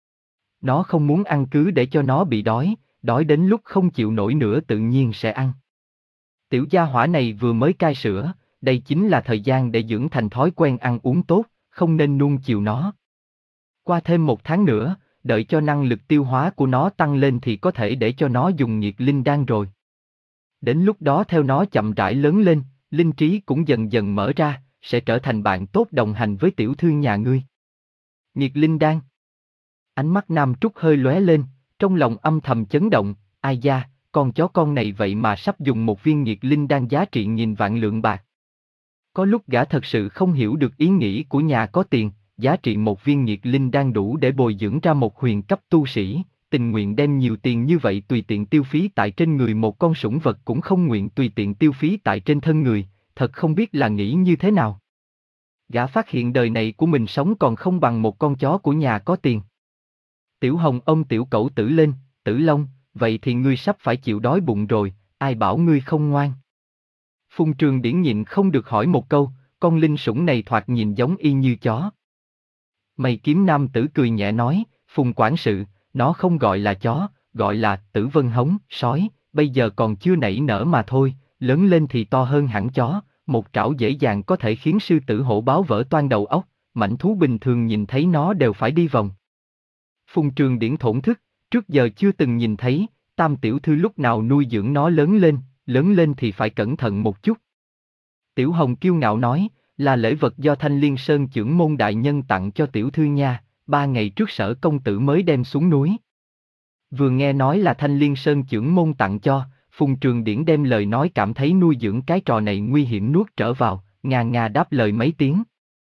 Nó không muốn ăn cứ để cho nó bị đói, đói đến lúc không chịu nổi nữa tự nhiên sẽ ăn. Tiểu gia hỏa này vừa mới cai sữa, đây chính là thời gian để dưỡng thành thói quen ăn uống tốt, không nên nuông chiều nó. Qua thêm một tháng nữa, đợi cho năng lực tiêu hóa của nó tăng lên thì có thể để cho nó dùng nhiệt linh đan rồi. Đến lúc đó theo nó chậm rãi lớn lên, linh trí cũng dần dần mở ra, sẽ trở thành bạn tốt đồng hành với tiểu thư nhà ngươi. Nhiệt linh đan. Ánh mắt Nam Trúc hơi lóe lên, trong lòng âm thầm chấn động, ai da, con chó con này vậy mà sắp dùng một viên nhiệt linh đan giá trị nghìn vạn lượng bạc. Có lúc gã thật sự không hiểu được ý nghĩ của nhà có tiền, giá trị một viên nhiệt linh đan đủ để bồi dưỡng ra một huyền cấp tu sĩ, tình nguyện đem nhiều tiền như vậy tùy tiện tiêu phí tại trên người một con sủng vật cũng không nguyện tùy tiện tiêu phí tại trên thân người, thật không biết là nghĩ như thế nào. Gã phát hiện đời này của mình sống còn không bằng một con chó của nhà có tiền. Tiểu Hồng ôm tiểu cẩu tử lên, Tử Long, vậy thì ngươi sắp phải chịu đói bụng rồi, ai bảo ngươi không ngoan. Phùng Trường Điển nhịn không được hỏi một câu, con linh sủng này thoạt nhìn giống y như chó. Mày kiếm nam tử cười nhẹ nói, Phùng quản sự, nó không gọi là chó, gọi là Tử Vân Hống, sói, bây giờ còn chưa nảy nở mà thôi, lớn lên thì to hơn hẳn chó, một trảo dễ dàng có thể khiến sư tử hổ báo vỡ toang đầu óc, mãnh thú bình thường nhìn thấy nó đều phải đi vòng. Phùng Trường Điển thổn thức, trước giờ chưa từng nhìn thấy, Tam tiểu thư lúc nào nuôi dưỡng nó lớn lên, lớn lên thì phải cẩn thận một chút. Tiểu Hồng kiêu ngạo nói, là lễ vật do Thanh Liên Sơn chưởng môn đại nhân tặng cho tiểu thư nha, ba ngày trước Sở công tử mới đem xuống núi. Vừa nghe nói là Thanh Liên Sơn chưởng môn tặng cho, Phùng Trường Điển đem lời nói cảm thấy nuôi dưỡng cái trò này nguy hiểm nuốt trở vào, ngà ngà đáp lời mấy tiếng.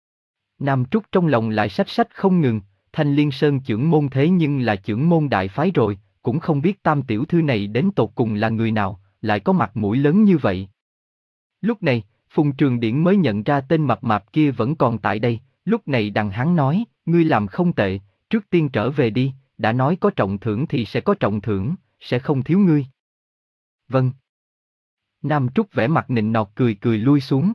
Nam Trúc trong lòng lại sách sách không ngừng, Thanh Liên Sơn chưởng môn thế nhưng là chưởng môn đại phái rồi, cũng không biết Tam tiểu thư này đến tột cùng là người nào, lại có mặt mũi lớn như vậy. Lúc này, Phùng Trường Điển mới nhận ra tên mập mạp kia vẫn còn tại đây, lúc này đằng hắn nói, ngươi làm không tệ, trước tiên trở về đi, đã nói có trọng thưởng thì sẽ có trọng thưởng, sẽ không thiếu ngươi. Vâng. Nam Trúc vẻ mặt nịnh nọt cười cười lui xuống.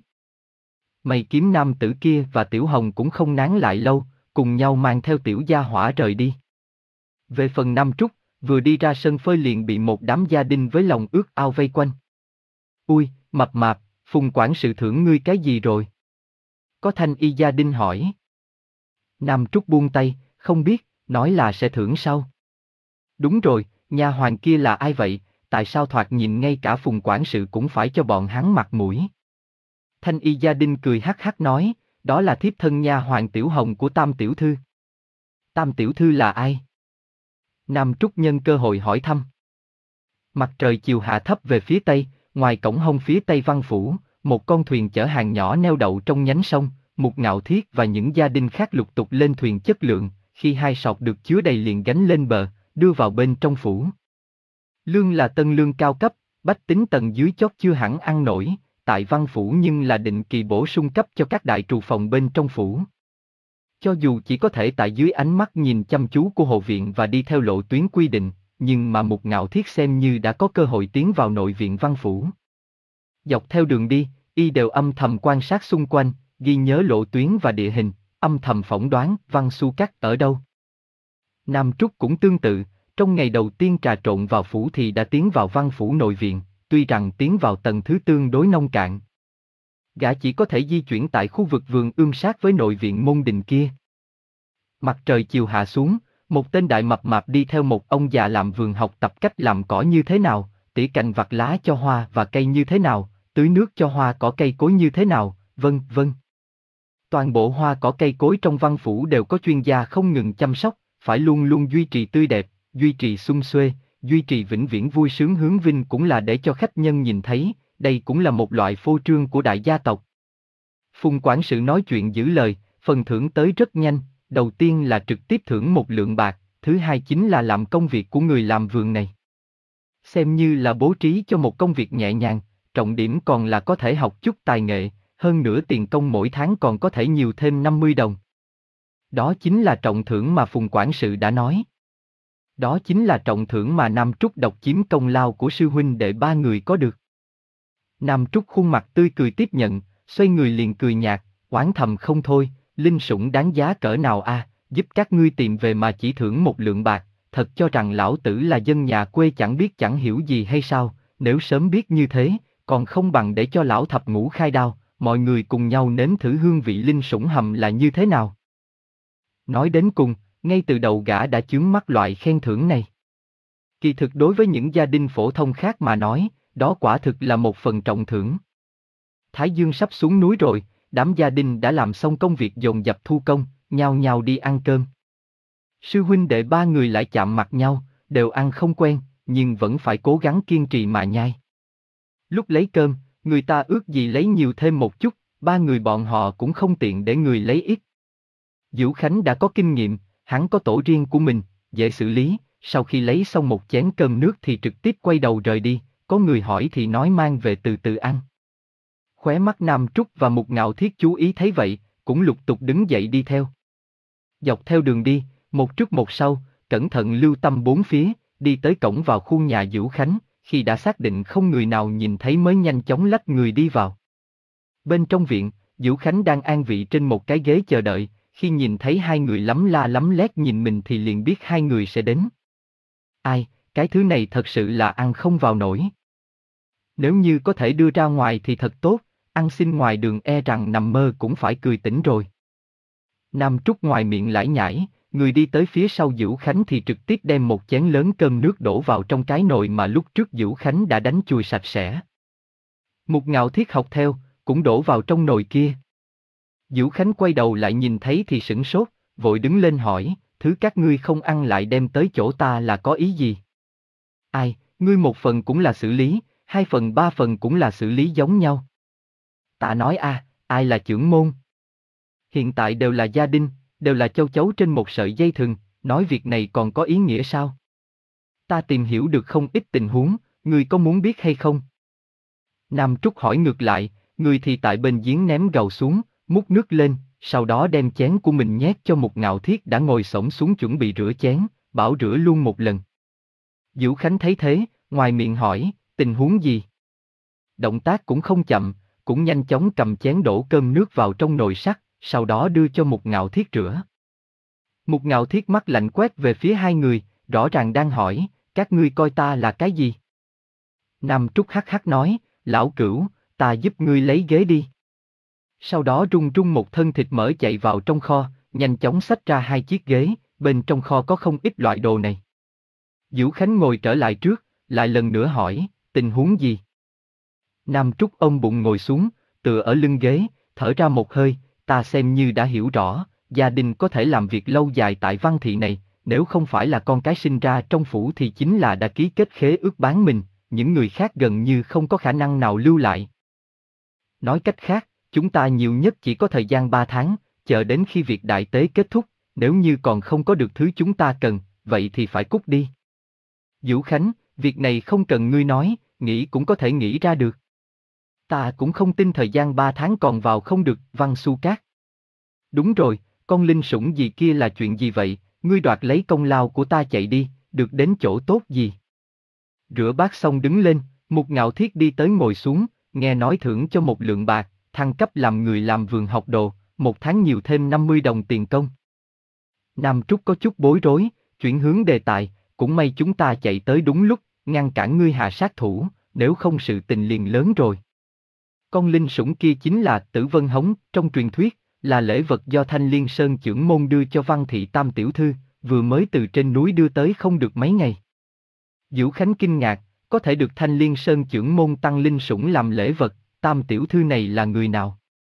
Mày kiếm nam tử kia và Tiểu Hồng cũng không nán lại lâu, cùng nhau mang theo tiểu gia hỏa rời đi. Về phần Nam Trúc, vừa đi ra sân phơi liền bị một đám gia đình với lòng ước ao vây quanh. Ui, mập mạp, Phùng quản sự thưởng ngươi cái gì rồi? Có thanh y gia đình hỏi. Nam Trúc buông tay, không biết, nói là sẽ thưởng sau. Đúng rồi, nha hoàn kia là ai vậy, tại sao thoạt nhìn ngay cả Phùng quản sự cũng phải cho bọn hắn mặt mũi? Thanh y gia đình cười hắc hắc nói, đó là thiếp thân nha hoàn Tiểu Hồng của Tam tiểu thư. Tam tiểu thư là ai? Nam Trúc nhân cơ hội hỏi thăm. Mặt trời chiều hạ thấp về phía tây, ngoài cổng hông phía tây văn phủ, một con thuyền chở hàng nhỏ neo đậu trong nhánh sông, Mục Ngạo Thiết và những gia đình khác lục tục lên thuyền chất lượng, khi hai sọt được chứa đầy liền gánh lên bờ, đưa vào bên trong phủ. Lương là tân lương cao cấp, bách tính tầng dưới chót chưa hẳn ăn nổi, tại văn phủ nhưng là định kỳ bổ sung cấp cho các đại trù phòng bên trong phủ. Cho dù chỉ có thể tại dưới ánh mắt nhìn chăm chú của hộ viện và đi theo lộ tuyến quy định, nhưng mà Mục Ngạo Thiết xem như đã có cơ hội tiến vào nội viện văn phủ. Dọc theo đường đi, y đều âm thầm quan sát xung quanh, ghi nhớ lộ tuyến và địa hình, âm thầm phỏng đoán Văn Xu Cát ở đâu. Nam Trúc cũng tương tự, trong ngày đầu tiên trà trộn vào phủ thì đã tiến vào văn phủ nội viện, tuy rằng tiến vào tầng thứ tương đối nông cạn. Gã chỉ có thể di chuyển tại khu vực vườn ươm sát với nội viện môn đình kia. Mặt trời chiều hạ xuống, một tên đại mập mạp đi theo một ông già làm vườn học tập cách làm cỏ như thế nào, tỉa cành vặt lá cho hoa và cây như thế nào, tưới nước cho hoa cỏ cây cối như thế nào, vân vân. Toàn bộ hoa cỏ cây cối trong văn phủ đều có chuyên gia không ngừng chăm sóc, phải luôn luôn duy trì tươi đẹp, duy trì xum xuê, duy trì vĩnh viễn vui sướng hướng vinh cũng là để cho khách nhân nhìn thấy, đây cũng là một loại phô trương của đại gia tộc. Phùng quản sự nói chuyện giữ lời, phần thưởng tới rất nhanh, đầu tiên là trực tiếp thưởng một lượng bạc, thứ hai chính là làm công việc của người làm vườn này. Xem như là bố trí cho một công việc nhẹ nhàng, trọng điểm còn là có thể học chút tài nghệ, hơn nữa tiền công mỗi tháng còn có thể nhiều thêm năm mươi đồng. Đó chính là trọng thưởng mà Phùng quản sự đã nói. Đó chính là trọng thưởng mà Nam Trúc độc chiếm công lao của sư huynh đệ ba người có được. Nam Trúc khuôn mặt tươi cười tiếp nhận, xoay người liền cười nhạt, oán thầm không thôi, linh sủng đáng giá cỡ nào a, à, giúp các ngươi tìm về mà chỉ thưởng một lượng bạc, thật cho rằng lão tử là dân nhà quê chẳng biết chẳng hiểu gì hay sao, nếu sớm biết như thế, còn không bằng để cho lão thập ngũ khai đao, mọi người cùng nhau nếm thử hương vị linh sủng hầm là như thế nào. Nói đến cùng, ngay từ đầu gã đã chướng mắt loại khen thưởng này. Kỳ thực đối với những gia đình phổ thông khác mà nói, đó quả thực là một phần trọng thưởng. Thái Dương sắp xuống núi rồi, đám gia đình đã làm xong công việc dồn dập thu công, nhao nhao đi ăn cơm. Sư huynh đệ ba người lại chạm mặt nhau, đều ăn không quen, nhưng vẫn phải cố gắng kiên trì mà nhai. Lúc lấy cơm, người ta ước gì lấy nhiều thêm một chút, ba người bọn họ cũng không tiện để người lấy ít. Dữu Khánh đã có kinh nghiệm, hắn có tổ riêng của mình, dễ xử lý, sau khi lấy xong một chén cơm nước thì trực tiếp quay đầu rời đi, có người hỏi thì nói mang về từ từ ăn. Khóe mắt Nam Trúc và Mục Ngạo Thiết chú ý thấy vậy, cũng lục tục đứng dậy đi theo. Dọc theo đường đi, một trước một sau, cẩn thận lưu tâm bốn phía, đi tới cổng vào khu nhà Dữu Khánh, khi đã xác định không người nào nhìn thấy mới nhanh chóng lách người đi vào. Bên trong viện, Dữu Khánh đang an vị trên một cái ghế chờ đợi, khi nhìn thấy hai người lắm la lắm lét nhìn mình thì liền biết hai người sẽ đến. Ai, cái thứ này thật sự là ăn không vào nổi. Nếu như có thể đưa ra ngoài thì thật tốt, ăn xin ngoài đường e rằng nằm mơ cũng phải cười tỉnh rồi. Nam Trúc ngoài miệng lải nhải, người đi tới phía sau Dữu Khánh thì trực tiếp đem một chén lớn cơm nước đổ vào trong cái nồi mà lúc trước Dữu Khánh đã đánh chùi sạch sẽ. Mục Ngạo Thiết học theo, cũng đổ vào trong nồi kia. Dữu Khánh quay đầu lại nhìn thấy thì sửng sốt, vội đứng lên hỏi, thứ các ngươi không ăn lại đem tới chỗ ta là có ý gì? Ai, ngươi một phần cũng là xử lý, hai phần ba phần cũng là xử lý giống nhau. Ta nói a, à, ai là chưởng môn? Hiện tại đều là gia đình, đều là châu chấu trên một sợi dây thừng, nói việc này còn có ý nghĩa sao? Ta tìm hiểu được không ít tình huống, ngươi có muốn biết hay không? Nam Trúc hỏi ngược lại, người thì tại bên giếng ném gầu xuống, múc nước lên, sau đó đem chén của mình nhét cho Mục Ngạo Thiết đã ngồi xổm xuống chuẩn bị rửa chén, bảo rửa luôn một lần. Dữu Khánh thấy thế, ngoài miệng hỏi, tình huống gì? Động tác cũng không chậm, cũng nhanh chóng cầm chén đổ cơm nước vào trong nồi sắt, sau đó đưa cho Mục Ngạo Thiết rửa. Mục Ngạo Thiết mắt lạnh quét về phía hai người, rõ ràng đang hỏi, các ngươi coi ta là cái gì? Nam Trúc hắc hắc nói, lão cửu, ta giúp ngươi lấy ghế đi. Sau đó rung rung một thân thịt mỡ chạy vào trong kho, nhanh chóng xách ra hai chiếc ghế, bên trong kho có không ít loại đồ này. Dữu Khánh ngồi trở lại trước, lại lần nữa hỏi, tình huống gì? Nam Trúc ôm bụng ngồi xuống, tựa ở lưng ghế, thở ra một hơi, ta xem như đã hiểu rõ, gia đình có thể làm việc lâu dài tại Văn Thị này, nếu không phải là con cái sinh ra trong phủ thì chính là đã ký kết khế ước bán mình, những người khác gần như không có khả năng nào lưu lại. Nói cách khác, chúng ta nhiều nhất chỉ có thời gian ba tháng, chờ đến khi việc đại tế kết thúc, nếu như còn không có được thứ chúng ta cần, vậy thì phải cút đi. Dữu Khánh, việc này không cần ngươi nói, nghĩ cũng có thể nghĩ ra được. Ta cũng không tin thời gian ba tháng còn vào không được, Văn Xu Cát. Đúng rồi, con linh sủng gì kia là chuyện gì vậy, ngươi đoạt lấy công lao của ta chạy đi, được đến chỗ tốt gì? Rửa bát xong đứng lên, Mục Ngạo Thiết đi tới ngồi xuống, nghe nói thưởng cho một lượng bạc, thăng cấp làm người làm vườn học đồ, một tháng nhiều thêm năm mươi đồng tiền công. Nam Trúc có chút bối rối, chuyển hướng đề tài, cũng may chúng ta chạy tới đúng lúc, ngăn cản ngươi hạ sát thủ, nếu không sự tình liền lớn rồi. Con linh sủng kia chính là Tử Vân Hống, trong truyền thuyết, là lễ vật do Thanh Liên Sơn chưởng môn đưa cho Văn Thị Tam tiểu thư, vừa mới từ trên núi đưa tới không được mấy ngày. Dữu Khánh kinh ngạc, có thể được Thanh Liên Sơn chưởng môn tăng linh sủng làm lễ vật, Tam tiểu thư này là người nào?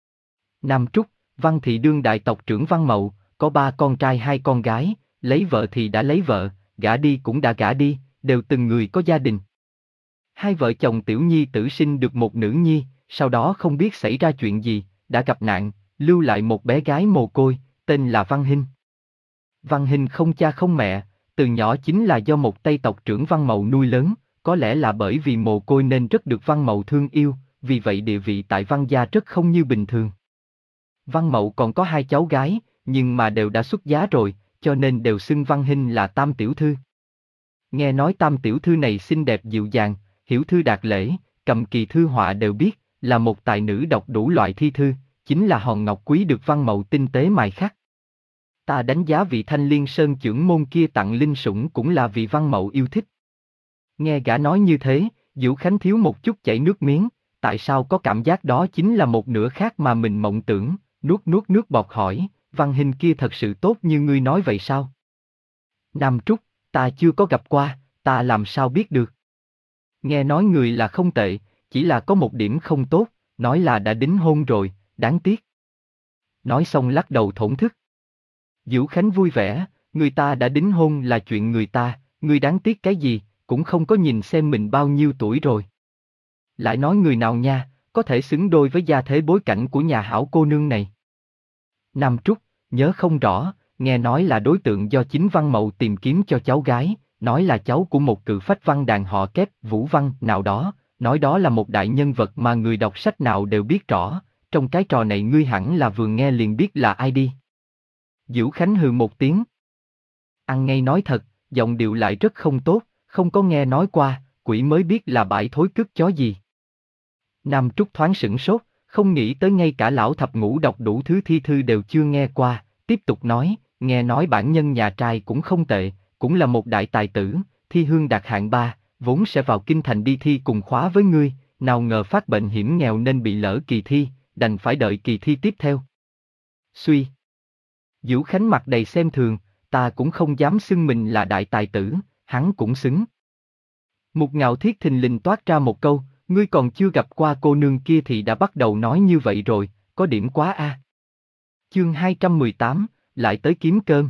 Nam Trúc, Văn Thị đương đại tộc trưởng Văn Mậu, có ba con trai hai con gái, lấy vợ thì đã lấy vợ, gả đi cũng đã gả đi, đều từng người có gia đình. Hai vợ chồng Tiểu Nhi tử sinh được một nữ nhi, sau đó không biết xảy ra chuyện gì, đã gặp nạn, lưu lại một bé gái mồ côi, tên là Văn Hinh. Văn Hinh không cha không mẹ, từ nhỏ chính là do một Tây tộc trưởng Văn Mậu nuôi lớn, có lẽ là bởi vì mồ côi nên rất được Văn Mậu thương yêu, vì vậy địa vị tại Văn gia rất không như bình thường. Văn Mậu còn có hai cháu gái, nhưng mà đều đã xuất giá rồi, cho nên đều xưng Văn Hinh là Tam tiểu thư. Nghe nói Tam tiểu thư này xinh đẹp dịu dàng, hiểu thư đạt lễ, cầm kỳ thư họa đều biết, là một tài nữ đọc đủ loại thi thư, chính là hòn ngọc quý được Văn Mậu tinh tế mài khắc. Ta đánh giá vị Thanh Liên Sơn chưởng môn kia tặng linh sủng cũng là vì Văn Mậu yêu thích. Nghe gã nói như thế, Vũ Khánh thiếu một chút chảy nước miếng, tại sao có cảm giác đó chính là một nửa khác mà mình mộng tưởng, nuốt nuốt nước bọt hỏi, Văn Hinh kia thật sự tốt như ngươi nói vậy sao? Nam Trúc, ta chưa có gặp qua, ta làm sao biết được? Nghe nói người là không tệ, chỉ là có một điểm không tốt, nói là đã đính hôn rồi, đáng tiếc. Nói xong lắc đầu thổn thức. Vũ Khánh vui vẻ, người ta đã đính hôn là chuyện người ta, ngươi đáng tiếc cái gì, cũng không có nhìn xem mình bao nhiêu tuổi rồi. Lại nói người nào nha, có thể xứng đôi với gia thế bối cảnh của nhà hảo cô nương này. Nam Trúc, nhớ không rõ, nghe nói là đối tượng do chính Văn Mậu tìm kiếm cho cháu gái, nói là cháu của một cự phách văn đàn họ Kép, Vũ Văn, nào đó, nói đó là một đại nhân vật mà người đọc sách nào đều biết rõ, trong cái trò này ngươi hẳn là vừa nghe liền biết là ai đi. Vũ Khánh hừ một tiếng. Ăn ngay nói thật, giọng điệu lại rất không tốt, không có nghe nói qua, quỷ mới biết là bãi thối cứt chó gì. Nam Trúc thoáng sửng sốt, không nghĩ tới ngay cả lão thập ngũ đọc đủ thứ thi thư đều chưa nghe qua, tiếp tục nói, nghe nói bản nhân nhà trai cũng không tệ, cũng là một đại tài tử, thi hương đạt hạng ba, vốn sẽ vào kinh thành đi thi cùng khóa với ngươi, nào ngờ phát bệnh hiểm nghèo nên bị lỡ kỳ thi, đành phải đợi kỳ thi tiếp theo. Suy. Vũ Khánh mặt đầy xem thường, ta cũng không dám xưng mình là đại tài tử, hắn cũng xứng. Mục Ngạo Thiết thình lình toát ra một câu, ngươi còn chưa gặp qua cô nương kia thì đã bắt đầu nói như vậy rồi, có điểm quá a. À. Chương hai trăm mười tám, lại tới kiếm cơm.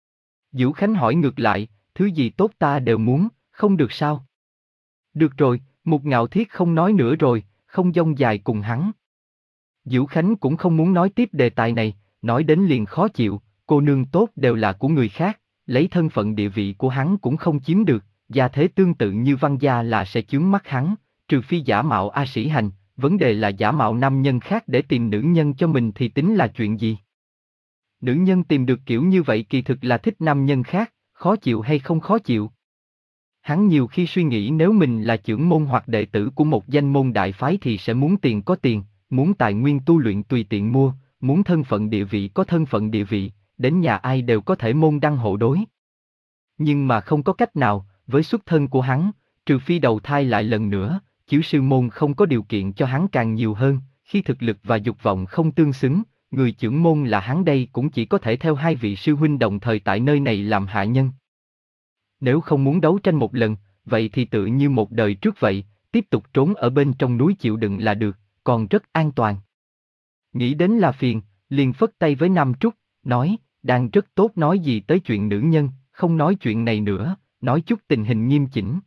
Vũ Khánh hỏi ngược lại, thứ gì tốt ta đều muốn, không được sao? Được rồi, Mục Ngạo Thiết không nói nữa rồi, không dông dài cùng hắn. Vũ Khánh cũng không muốn nói tiếp đề tài này, nói đến liền khó chịu, cô nương tốt đều là của người khác, lấy thân phận địa vị của hắn cũng không chiếm được, gia thế tương tự như Văn gia là sẽ chướng mắt hắn, trừ phi giả mạo A Sĩ Hành, vấn đề là giả mạo nam nhân khác để tìm nữ nhân cho mình thì tính là chuyện gì? Nữ nhân tìm được kiểu như vậy kỳ thực là thích nam nhân khác, khó chịu hay không khó chịu? Hắn nhiều khi suy nghĩ nếu mình là trưởng môn hoặc đệ tử của một danh môn đại phái thì sẽ muốn tiền có tiền, muốn tài nguyên tu luyện tùy tiện mua, muốn thân phận địa vị có thân phận địa vị, đến nhà ai đều có thể môn đăng hộ đối. Nhưng mà không có cách nào, với xuất thân của hắn, trừ phi đầu thai lại lần nữa, chiếu sư môn không có điều kiện cho hắn càng nhiều hơn, khi thực lực và dục vọng không tương xứng, người trưởng môn là hắn đây cũng chỉ có thể theo hai vị sư huynh đồng thời tại nơi này làm hạ nhân. Nếu không muốn đấu tranh một lần, vậy thì tự như một đời trước vậy, tiếp tục trốn ở bên trong núi chịu đựng là được, còn rất an toàn. Nghĩ đến là phiền, liền phất tay với Nam Trúc, nói, đang rất tốt nói gì tới chuyện nữ nhân, không nói chuyện này nữa, nói chút tình hình nghiêm chỉnh.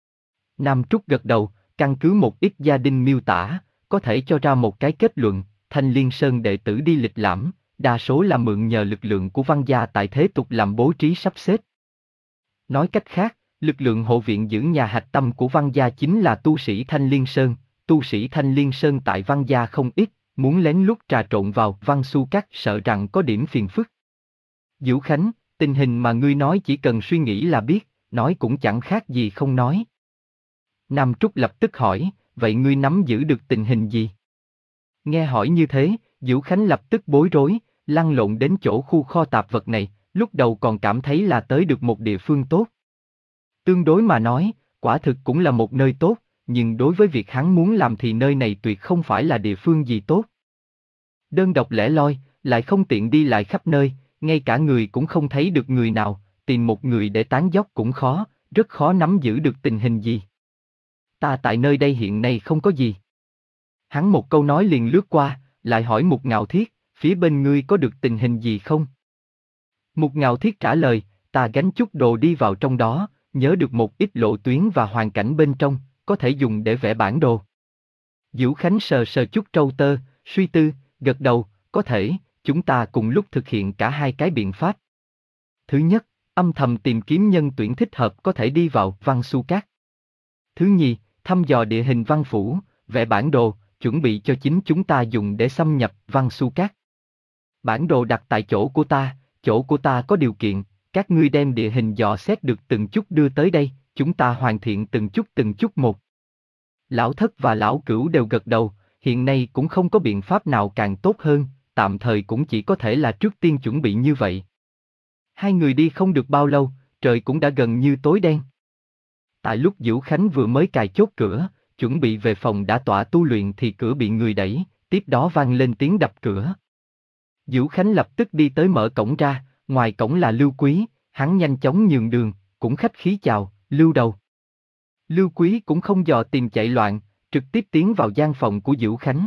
Nam Trúc gật đầu, căn cứ một ít gia đình miêu tả, có thể cho ra một cái kết luận, Thanh Liên Sơn đệ tử đi lịch lãm, đa số là mượn nhờ lực lượng của Văn gia tại thế tục làm bố trí sắp xếp. Nói cách khác, lực lượng hộ viện giữ nhà hạch tâm của Văn gia chính là tu sĩ Thanh Liên Sơn, tu sĩ Thanh Liên Sơn tại Văn gia không ít, muốn lén lút trà trộn vào Văn Xu Các sợ rằng có điểm phiền phức. Vũ Khánh, tình hình mà ngươi nói chỉ cần suy nghĩ là biết, nói cũng chẳng khác gì không nói. Nam Trúc lập tức hỏi, vậy ngươi nắm giữ được tình hình gì? Nghe hỏi như thế, Vũ Khánh lập tức bối rối, lăn lộn đến chỗ khu kho tạp vật này, lúc đầu còn cảm thấy là tới được một địa phương tốt. Tương đối mà nói, quả thực cũng là một nơi tốt, nhưng đối với việc hắn muốn làm thì nơi này tuyệt không phải là địa phương gì tốt. Đơn độc lẻ loi, lại không tiện đi lại khắp nơi, ngay cả người cũng không thấy được người nào, tìm một người để tán dóc cũng khó, rất khó nắm giữ được tình hình gì. Ta tại nơi đây hiện nay không có gì. Hắn một câu nói liền lướt qua, lại hỏi Mục Ngạo Thiết, phía bên ngươi có được tình hình gì không? Mục Ngạo Thiết trả lời, ta gánh chút đồ đi vào trong đó, nhớ được một ít lộ tuyến và hoàn cảnh bên trong, có thể dùng để vẽ bản đồ. Vũ Khánh sờ sờ chút trâu tơ, suy tư, gật đầu, có thể, chúng ta cùng lúc thực hiện cả hai cái biện pháp. Thứ nhất, âm thầm tìm kiếm nhân tuyển thích hợp có thể đi vào Văn Xu Các. Thứ nhì, thăm dò địa hình Văn Phủ, vẽ bản đồ, chuẩn bị cho chính chúng ta dùng để xâm nhập Văn Xu Các. Bản đồ đặt tại chỗ của ta, chỗ của ta có điều kiện, các ngươi đem địa hình dò xét được từng chút đưa tới đây, chúng ta hoàn thiện từng chút từng chút một. Lão Thất và Lão Cửu đều gật đầu, hiện nay cũng không có biện pháp nào càng tốt hơn, tạm thời cũng chỉ có thể là trước tiên chuẩn bị như vậy. Hai người đi không được bao lâu, trời cũng đã gần như tối đen. Tại lúc Dữu Khánh vừa mới cài chốt cửa, chuẩn bị về phòng đã tọa tu luyện thì cửa bị người đẩy, tiếp đó vang lên tiếng đập cửa. Dữu Khánh lập tức đi tới mở cổng ra, ngoài cổng là Lưu Quý, hắn nhanh chóng nhường đường, cũng khách khí chào, Lưu đầu. Lưu Quý cũng không dò tìm chạy loạn, trực tiếp tiến vào gian phòng của Dữu Khánh.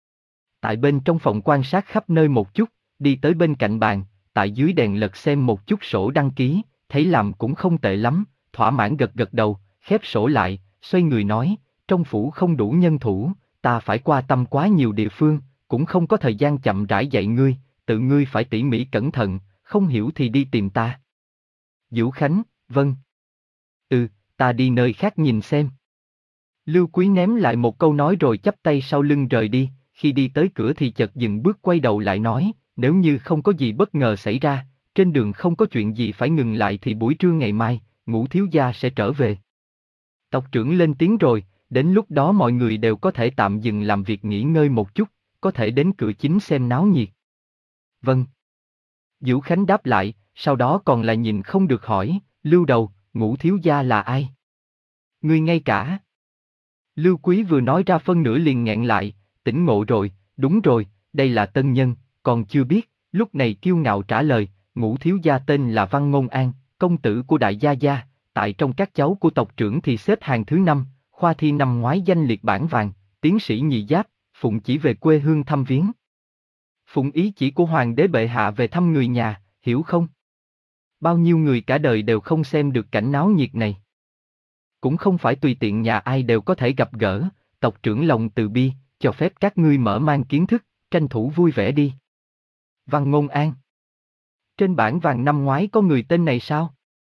Tại bên trong phòng quan sát khắp nơi một chút, đi tới bên cạnh bàn, tại dưới đèn lật xem một chút sổ đăng ký, thấy làm cũng không tệ lắm, thỏa mãn gật gật đầu, khép sổ lại, xoay người nói, trong phủ không đủ nhân thủ, ta phải qua tâm quá nhiều địa phương, cũng không có thời gian chậm rãi dạy ngươi, tự ngươi phải tỉ mỉ cẩn thận, không hiểu thì đi tìm ta. Dữu Khánh, vâng. Ừ, ta đi nơi khác nhìn xem. Lưu Quý ném lại một câu nói rồi chắp tay sau lưng rời đi, khi đi tới cửa thì chợt dừng bước quay đầu lại nói, nếu như không có gì bất ngờ xảy ra, trên đường không có chuyện gì phải ngừng lại thì buổi trưa ngày mai, Ngũ thiếu gia sẽ trở về. Tộc trưởng lên tiếng rồi, đến lúc đó mọi người đều có thể tạm dừng làm việc nghỉ ngơi một chút, có thể đến cửa chính xem náo nhiệt. Vâng. Dữu Khánh đáp lại, sau đó còn là nhìn không được hỏi, Lưu đầu, Ngũ thiếu gia là ai? Ngươi ngay cả. Lưu Quý vừa nói ra phân nửa liền nghẹn lại, tỉnh ngộ rồi, đúng rồi, đây là tân nhân, còn chưa biết, lúc này kiêu ngạo trả lời, Ngũ thiếu gia tên là Văn Ngôn An, công tử của đại gia gia, tại trong các cháu của tộc trưởng thì xếp hàng thứ năm, khoa thi năm ngoái danh liệt bảng vàng, tiến sĩ nhị giáp, phụng chỉ về quê hương thăm viếng. Phụng ý chỉ của hoàng đế bệ hạ về thăm người nhà, hiểu không? Bao nhiêu người cả đời đều không xem được cảnh náo nhiệt này. Cũng không phải tùy tiện nhà ai đều có thể gặp gỡ, tộc trưởng lòng từ bi, cho phép các ngươi mở mang kiến thức, tranh thủ vui vẻ đi. Văn Ngôn An. Trên bảng vàng năm ngoái có người tên này sao?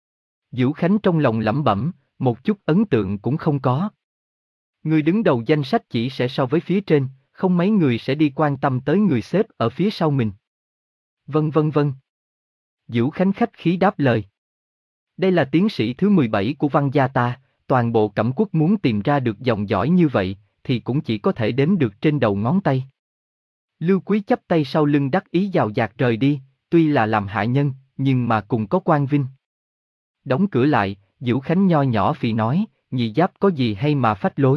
Dữu Khánh trong lòng lẩm bẩm, một chút ấn tượng cũng không có. Người đứng đầu danh sách chỉ sẽ so với phía trên, không mấy người sẽ đi quan tâm tới người xếp ở phía sau mình. Vân vân vân. Dữu Khánh khách khí đáp lời. Đây là tiến sĩ thứ mười bảy của Văn gia ta, toàn bộ Cẩm Quốc muốn tìm ra được dòng dõi như vậy, thì cũng chỉ có thể đếm được trên đầu ngón tay. Lưu Quý chắp tay sau lưng đắc ý dào dạt rời đi, tuy là làm hạ nhân, nhưng mà cùng có quan vinh. Đóng cửa lại, Dữu Khánh nho nhỏ phì nói, nhị giáp có gì hay mà phách lối.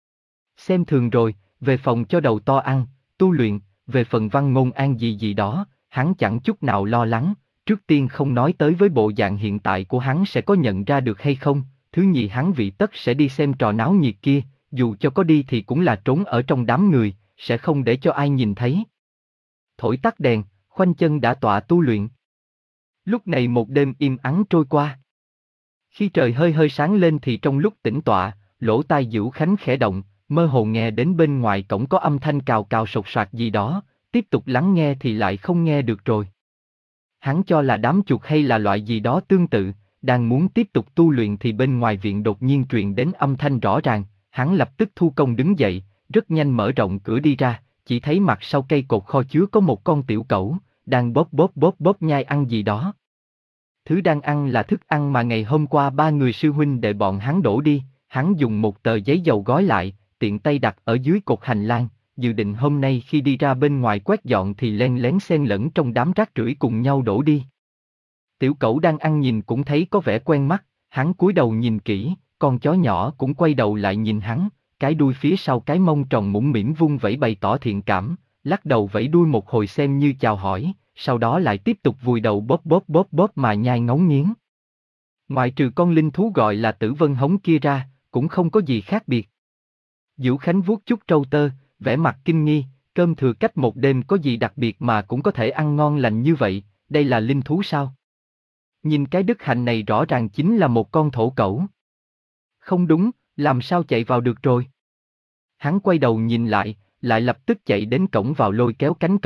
Xem thường rồi, về phòng cho đầu to ăn, tu luyện, về phần Văn Ngôn An gì gì đó, hắn chẳng chút nào lo lắng, trước tiên không nói tới với bộ dạng hiện tại của hắn sẽ có nhận ra được hay không, thứ nhì hắn vị tất sẽ đi xem trò náo nhiệt kia, dù cho có đi thì cũng là trốn ở trong đám người, sẽ không để cho ai nhìn thấy. Thổi tắt đèn, khoanh chân đã tọa tu luyện. Lúc này một đêm im ắng trôi qua. Khi trời hơi hơi sáng lên thì trong lúc tĩnh tọa, lỗ tai Dữu Khánh khẽ động, mơ hồ nghe đến bên ngoài cổng có âm thanh cào cào sột soạt gì đó, tiếp tục lắng nghe thì lại không nghe được rồi. Hắn cho là đám chuột hay là loại gì đó tương tự, đang muốn tiếp tục tu luyện thì bên ngoài viện đột nhiên truyền đến âm thanh rõ ràng, hắn lập tức thu công đứng dậy, rất nhanh mở rộng cửa đi ra, chỉ thấy mặt sau cây cột kho chứa có một con tiểu cẩu, đang bóp bóp bóp bóp nhai ăn gì đó. Thứ đang ăn là thức ăn mà ngày hôm qua ba người sư huynh đệ bọn hắn đổ đi, hắn dùng một tờ giấy dầu gói lại, tiện tay đặt ở dưới cột hành lang, dự định hôm nay khi đi ra bên ngoài quét dọn thì len lén xen lẫn trong đám rác rưởi cùng nhau đổ đi. Tiểu cẩu đang ăn nhìn cũng thấy có vẻ quen mắt, hắn cúi đầu nhìn kỹ, con chó nhỏ cũng quay đầu lại nhìn hắn, cái đuôi phía sau cái mông tròn mũm mĩm vung vẩy bày tỏ thiện cảm, lắc đầu vẫy đuôi một hồi xem như chào hỏi, sau đó lại tiếp tục vùi đầu bóp bóp bóp bóp mà nhai ngấu nghiến. Ngoại trừ con linh thú gọi là Tử Vân Hống kia ra, cũng không có gì khác biệt. Dữu Khánh vuốt chút trâu tơ, vẻ mặt kinh nghi, cơm thừa cách một đêm có gì đặc biệt mà cũng có thể ăn ngon lành như vậy, đây là linh thú sao? Nhìn cái đức hạnh này rõ ràng chính là một con thổ cẩu. Không đúng, làm sao chạy vào được rồi? Hắn quay đầu nhìn lại, lại lập tức chạy đến cổng vào lôi kéo cánh cổng,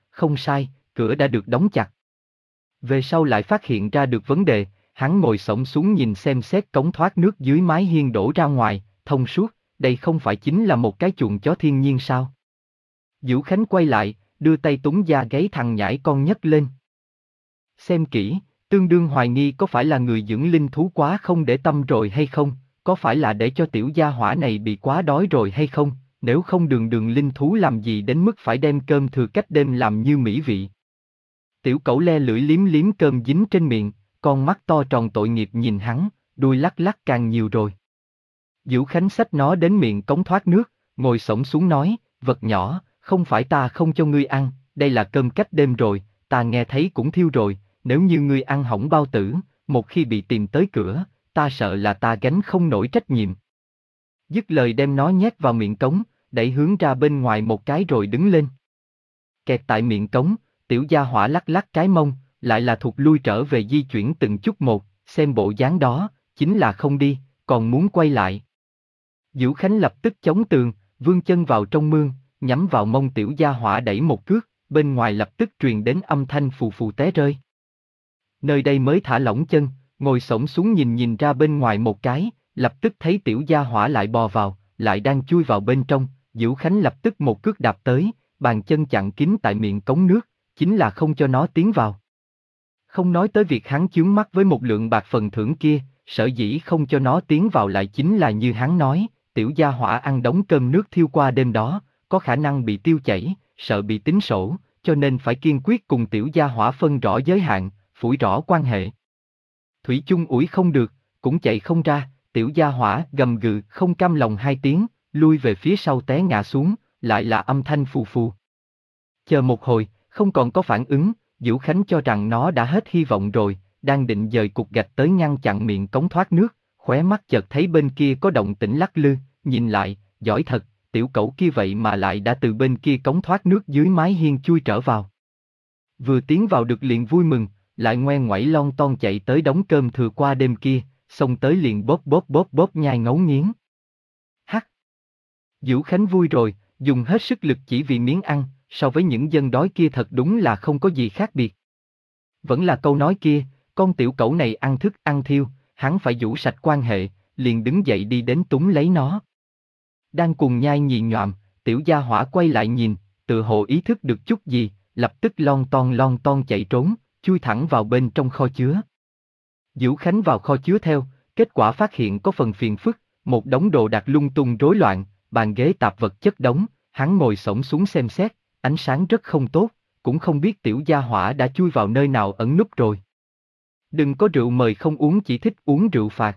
không sai, cửa đã được đóng chặt. Về sau lại phát hiện ra được vấn đề, hắn ngồi xổm xuống nhìn xem xét cống thoát nước dưới mái hiên đổ ra ngoài, thông suốt, đây không phải chính là một cái chuồng chó thiên nhiên sao? Vũ Khánh quay lại, đưa tay túng da gáy thằng nhãi con nhấc lên. Xem kỹ, tương đương hoài nghi có phải là người dưỡng linh thú quá không để tâm rồi hay không, có phải là để cho tiểu gia hỏa này bị quá đói rồi hay không, nếu không đường đường linh thú làm gì đến mức phải đem cơm thừa cách đêm làm như mỹ vị. Tiểu cẩu le lưỡi liếm liếm cơm dính trên miệng, con mắt to tròn tội nghiệp nhìn hắn, đuôi lắc lắc càng nhiều rồi. Vũ Khánh xách nó đến miệng cống thoát nước, ngồi xổm xuống nói, vật nhỏ, không phải ta không cho ngươi ăn, đây là cơm cách đêm rồi, ta nghe thấy cũng thiêu rồi, nếu như ngươi ăn hỏng bao tử, một khi bị tìm tới cửa, ta sợ là ta gánh không nổi trách nhiệm. Dứt lời đem nó nhét vào miệng cống, đẩy hướng ra bên ngoài một cái rồi đứng lên. Kẹt tại miệng cống, tiểu gia hỏa lắc lắc cái mông, lại là thụt lui trở về di chuyển từng chút một, xem bộ dáng đó, chính là không đi, còn muốn quay lại. Vũ Khánh lập tức chống tường, vươn chân vào trong mương, nhắm vào mông tiểu gia hỏa đẩy một cước, bên ngoài lập tức truyền đến âm thanh phù phù té rơi. Nơi đây mới thả lỏng chân, ngồi xổm xuống nhìn nhìn ra bên ngoài một cái, lập tức thấy tiểu gia hỏa lại bò vào, lại đang chui vào bên trong, Vũ Khánh lập tức một cước đạp tới, bàn chân chặn kín tại miệng cống nước, chính là không cho nó tiến vào. Không nói tới việc hắn chướng mắt với một lượng bạc phần thưởng kia, sở dĩ không cho nó tiến vào lại chính là như hắn nói, tiểu gia hỏa ăn đống cơm nước thiêu qua đêm đó, có khả năng bị tiêu chảy, sợ bị tính sổ, cho nên phải kiên quyết cùng tiểu gia hỏa phân rõ giới hạn, phủi rõ quan hệ. Thủy chung ủi không được, cũng chạy không ra, tiểu gia hỏa gầm gừ không cam lòng hai tiếng, lui về phía sau té ngã xuống, lại là âm thanh phù phù. Chờ một hồi, không còn có phản ứng, Vũ Khánh cho rằng nó đã hết hy vọng rồi, đang định dời cục gạch tới ngăn chặn miệng cống thoát nước, khóe mắt chợt thấy bên kia có động tĩnh lắc lư, nhìn lại, giỏi thật, tiểu cẩu kia vậy mà lại đã từ bên kia cống thoát nước dưới mái hiên chui trở vào. Vừa tiến vào được liền vui mừng, lại ngoe ngoẩy lon ton chạy tới đống cơm thừa qua đêm kia, xông tới liền bóp bóp bóp bóp nhai ngấu nghiến. Hắc! Vũ Khánh vui rồi, dùng hết sức lực chỉ vì miếng ăn, so với những dân đói kia thật đúng là không có gì khác biệt. Vẫn là câu nói kia, con tiểu cẩu này ăn thức ăn thiêu, hắn phải rũ sạch quan hệ, liền đứng dậy đi đến túm lấy nó. Đang cùng nhai nhì nhọạm, tiểu gia hỏa quay lại nhìn, tự hồ ý thức được chút gì, lập tức lon ton lon ton chạy trốn, chui thẳng vào bên trong kho chứa. Vũ Khánh vào kho chứa theo, kết quả phát hiện có phần phiền phức, một đống đồ đạc lung tung rối loạn, bàn ghế tạp vật chất đống, hắn ngồi xổm xuống xem xét, ánh sáng rất không tốt, cũng không biết tiểu gia hỏa đã chui vào nơi nào ẩn núp rồi. Đừng có rượu mời không uống, chỉ thích uống rượu phạt.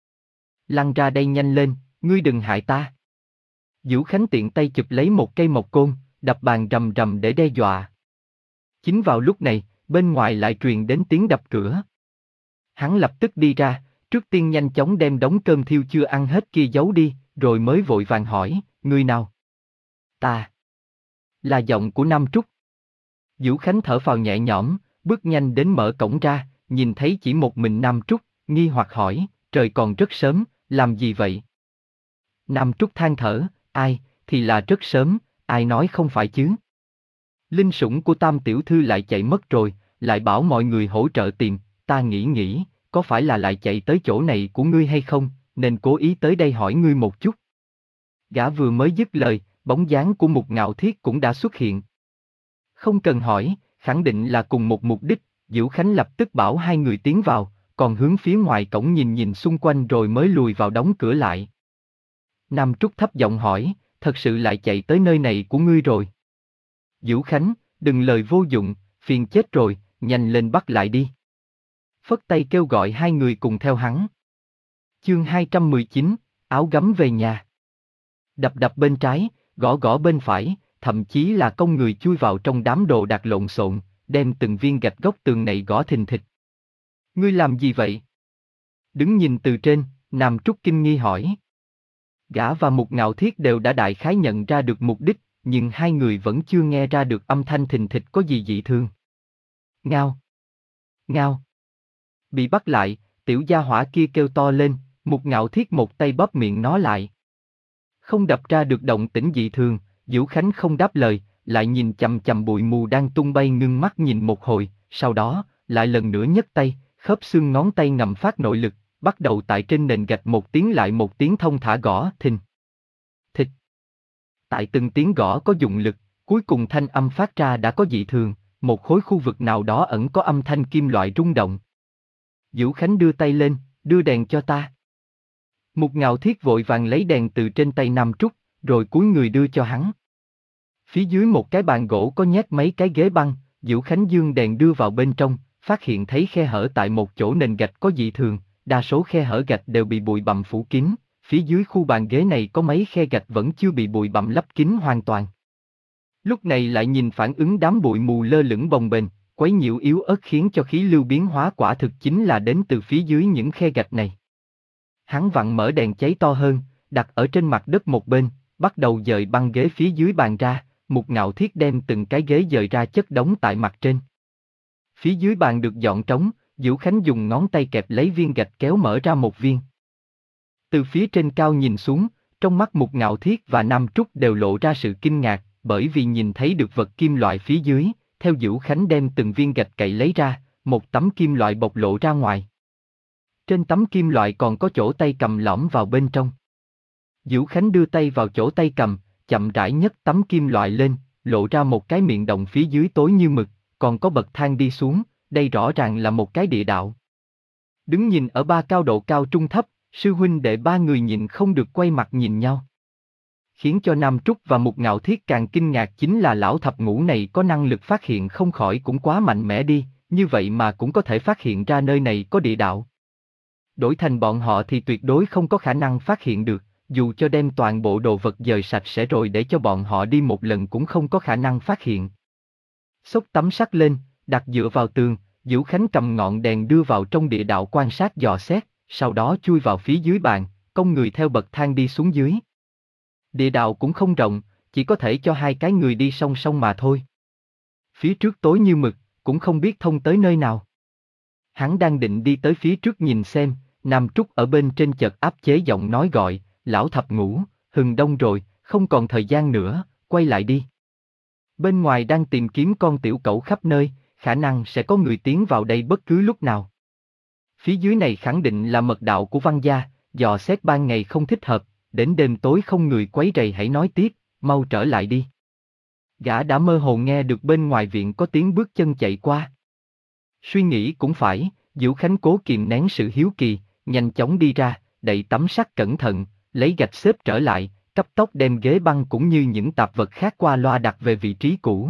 Lăn ra đây nhanh lên, ngươi đừng hại ta. Vũ Khánh tiện tay chụp lấy một cây mộc côn, đập bàn rầm rầm để đe dọa. Chính vào lúc này, bên ngoài lại truyền đến tiếng đập cửa. Hắn lập tức đi ra, trước tiên nhanh chóng đem đống cơm thiêu chưa ăn hết kia giấu đi, rồi mới vội vàng hỏi, người nào? Ta. Là giọng của Nam Trúc. Vũ Khánh thở phào nhẹ nhõm, bước nhanh đến mở cổng ra, nhìn thấy chỉ một mình Nam Trúc, nghi hoặc hỏi, trời còn rất sớm, làm gì vậy? Nam Trúc than thở, ai, thì là rất sớm, ai nói không phải chứ? Linh sủng của Tam tiểu thư lại chạy mất rồi, lại bảo mọi người hỗ trợ tìm, ta nghĩ nghĩ, có phải là lại chạy tới chỗ này của ngươi hay không, nên cố ý tới đây hỏi ngươi một chút. Gã vừa mới dứt lời, bóng dáng của Mục Ngạo Thiết cũng đã xuất hiện. Không cần hỏi, khẳng định là cùng một mục đích, Vũ Khánh lập tức bảo hai người tiến vào, còn hướng phía ngoài cổng nhìn nhìn xung quanh rồi mới lùi vào đóng cửa lại. Nam Trúc thấp giọng hỏi, thật sự lại chạy tới nơi này của ngươi rồi? Vũ Khánh, đừng lời vô dụng, phiền chết rồi, nhanh lên bắt lại đi. Phất tay kêu gọi hai người cùng theo hắn. Chương hai trăm mười chín, áo gấm về nhà. Đập đập bên trái, gõ gõ bên phải, thậm chí là công người chui vào trong đám đồ đạc lộn xộn, đem từng viên gạch góc tường này gõ thình thịch. Ngươi làm gì vậy? Đứng nhìn từ trên, Nam Trúc kinh nghi hỏi. Gã và Mục Ngạo Thiết đều đã đại khái nhận ra được mục đích, nhưng hai người vẫn chưa nghe ra được âm thanh thình thịch có gì dị thường. Ngao! Ngao! Bị bắt lại, tiểu gia hỏa kia kêu to lên, Mục Ngạo Thiết một tay bóp miệng nó lại. Không đập ra được động tĩnh dị thường, Vũ Khánh không đáp lời, lại nhìn chằm chằm bụi mù đang tung bay ngưng mắt nhìn một hồi, sau đó, lại lần nữa nhấc tay, khớp xương ngón tay ngầm phát nội lực, bắt đầu tại trên nền gạch một tiếng lại một tiếng thông thả gõ thình. Thịch. Tại từng tiếng gõ có dụng lực, cuối cùng thanh âm phát ra đã có dị thường, một khối khu vực nào đó ẩn có âm thanh kim loại rung động. Vũ Khánh đưa tay lên, đưa đèn cho ta. Mục Ngạo Thiết vội vàng lấy đèn từ trên tay Nam Trúc, rồi cúi người đưa cho hắn. Phía dưới một cái bàn gỗ có nhét mấy cái ghế băng, Vũ Khánh dương đèn đưa vào bên trong, phát hiện thấy khe hở tại một chỗ nền gạch có dị thường, đa số khe hở gạch đều bị bụi bặm phủ kín, phía dưới khu bàn ghế này có mấy khe gạch vẫn chưa bị bụi bặm lấp kín hoàn toàn. Lúc này lại nhìn phản ứng đám bụi mù lơ lửng bồng bềnh, quấy nhiễu yếu ớt khiến cho khí lưu biến hóa quả thực chính là đến từ phía dưới những khe gạch này. Hắn vặn mở đèn cháy to hơn, đặt ở trên mặt đất một bên, bắt đầu dời băng ghế phía dưới bàn ra, Mục Ngạo Thiết đem từng cái ghế dời ra chất đống tại mặt trên. Phía dưới bàn được dọn trống, Vũ Khánh dùng ngón tay kẹp lấy viên gạch kéo mở ra một viên. Từ phía trên cao nhìn xuống, trong mắt Mục Ngạo Thiết và Nam Trúc đều lộ ra sự kinh ngạc, bởi vì nhìn thấy được vật kim loại phía dưới, theo Vũ Khánh đem từng viên gạch cậy lấy ra, một tấm kim loại bộc lộ ra ngoài. Trên tấm kim loại còn có chỗ tay cầm lõm vào bên trong. Vũ Khánh đưa tay vào chỗ tay cầm, chậm rãi nhấc tấm kim loại lên, lộ ra một cái miệng động phía dưới tối như mực, còn có bậc thang đi xuống, đây rõ ràng là một cái địa đạo. Đứng nhìn ở ba cao độ cao trung thấp, sư huynh đệ ba người nhìn không được quay mặt nhìn nhau. Khiến cho Nam Trúc và Mục Ngạo Thiết càng kinh ngạc chính là lão thập ngũ này có năng lực phát hiện không khỏi cũng quá mạnh mẽ đi, như vậy mà cũng có thể phát hiện ra nơi này có địa đạo. Đổi thành bọn họ thì tuyệt đối không có khả năng phát hiện được, dù cho đem toàn bộ đồ vật dời sạch sẽ rồi để cho bọn họ đi một lần cũng không có khả năng phát hiện. Xốc tấm sắt lên, đặt dựa vào tường, Vũ Khánh cầm ngọn đèn đưa vào trong địa đạo quan sát dò xét, sau đó chui vào phía dưới bàn, cong người theo bậc thang đi xuống dưới. Địa đạo cũng không rộng, chỉ có thể cho hai cái người đi song song mà thôi. Phía trước tối như mực, cũng không biết thông tới nơi nào. Hắn đang định đi tới phía trước nhìn xem, Nam Trúc ở bên trên chợt áp chế giọng nói gọi, lão thập ngũ, hừng đông rồi, không còn thời gian nữa, quay lại đi. Bên ngoài đang tìm kiếm con tiểu cẩu khắp nơi, khả năng sẽ có người tiến vào đây bất cứ lúc nào. Phía dưới này khẳng định là mật đạo của Văn gia, dò xét ban ngày không thích hợp, đến đêm tối không người quấy rầy hãy nói tiếp, mau trở lại đi. Gã đã mơ hồ nghe được bên ngoài viện có tiếng bước chân chạy qua. Suy nghĩ cũng phải, Vũ Khánh cố kìm nén sự hiếu kỳ, nhanh chóng đi ra, đậy tấm sắt cẩn thận, lấy gạch xếp trở lại, cấp tốc đem ghế băng cũng như những tạp vật khác qua loa đặt về vị trí cũ.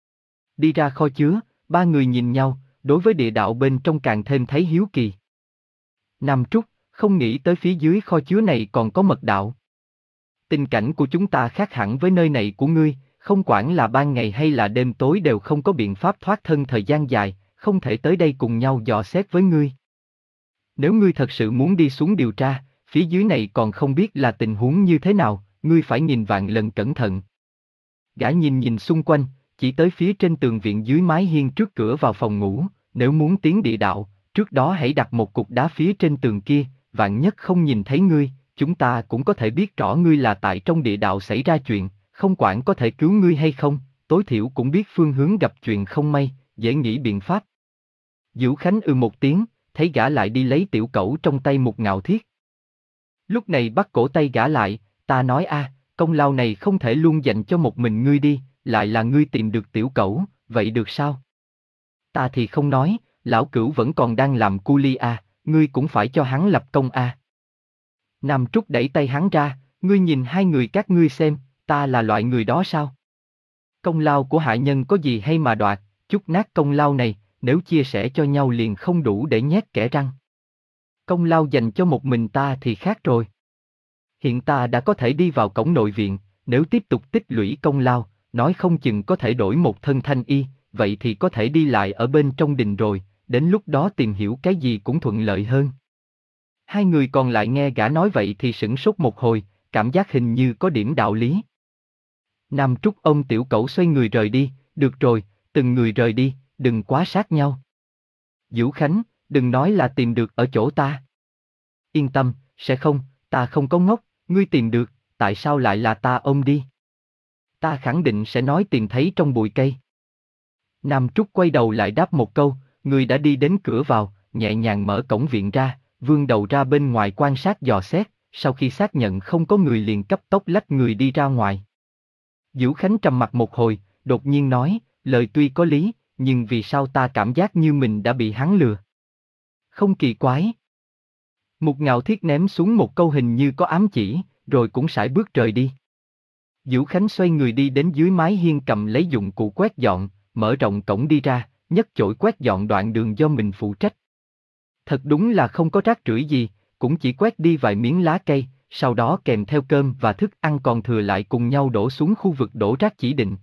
Đi ra kho chứa, ba người nhìn nhau, đối với địa đạo bên trong càng thêm thấy hiếu kỳ. Nam Trúc, không nghĩ tới phía dưới kho chứa này còn có mật đạo. Tình cảnh của chúng ta khác hẳn với nơi này của ngươi, không quản là ban ngày hay là đêm tối đều không có biện pháp thoát thân thời gian dài, không thể tới đây cùng nhau dò xét với ngươi. Nếu ngươi thật sự muốn đi xuống điều tra, phía dưới này còn không biết là tình huống như thế nào, ngươi phải nhìn vạn lần cẩn thận. Gã nhìn nhìn xung quanh, chỉ tới phía trên tường viện dưới mái hiên trước cửa vào phòng ngủ, nếu muốn tiến địa đạo, trước đó hãy đặt một cục đá phía trên tường kia, vạn nhất không nhìn thấy ngươi, chúng ta cũng có thể biết rõ ngươi là tại trong địa đạo xảy ra chuyện, không quản có thể cứu ngươi hay không, tối thiểu cũng biết phương hướng gặp chuyện không may, dễ nghĩ biện pháp. Vũ Khánh ừ một tiếng, thấy gã lại đi lấy tiểu cẩu trong tay Mục Ngạo Thiết. Lúc này bắt cổ tay gã lại, ta nói a, công lao này không thể luôn dành cho một mình ngươi đi, lại là ngươi tìm được tiểu cẩu, vậy được sao? Ta thì không nói, lão cửu vẫn còn đang làm cu li a, ngươi cũng phải cho hắn lập công a. Nam Trúc đẩy tay hắn ra, ngươi nhìn hai người các ngươi xem, ta là loại người đó sao? Công lao của hạ nhân có gì hay mà đoạt, chút nát công lao này, nếu chia sẻ cho nhau liền không đủ để nhét kẽ răng. Công lao dành cho một mình ta thì khác rồi. Hiện ta đã có thể đi vào cổng nội viện, nếu tiếp tục tích lũy công lao, nói không chừng có thể đổi một thân thanh y, vậy thì có thể đi lại ở bên trong đình rồi, đến lúc đó tìm hiểu cái gì cũng thuận lợi hơn. Hai người còn lại nghe gã nói vậy thì sửng sốt một hồi, cảm giác hình như có điểm đạo lý. Nam Trúc ôm tiểu cẩu xoay người rời đi, được rồi, từng người rời đi, đừng quá sát nhau. Vũ Khánh, đừng nói là tìm được ở chỗ ta. Yên tâm, sẽ không, ta không có ngốc, ngươi tìm được, tại sao lại là ta ôm đi? Ta khẳng định sẽ nói tìm thấy trong bụi cây. Nam Trúc quay đầu lại đáp một câu, người đã đi đến cửa vào, nhẹ nhàng mở cổng viện ra, vươn đầu ra bên ngoài quan sát dò xét, sau khi xác nhận không có người liền cấp tốc lách người đi ra ngoài. Dữu Khánh trầm mặt một hồi, đột nhiên nói, lời tuy có lý, nhưng vì sao ta cảm giác như mình đã bị hắn lừa? Không kỳ quái. Mục Ngạo Thiết ném xuống một câu hình như có ám chỉ, rồi cũng sải bước rời đi. Dữu Khánh xoay người đi đến dưới mái hiên cầm lấy dụng cụ quét dọn, mở rộng cổng đi ra, nhấc chổi quét dọn đoạn đường do mình phụ trách. Thật đúng là không có rác rưởi gì, cũng chỉ quét đi vài miếng lá cây, sau đó kèm theo cơm và thức ăn còn thừa lại cùng nhau đổ xuống khu vực đổ rác chỉ định.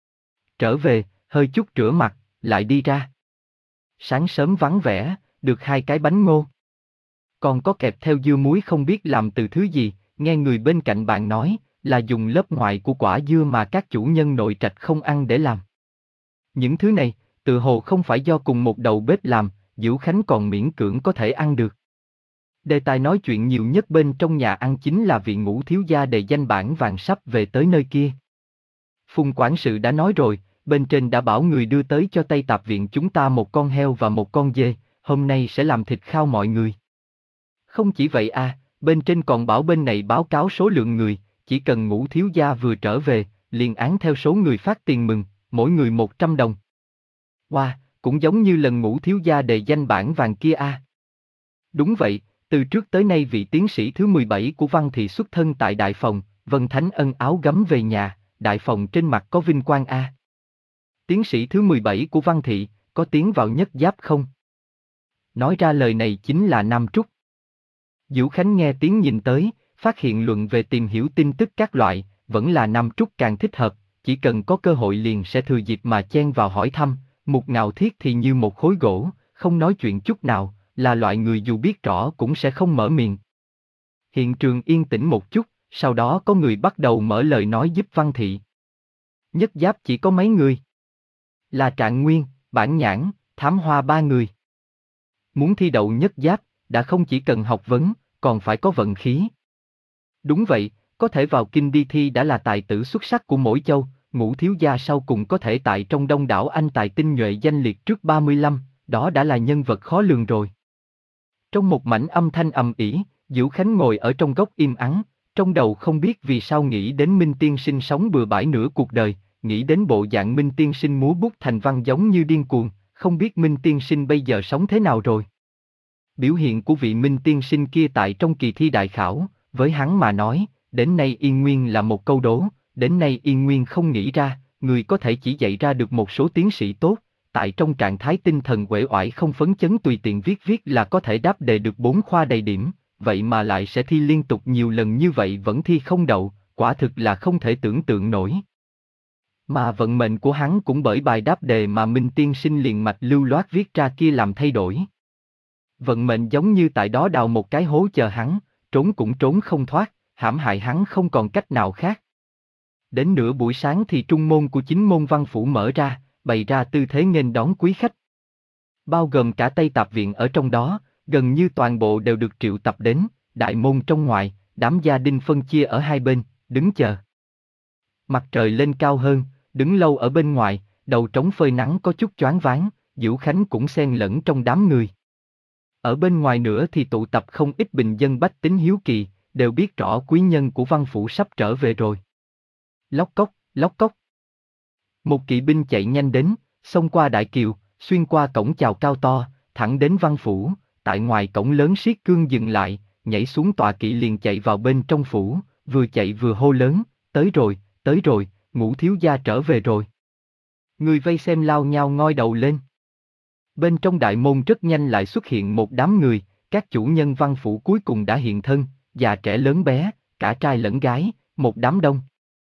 Trở về, hơi chút rửa mặt, lại đi ra. Sáng sớm vắng vẻ, được hai cái bánh ngô. Còn có kẹp theo dưa muối không biết làm từ thứ gì, nghe người bên cạnh bạn nói, là dùng lớp ngoài của quả dưa mà các chủ nhân nội trạch không ăn để làm. Những thứ này, tự hồ không phải do cùng một đầu bếp làm, Dữu Khánh còn miễn cưỡng có thể ăn được. Đề tài nói chuyện nhiều nhất bên trong nhà ăn chính là vị Ngũ thiếu gia đề danh bản vàng sắp về tới nơi kia. Phùng quản sự đã nói rồi, bên trên đã bảo người đưa tới cho Tây Tạp viện chúng ta một con heo và một con dê, hôm nay sẽ làm thịt khao mọi người. Không chỉ vậy à, bên trên còn bảo bên này báo cáo số lượng người, chỉ cần Ngũ thiếu gia vừa trở về, liền án theo số người phát tiền mừng, mỗi người một trăm đồng. Wow, cũng giống như lần Ngũ thiếu gia đề danh bản vàng kia à. Đúng vậy, từ trước tới nay vị tiến sĩ thứ mười bảy của Văn thị xuất thân tại Đại Phòng, Vân Thánh ân áo gấm về nhà, Đại Phòng trên mặt có vinh quang a. Tiến sĩ thứ mười bảy của Văn thị, có tiến vào nhất giáp không? Nói ra lời này chính là Nam Trúc. Dữu Khánh nghe tiếng nhìn tới, phát hiện luận về tìm hiểu tin tức các loại, vẫn là Nam Trúc càng thích hợp, chỉ cần có cơ hội liền sẽ thừa dịp mà chen vào hỏi thăm. Mục Ngạo Thiết thì như một khối gỗ, không nói chuyện chút nào, là loại người dù biết rõ cũng sẽ không mở miệng. Hiện trường yên tĩnh một chút, sau đó có người bắt đầu mở lời nói giúp Văn thị. Nhất giáp chỉ có mấy người? Là Trạng Nguyên, Bản Nhãn, Thám Hoa ba người. Muốn thi đậu nhất giáp, đã không chỉ cần học vấn, còn phải có vận khí. Đúng vậy, có thể vào kinh đi thi đã là tài tử xuất sắc của mỗi châu, Ngũ thiếu gia sau cùng có thể tại trong đông đảo anh tài tinh nhuệ danh liệt trước ba mươi lăm, đó đã là nhân vật khó lường rồi. Trong một mảnh âm thanh ầm ĩ, Dữu Khánh ngồi ở trong góc im ắng, trong đầu không biết vì sao nghĩ đến Minh tiên sinh sống bừa bãi nửa cuộc đời, nghĩ đến bộ dạng Minh tiên sinh múa bút thành văn giống như điên cuồng, không biết Minh tiên sinh bây giờ sống thế nào rồi. Biểu hiện của vị Minh tiên sinh kia tại trong kỳ thi đại khảo, với hắn mà nói, đến nay Yên Nguyên là một câu đố, đến nay Yên Nguyên không nghĩ ra, người có thể chỉ dạy ra được một số tiến sĩ tốt, tại trong trạng thái tinh thần uể oải không phấn chấn tùy tiện viết viết là có thể đáp đề được bốn khoa đầy điểm, vậy mà lại sẽ thi liên tục nhiều lần như vậy vẫn thi không đậu, quả thực là không thể tưởng tượng nổi. Mà vận mệnh của hắn cũng bởi bài đáp đề mà Minh tiên sinh liền mạch lưu loát viết ra kia làm thay đổi. Vận mệnh giống như tại đó đào một cái hố chờ hắn, trốn cũng trốn không thoát, hãm hại hắn không còn cách nào khác. Đến nửa buổi sáng thì trung môn của chính môn văn phủ mở ra, bày ra tư thế nghênh đón quý khách. Bao gồm cả Tây Tạp viện ở trong đó, gần như toàn bộ đều được triệu tập đến, đại môn trong ngoài, đám gia đình phân chia ở hai bên, đứng chờ. Mặt trời lên cao hơn, đứng lâu ở bên ngoài, đầu trống phơi nắng có chút choáng váng, Dữu Khánh cũng xen lẫn trong đám người. Ở bên ngoài nữa thì tụ tập không ít bình dân bách tính hiếu kỳ, đều biết rõ quý nhân của văn phủ sắp trở về rồi. Lóc cốc, lóc cốc. Một kỵ binh chạy nhanh đến, xông qua đại kiều, xuyên qua cổng chào cao to, thẳng đến văn phủ, tại ngoài cổng lớn siết cương dừng lại, nhảy xuống tọa kỵ liền chạy vào bên trong phủ, vừa chạy vừa hô lớn, tới rồi, tới rồi, Ngũ thiếu gia trở về rồi. Người vây xem lao nhao ngoi đầu lên. Bên trong đại môn rất nhanh lại xuất hiện một đám người, các chủ nhân văn phủ cuối cùng đã hiện thân, già trẻ lớn bé, cả trai lẫn gái, một đám đông.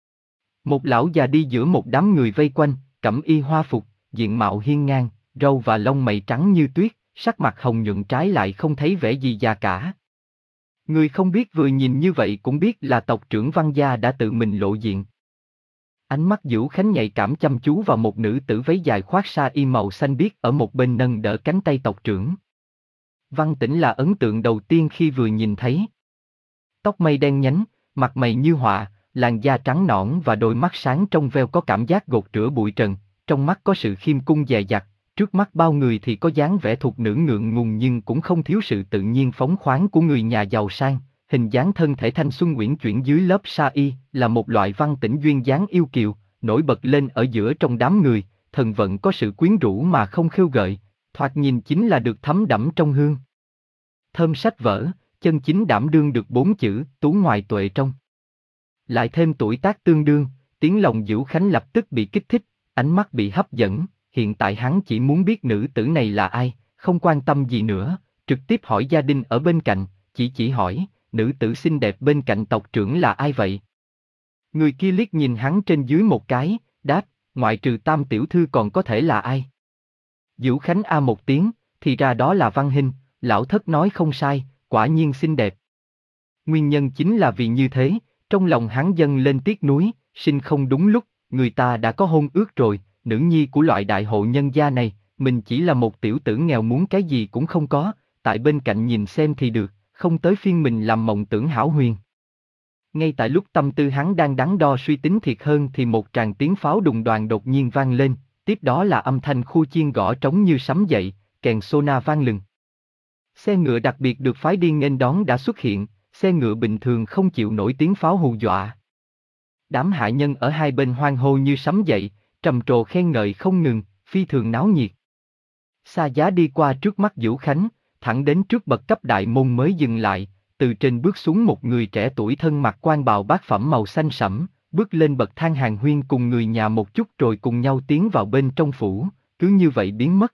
Một lão già đi giữa một đám người vây quanh, cẩm y hoa phục, diện mạo hiên ngang, râu và lông mày trắng như tuyết, sắc mặt hồng nhuận trái lại không thấy vẻ gì già cả. Người không biết vừa nhìn như vậy cũng biết là tộc trưởng Văn gia đã tự mình lộ diện. Ánh mắt Dữu Khánh nhạy cảm chăm chú vào một nữ tử váy dài khoác sa y màu xanh biếc ở một bên nâng đỡ cánh tay tộc trưởng. Văn Tĩnh là ấn tượng đầu tiên khi vừa nhìn thấy. Tóc mây đen nhánh, mặt mày như họa, làn da trắng nõn và đôi mắt sáng trong veo có cảm giác gột rửa bụi trần, trong mắt có sự khiêm cung dè dặt, trước mắt bao người thì có dáng vẻ thục nữ ngượng ngùng nhưng cũng không thiếu sự tự nhiên phóng khoáng của người nhà giàu sang. Hình dáng thân thể thanh xuân uyển chuyển dưới lớp sa y là một loại văn tĩnh duyên dáng yêu kiều, nổi bật lên ở giữa trong đám người, thần vận có sự quyến rũ mà không khêu gợi, thoạt nhìn chính là được thấm đẫm trong hương thơm sách vở, chân chính đảm đương được bốn chữ tú ngoài tuệ trong. Lại thêm tuổi tác tương đương, tiếng lòng Dữu Khánh lập tức bị kích thích, ánh mắt bị hấp dẫn, hiện tại hắn chỉ muốn biết nữ tử này là ai, không quan tâm gì nữa, trực tiếp hỏi gia đình ở bên cạnh, chỉ chỉ hỏi, nữ tử xinh đẹp bên cạnh tộc trưởng là ai vậy? Người kia liếc nhìn hắn trên dưới một cái, đáp, ngoại trừ Tam tiểu thư còn có thể là ai? Dữu Khánh a một tiếng, thì ra đó là Văn Hinh, lão thất nói không sai, quả nhiên xinh đẹp. Nguyên nhân chính là vì như thế, trong lòng hắn dâng lên tiếc nuối, sinh không đúng lúc, người ta đã có hôn ước rồi, nữ nhi của loại đại hộ nhân gia này, mình chỉ là một tiểu tử nghèo muốn cái gì cũng không có, tại bên cạnh nhìn xem thì được, không tới phiên mình làm mộng tưởng hão huyền. Ngay tại lúc tâm tư hắn đang đắn đo suy tính thiệt hơn thì một tràng tiếng pháo đùng đoàn đột nhiên vang lên, tiếp đó là âm thanh khu chiên gõ trống như sấm dậy, kèn sona vang lừng. Xe ngựa đặc biệt được phái đi nghênh đón đã xuất hiện, xe ngựa bình thường không chịu nổi tiếng pháo hù dọa. Đám hạ nhân ở hai bên hoan hô như sấm dậy, trầm trồ khen ngợi không ngừng, phi thường náo nhiệt. Xa Giá đi qua trước mắt Dữu Khánh, thẳng đến trước bậc cấp đại môn mới dừng lại, từ trên bước xuống một người trẻ tuổi thân mặc quan bào bát phẩm màu xanh sẫm, bước lên bậc thang hàng huyên cùng người nhà một chút rồi cùng nhau tiến vào bên trong phủ, cứ như vậy biến mất.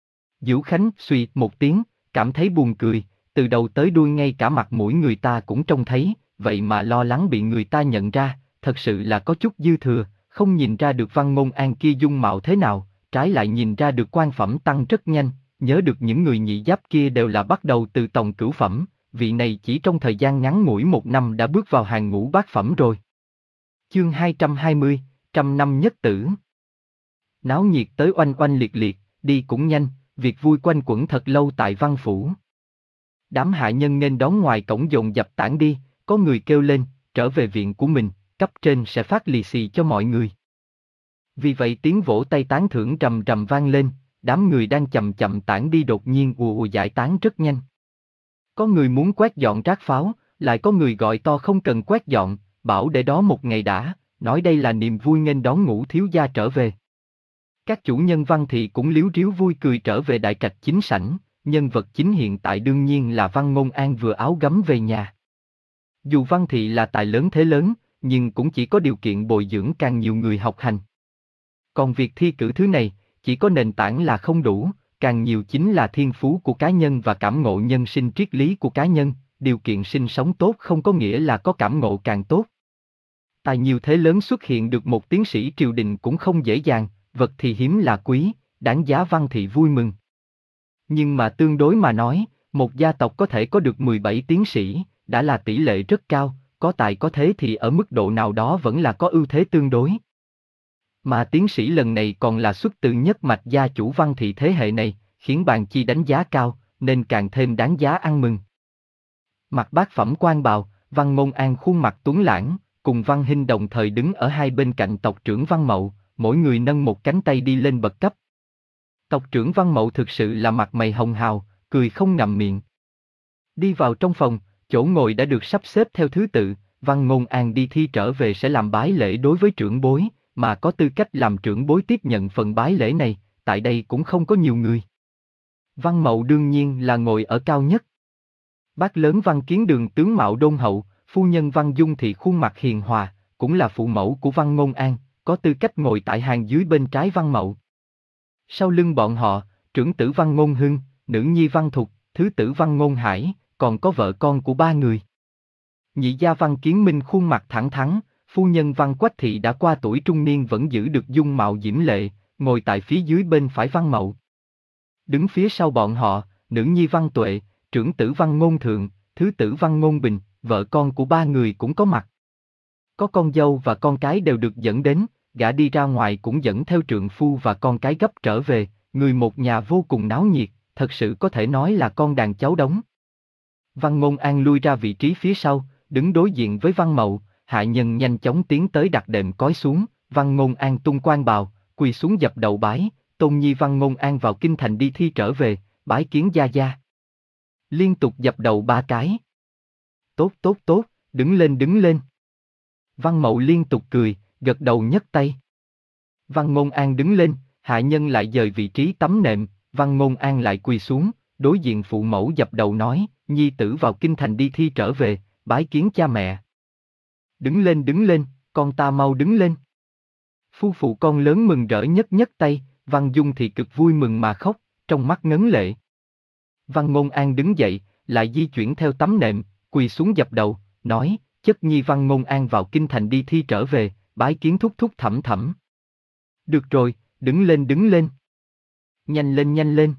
Dữu Khánh suy một tiếng, cảm thấy buồn cười, từ đầu tới đuôi ngay cả mặt mũi người ta cũng trông thấy, vậy mà lo lắng bị người ta nhận ra, thật sự là có chút dư thừa, không nhìn ra được Văn Môn An kia dung mạo thế nào, trái lại nhìn ra được quan phẩm tăng rất nhanh, nhớ được những người nhị giáp kia đều là bắt đầu từ tòng cửu phẩm, vị này chỉ trong thời gian ngắn ngủi một năm đã bước vào hàng ngũ bát phẩm rồi. Chương hai trăm hai mươi, trăm năm nhất tử. Náo nhiệt tới oanh oanh liệt liệt, đi cũng nhanh, việc vui quanh quẩn thật lâu tại văn phủ. Đám hạ nhân nghênh đón ngoài cổng dồn dập tản đi, có người kêu lên, trở về viện của mình, cấp trên sẽ phát lì xì cho mọi người. Vì vậy tiếng vỗ tay tán thưởng rầm rầm vang lên, đám người đang chậm chậm tản đi đột nhiên ùa ùa giải tán rất nhanh. Có người muốn quét dọn rác pháo, lại có người gọi to không cần quét dọn, bảo để đó một ngày đã, nói đây là niềm vui nghênh đón Ngũ thiếu gia trở về. Các chủ nhân Văn thị cũng líu ríu vui cười trở về đại trạch chính sảnh, nhân vật chính hiện tại đương nhiên là Văn Môn An vừa áo gấm về nhà. Dù Văn thị là tài lớn thế lớn, nhưng cũng chỉ có điều kiện bồi dưỡng càng nhiều người học hành. Còn việc thi cử thứ này, chỉ có nền tảng là không đủ, càng nhiều chính là thiên phú của cá nhân và cảm ngộ nhân sinh triết lý của cá nhân, điều kiện sinh sống tốt không có nghĩa là có cảm ngộ càng tốt. Tài nhiều thế lớn xuất hiện được một tiến sĩ triều đình cũng không dễ dàng, vật thì hiếm là quý, đáng giá Văn thị vui mừng. Nhưng mà tương đối mà nói, một gia tộc có thể có được mười bảy tiến sĩ, đã là tỷ lệ rất cao, có tài có thế thì ở mức độ nào đó vẫn là có ưu thế tương đối. Mà tiến sĩ lần này còn là xuất từ nhất mạch gia chủ Văn thị thế hệ này, khiến bàn chi đánh giá cao, nên càng thêm đáng giá ăn mừng. Mặc bát phẩm quan bào, Văn Môn An khuôn mặt tuấn lãng, cùng Văn Hinh đồng thời đứng ở hai bên cạnh tộc trưởng Văn Mậu, mỗi người nâng một cánh tay đi lên bậc cấp. Tộc trưởng Văn Mậu thực sự là mặt mày hồng hào, cười không ngậm miệng. Đi vào trong phòng, chỗ ngồi đã được sắp xếp theo thứ tự, Văn Môn An đi thi trở về sẽ làm bái lễ đối với trưởng bối, mà có tư cách làm trưởng bối tiếp nhận phần bái lễ này, tại đây cũng không có nhiều người. Văn Mậu đương nhiên là ngồi ở cao nhất. Bác lớn Văn Kiến Đường tướng mạo đôn hậu, phu nhân Văn Dung thì khuôn mặt hiền hòa, cũng là phụ mẫu của Văn Môn An, có tư cách ngồi tại hàng dưới bên trái Văn Mậu. Sau lưng bọn họ, trưởng tử Văn Ngôn Hưng, nữ nhi Văn Thục, thứ tử Văn Ngôn Hải, còn có vợ con của ba người. Nhị gia Văn Kiến Minh khuôn mặt thẳng thắn, phu nhân Văn Quách Thị đã qua tuổi trung niên vẫn giữ được dung mạo diễm lệ, ngồi tại phía dưới bên phải Văn Mậu. Đứng phía sau bọn họ, nữ nhi Văn Tuệ, trưởng tử Văn Ngôn Thượng, thứ tử Văn Ngôn Bình, vợ con của ba người cũng có mặt. Có con dâu và con cái đều được dẫn đến, gã đi ra ngoài cũng dẫn theo trượng phu và con cái gấp trở về, người một nhà vô cùng náo nhiệt, thật sự có thể nói là con đàn cháu đống. Văn Môn An lui ra vị trí phía sau, đứng đối diện với Văn Mậu, hạ nhân nhanh chóng tiến tới đặt đệm cói xuống, Văn Ngôn An tung quan bào, quỳ xuống dập đầu bái, Tôn Nhi Văn Ngôn An vào kinh thành đi thi trở về, bái kiến gia gia. Liên tục dập đầu ba cái. Tốt tốt tốt, đứng lên đứng lên. Văn Mậu liên tục cười, gật đầu nhấc tay. Văn Ngôn An đứng lên, hạ nhân lại dời vị trí tấm nệm, Văn Ngôn An lại quỳ xuống, đối diện phụ mẫu dập đầu nói, nhi tử vào kinh thành đi thi trở về, bái kiến cha mẹ. Đứng lên đứng lên, con ta mau đứng lên. Phu phụ con lớn mừng rỡ nhất nhất tay, Văn Dung thì cực vui mừng mà khóc, trong mắt ngấn lệ. Văn Ngôn An đứng dậy, lại di chuyển theo tấm nệm, quỳ xuống dập đầu, nói, chất nhi Văn Ngôn An vào kinh thành đi thi trở về, bái kiến thúc thúc thẩm thẩm. Được rồi, đứng lên đứng lên. Nhanh lên nhanh lên.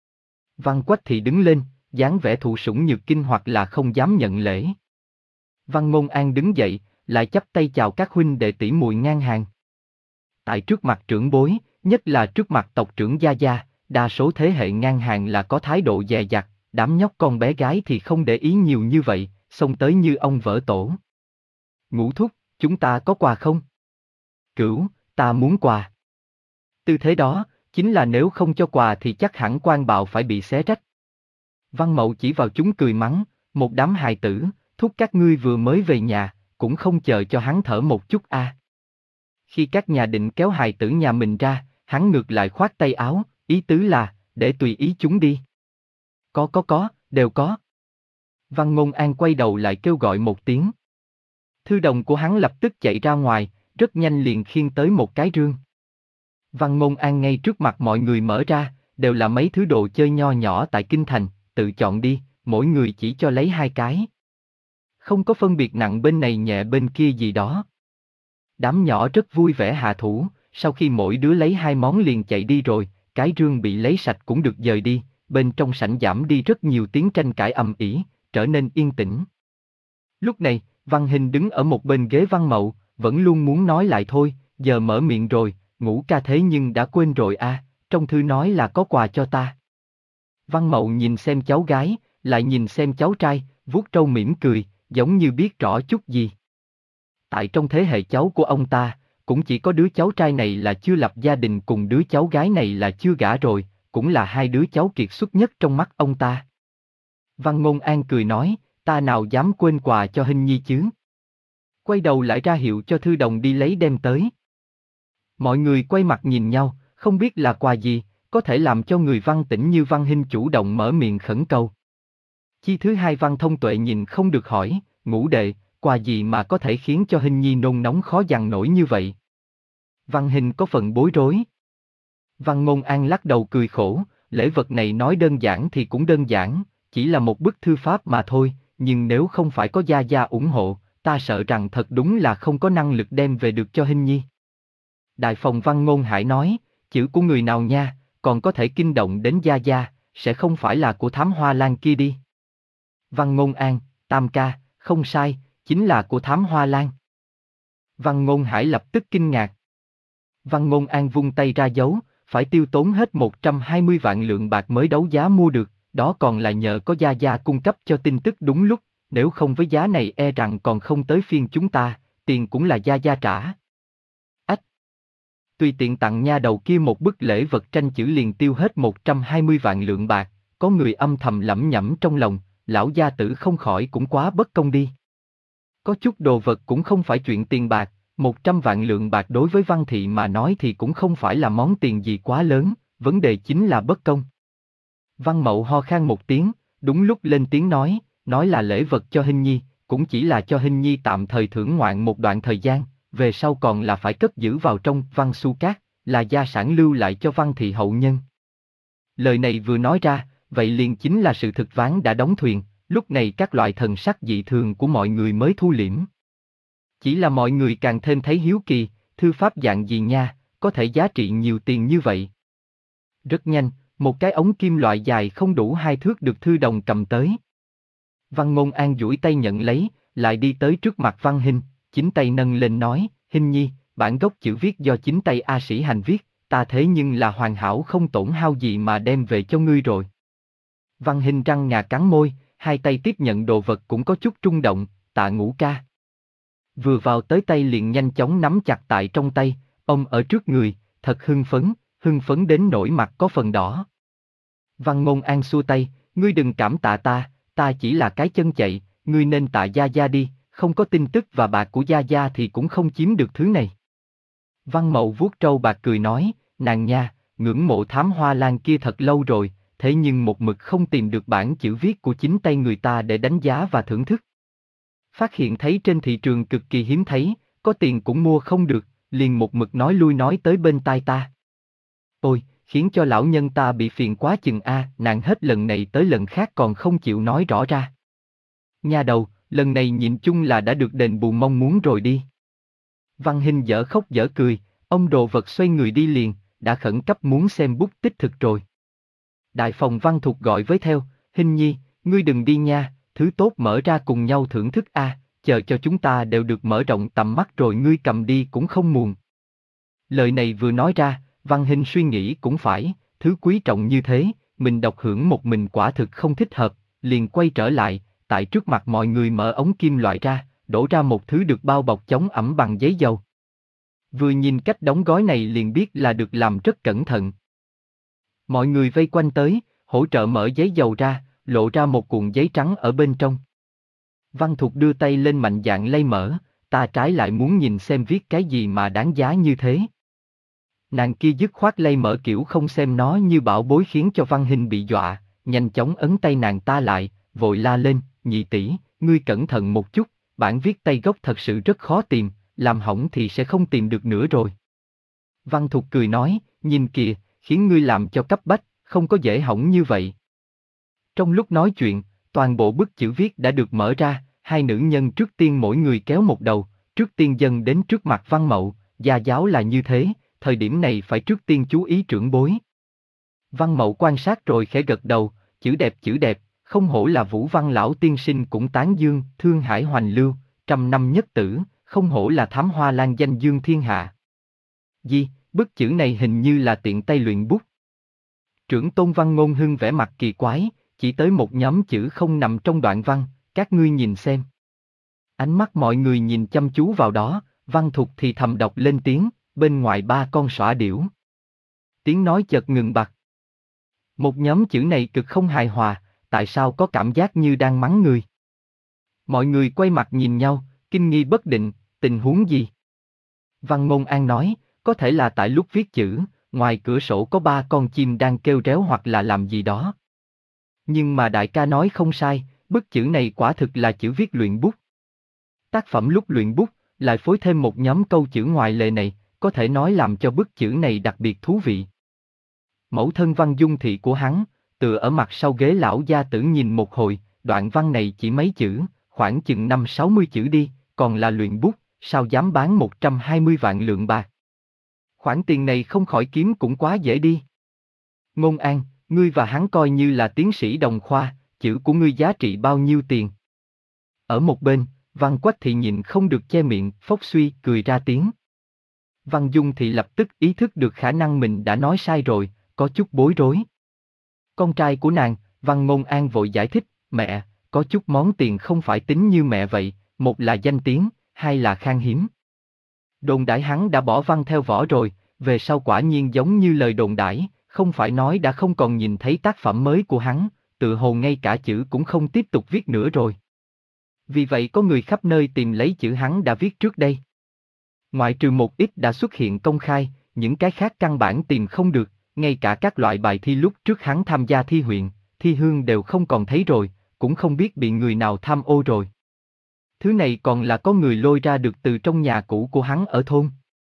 Văn Quách Thị đứng lên, dáng vẻ thụ sủng nhược kinh hoặc là không dám nhận lễ. Văn Ngôn An đứng dậy, lại chắp tay chào các huynh đệ tỷ muội ngang hàng. Tại trước mặt trưởng bối, nhất là trước mặt tộc trưởng gia gia, đa số thế hệ ngang hàng là có thái độ dè dặt, đám nhóc con bé gái thì không để ý nhiều như vậy, xông tới như ông vỡ tổ. Ngũ thúc, chúng ta có quà không? Cửu, ta muốn quà. Tư thế đó, chính là nếu không cho quà thì chắc hẳn quan bạo phải bị xé rách. Văn Mậu chỉ vào chúng cười mắng, một đám hài tử, thúc các ngươi vừa mới về nhà, cũng không chờ cho hắn thở một chút a. À. Khi các nhà định kéo hài tử nhà mình ra, hắn ngược lại khoát tay áo, ý tứ là, để tùy ý chúng đi. Có có có, đều có. Văn Ngôn An quay đầu lại kêu gọi một tiếng. Thư đồng của hắn lập tức chạy ra ngoài, rất nhanh liền khiêng tới một cái rương. Văn Ngôn An ngay trước mặt mọi người mở ra, đều là mấy thứ đồ chơi nho nhỏ tại kinh thành, tự chọn đi, mỗi người chỉ cho lấy hai cái. Không có phân biệt nặng bên này nhẹ bên kia gì đó. Đám nhỏ rất vui vẻ hạ thủ, sau khi mỗi đứa lấy hai món liền chạy đi rồi, cái rương bị lấy sạch cũng được dời đi, bên trong sảnh giảm đi rất nhiều tiếng tranh cãi ầm ĩ, trở nên yên tĩnh. Lúc này, Văn Hình đứng ở một bên ghế Văn Mậu, vẫn luôn muốn nói lại thôi, giờ mở miệng rồi, Ngũ ca thế nhưng đã quên rồi à, trong thư nói là có quà cho ta. Văn Mậu nhìn xem cháu gái, lại nhìn xem cháu trai, vuốt râu mỉm cười, giống như biết rõ chút gì. Tại trong thế hệ cháu của ông ta, cũng chỉ có đứa cháu trai này là chưa lập gia đình cùng đứa cháu gái này là chưa gả rồi, cũng là hai đứa cháu kiệt xuất nhất trong mắt ông ta. Văn Ngôn An cười nói, ta nào dám quên quà cho Hình Nhi chứ. Quay đầu lại ra hiệu cho thư đồng đi lấy đem tới. Mọi người quay mặt nhìn nhau, không biết là quà gì, có thể làm cho người Văn Tĩnh như Văn Hinh chủ động mở miệng khẩn cầu. Chi thứ hai Văn Thông Tuệ nhìn không được hỏi, Ngũ đệ, quà gì mà có thể khiến cho Hình Nhi nôn nóng khó dằn nổi như vậy? Văn Hinh có phần bối rối. Văn Ngôn An lắc đầu cười khổ, lễ vật này nói đơn giản thì cũng đơn giản, chỉ là một bức thư pháp mà thôi, nhưng nếu không phải có gia gia ủng hộ, ta sợ rằng thật đúng là không có năng lực đem về được cho Hình Nhi. Đại phòng Văn Ngôn Hải nói, chữ của người nào nha, còn có thể kinh động đến gia gia, sẽ không phải là của thám hoa lan kia đi. Văn Ngôn An, Tam ca, không sai, chính là của thám hoa lan. Văn Ngôn Hải lập tức kinh ngạc. Văn Ngôn An vung tay ra dấu, phải tiêu tốn hết một trăm hai mươi vạn lượng bạc mới đấu giá mua được, đó còn là nhờ có gia gia cung cấp cho tin tức đúng lúc, nếu không với giá này e rằng còn không tới phiên chúng ta, tiền cũng là gia gia trả. Ách! Tùy tiện tặng nha đầu kia một bức lễ vật tranh chữ liền tiêu hết một trăm hai mươi vạn lượng bạc, có người âm thầm lẩm nhẩm trong lòng, lão gia tử không khỏi cũng quá bất công đi. Có chút đồ vật cũng không phải chuyện tiền bạc, một trăm vạn lượng bạc đối với Văn Thị mà nói thì cũng không phải là món tiền gì quá lớn, vấn đề chính là bất công. Văn Mậu ho khan một tiếng, đúng lúc lên tiếng nói, nói là lễ vật cho Hình Nhi, cũng chỉ là cho Hình Nhi tạm thời thưởng ngoạn một đoạn thời gian, về sau còn là phải cất giữ vào trong Văn Xu Cát, là gia sản lưu lại cho Văn Thị hậu nhân. Lời này vừa nói ra, vậy liền chính là sự thực ván đã đóng thuyền, lúc này các loại thần sắc dị thường của mọi người mới thu liễm. Chỉ là mọi người càng thêm thấy hiếu kỳ, thư pháp dạng gì nha, có thể giá trị nhiều tiền như vậy. Rất nhanh, một cái ống kim loại dài không đủ hai thước được thư đồng cầm tới. Văn Ngôn An duỗi tay nhận lấy, lại đi tới trước mặt Văn Hinh, chính tay nâng lên nói, Hinh Nhi, bản gốc chữ viết do chính tay A Sĩ Hành viết, ta thế nhưng là hoàn hảo không tổn hao gì mà đem về cho ngươi rồi. Văn Hinh răng ngà cắn môi, hai tay tiếp nhận đồ vật cũng có chút rung động, tạ Ngũ ca. Vừa vào tới tay liền nhanh chóng nắm chặt tại trong tay, ông ở trước người, thật hưng phấn, hưng phấn đến nỗi mặt có phần đỏ. Văn Ngôn An xua tay, ngươi đừng cảm tạ ta, ta chỉ là cái chân chạy, ngươi nên tạ Gia Gia đi, không có tin tức và bạc của Gia Gia thì cũng không chiếm được thứ này. Văn Mậu vuốt trâu bạc cười nói, nàng nha, ngưỡng mộ Thám Hoa Lan kia thật lâu rồi, thế nhưng một mực không tìm được bản chữ viết của chính tay người ta để đánh giá và thưởng thức. Phát hiện thấy trên thị trường cực kỳ hiếm thấy, có tiền cũng mua không được, liền một mực nói lui nói tới bên tai ta. Ôi, khiến cho lão nhân ta bị phiền quá chừng a, nàng hết lần này tới lần khác còn không chịu nói rõ ra. Nha đầu, lần này nhịn chung là đã được đền bù mong muốn rồi đi. Văn Hinh dở khóc dở cười, ông đồ vật xoay người đi liền, đã khẩn cấp muốn xem bút tích thực rồi. Đại phòng Văn Thục gọi với theo, Hinh nhi, ngươi đừng đi nha, thứ tốt mở ra cùng nhau thưởng thức a, chờ cho chúng ta đều được mở rộng tầm mắt rồi ngươi cầm đi cũng không muộn. Lời này vừa nói ra, Văn Hinh suy nghĩ cũng phải, thứ quý trọng như thế, mình độc hưởng một mình quả thực không thích hợp, liền quay trở lại, tại trước mặt mọi người mở ống kim loại ra, đổ ra một thứ được bao bọc chống ẩm bằng giấy dầu. Vừa nhìn cách đóng gói này liền biết là được làm rất cẩn thận. Mọi người vây quanh tới, hỗ trợ mở giấy dầu ra, lộ ra một cuộn giấy trắng ở bên trong. Văn Thục đưa tay lên mạnh dạn lay mở, ta trái lại muốn nhìn xem viết cái gì mà đáng giá như thế. Nàng kia dứt khoát lay mở kiểu không xem nó như bảo bối khiến cho Văn Hinh bị dọa, nhanh chóng ấn tay nàng ta lại, vội la lên, nhị tỷ, ngươi cẩn thận một chút, bản viết tay gốc thật sự rất khó tìm, làm hỏng thì sẽ không tìm được nữa rồi. Văn Thục cười nói, nhìn kìa, khiến ngươi làm cho cấp bách, không có dễ hỏng như vậy. Trong lúc nói chuyện, toàn bộ bức chữ viết đã được mở ra, hai nữ nhân trước tiên mỗi người kéo một đầu, trước tiên dâng đến trước mặt Văn Mậu, gia giáo là như thế, thời điểm này phải trước tiên chú ý trưởng bối. Văn Mậu quan sát rồi khẽ gật đầu, chữ đẹp chữ đẹp, không hổ là Vũ Văn lão tiên sinh cũng tán dương, thương hải hoành lưu, trăm năm nhất tử, không hổ là Thám Hoa Lan danh dương thiên hạ. Di, bức chữ này hình như là tiện tay luyện bút. Trưởng tôn Văn Ngôn Hưng vẻ mặt kỳ quái, chỉ tới một nhóm chữ không nằm trong đoạn văn, các ngươi nhìn xem. Ánh mắt mọi người nhìn chăm chú vào đó, Văn Thục thì thầm đọc lên tiếng, bên ngoài ba con sỏa điểu. Tiếng nói chợt ngừng bặt. Một nhóm chữ này cực không hài hòa, tại sao có cảm giác như đang mắng người? Mọi người quay mặt nhìn nhau, kinh nghi bất định, tình huống gì? Văn Ngôn An nói, có thể là tại lúc viết chữ, ngoài cửa sổ có ba con chim đang kêu réo hoặc là làm gì đó. Nhưng mà đại ca nói không sai, bức chữ này quả thực là chữ viết luyện bút. Tác phẩm lúc luyện bút, lại phối thêm một nhóm câu chữ ngoài lề này, có thể nói làm cho bức chữ này đặc biệt thú vị. Mẫu thân Văn Dung Thị của hắn, tựa ở mặt sau ghế lão gia tử nhìn một hồi, đoạn văn này chỉ mấy chữ, khoảng chừng năm sáu mươi chữ đi, còn là luyện bút, sao dám bán một trăm hai mươi vạn lượng bạc. Khoản tiền này không khỏi kiếm cũng quá dễ đi. Ngôn An, ngươi và hắn coi như là tiến sĩ đồng khoa, chữ của ngươi giá trị bao nhiêu tiền? Ở một bên, Văn Quách Thị nhịn không được che miệng, phốc suy, cười ra tiếng. Văn Dung Thị lập tức ý thức được khả năng mình đã nói sai rồi, có chút bối rối. Con trai của nàng, Văn Ngôn An vội giải thích, mẹ, có chút món tiền không phải tính như mẹ vậy, một là danh tiếng, hai là khan hiếm. Đồn đãi hắn đã bỏ văn theo võ rồi, về sau quả nhiên giống như lời đồn đãi, không phải nói đã không còn nhìn thấy tác phẩm mới của hắn, tự hồ ngay cả chữ cũng không tiếp tục viết nữa rồi. Vì vậy có người khắp nơi tìm lấy chữ hắn đã viết trước đây. Ngoại trừ một ít đã xuất hiện công khai, những cái khác căn bản tìm không được, ngay cả các loại bài thi lúc trước hắn tham gia thi huyện, thi hương đều không còn thấy rồi, cũng không biết bị người nào tham ô rồi. Thứ này còn là có người lôi ra được từ trong nhà cũ của hắn ở thôn.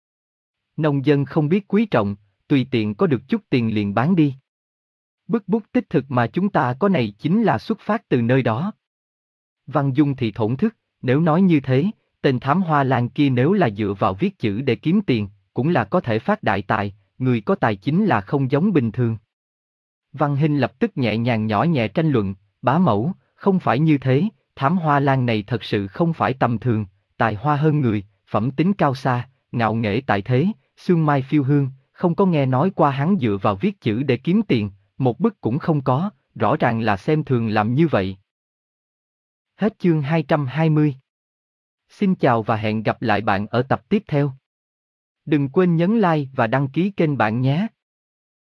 Nông dân không biết quý trọng, tùy tiện có được chút tiền liền bán đi. Bức bút tích thực mà chúng ta có này chính là xuất phát từ nơi đó. Văn Dung thì thổn thức, nếu nói như thế, tên Thám Hoa Lan kia nếu là dựa vào viết chữ để kiếm tiền, cũng là có thể phát đại tài, người có tài chính là không giống bình thường. Văn Hinh lập tức nhẹ nhàng nhỏ nhẹ tranh luận, bá mẫu, không phải như thế, Thám Hoa Lan này thật sự không phải tầm thường, tài hoa hơn người, phẩm tính cao xa, ngạo nghễ tại thế, sương mai phiêu hương, không có nghe nói qua hắn dựa vào viết chữ để kiếm tiền, một bức cũng không có, rõ ràng là xem thường làm như vậy. Hết chương hai trăm hai mươi. Xin chào và hẹn gặp lại bạn ở tập tiếp theo. Đừng quên nhấn like và đăng ký kênh bạn nhé.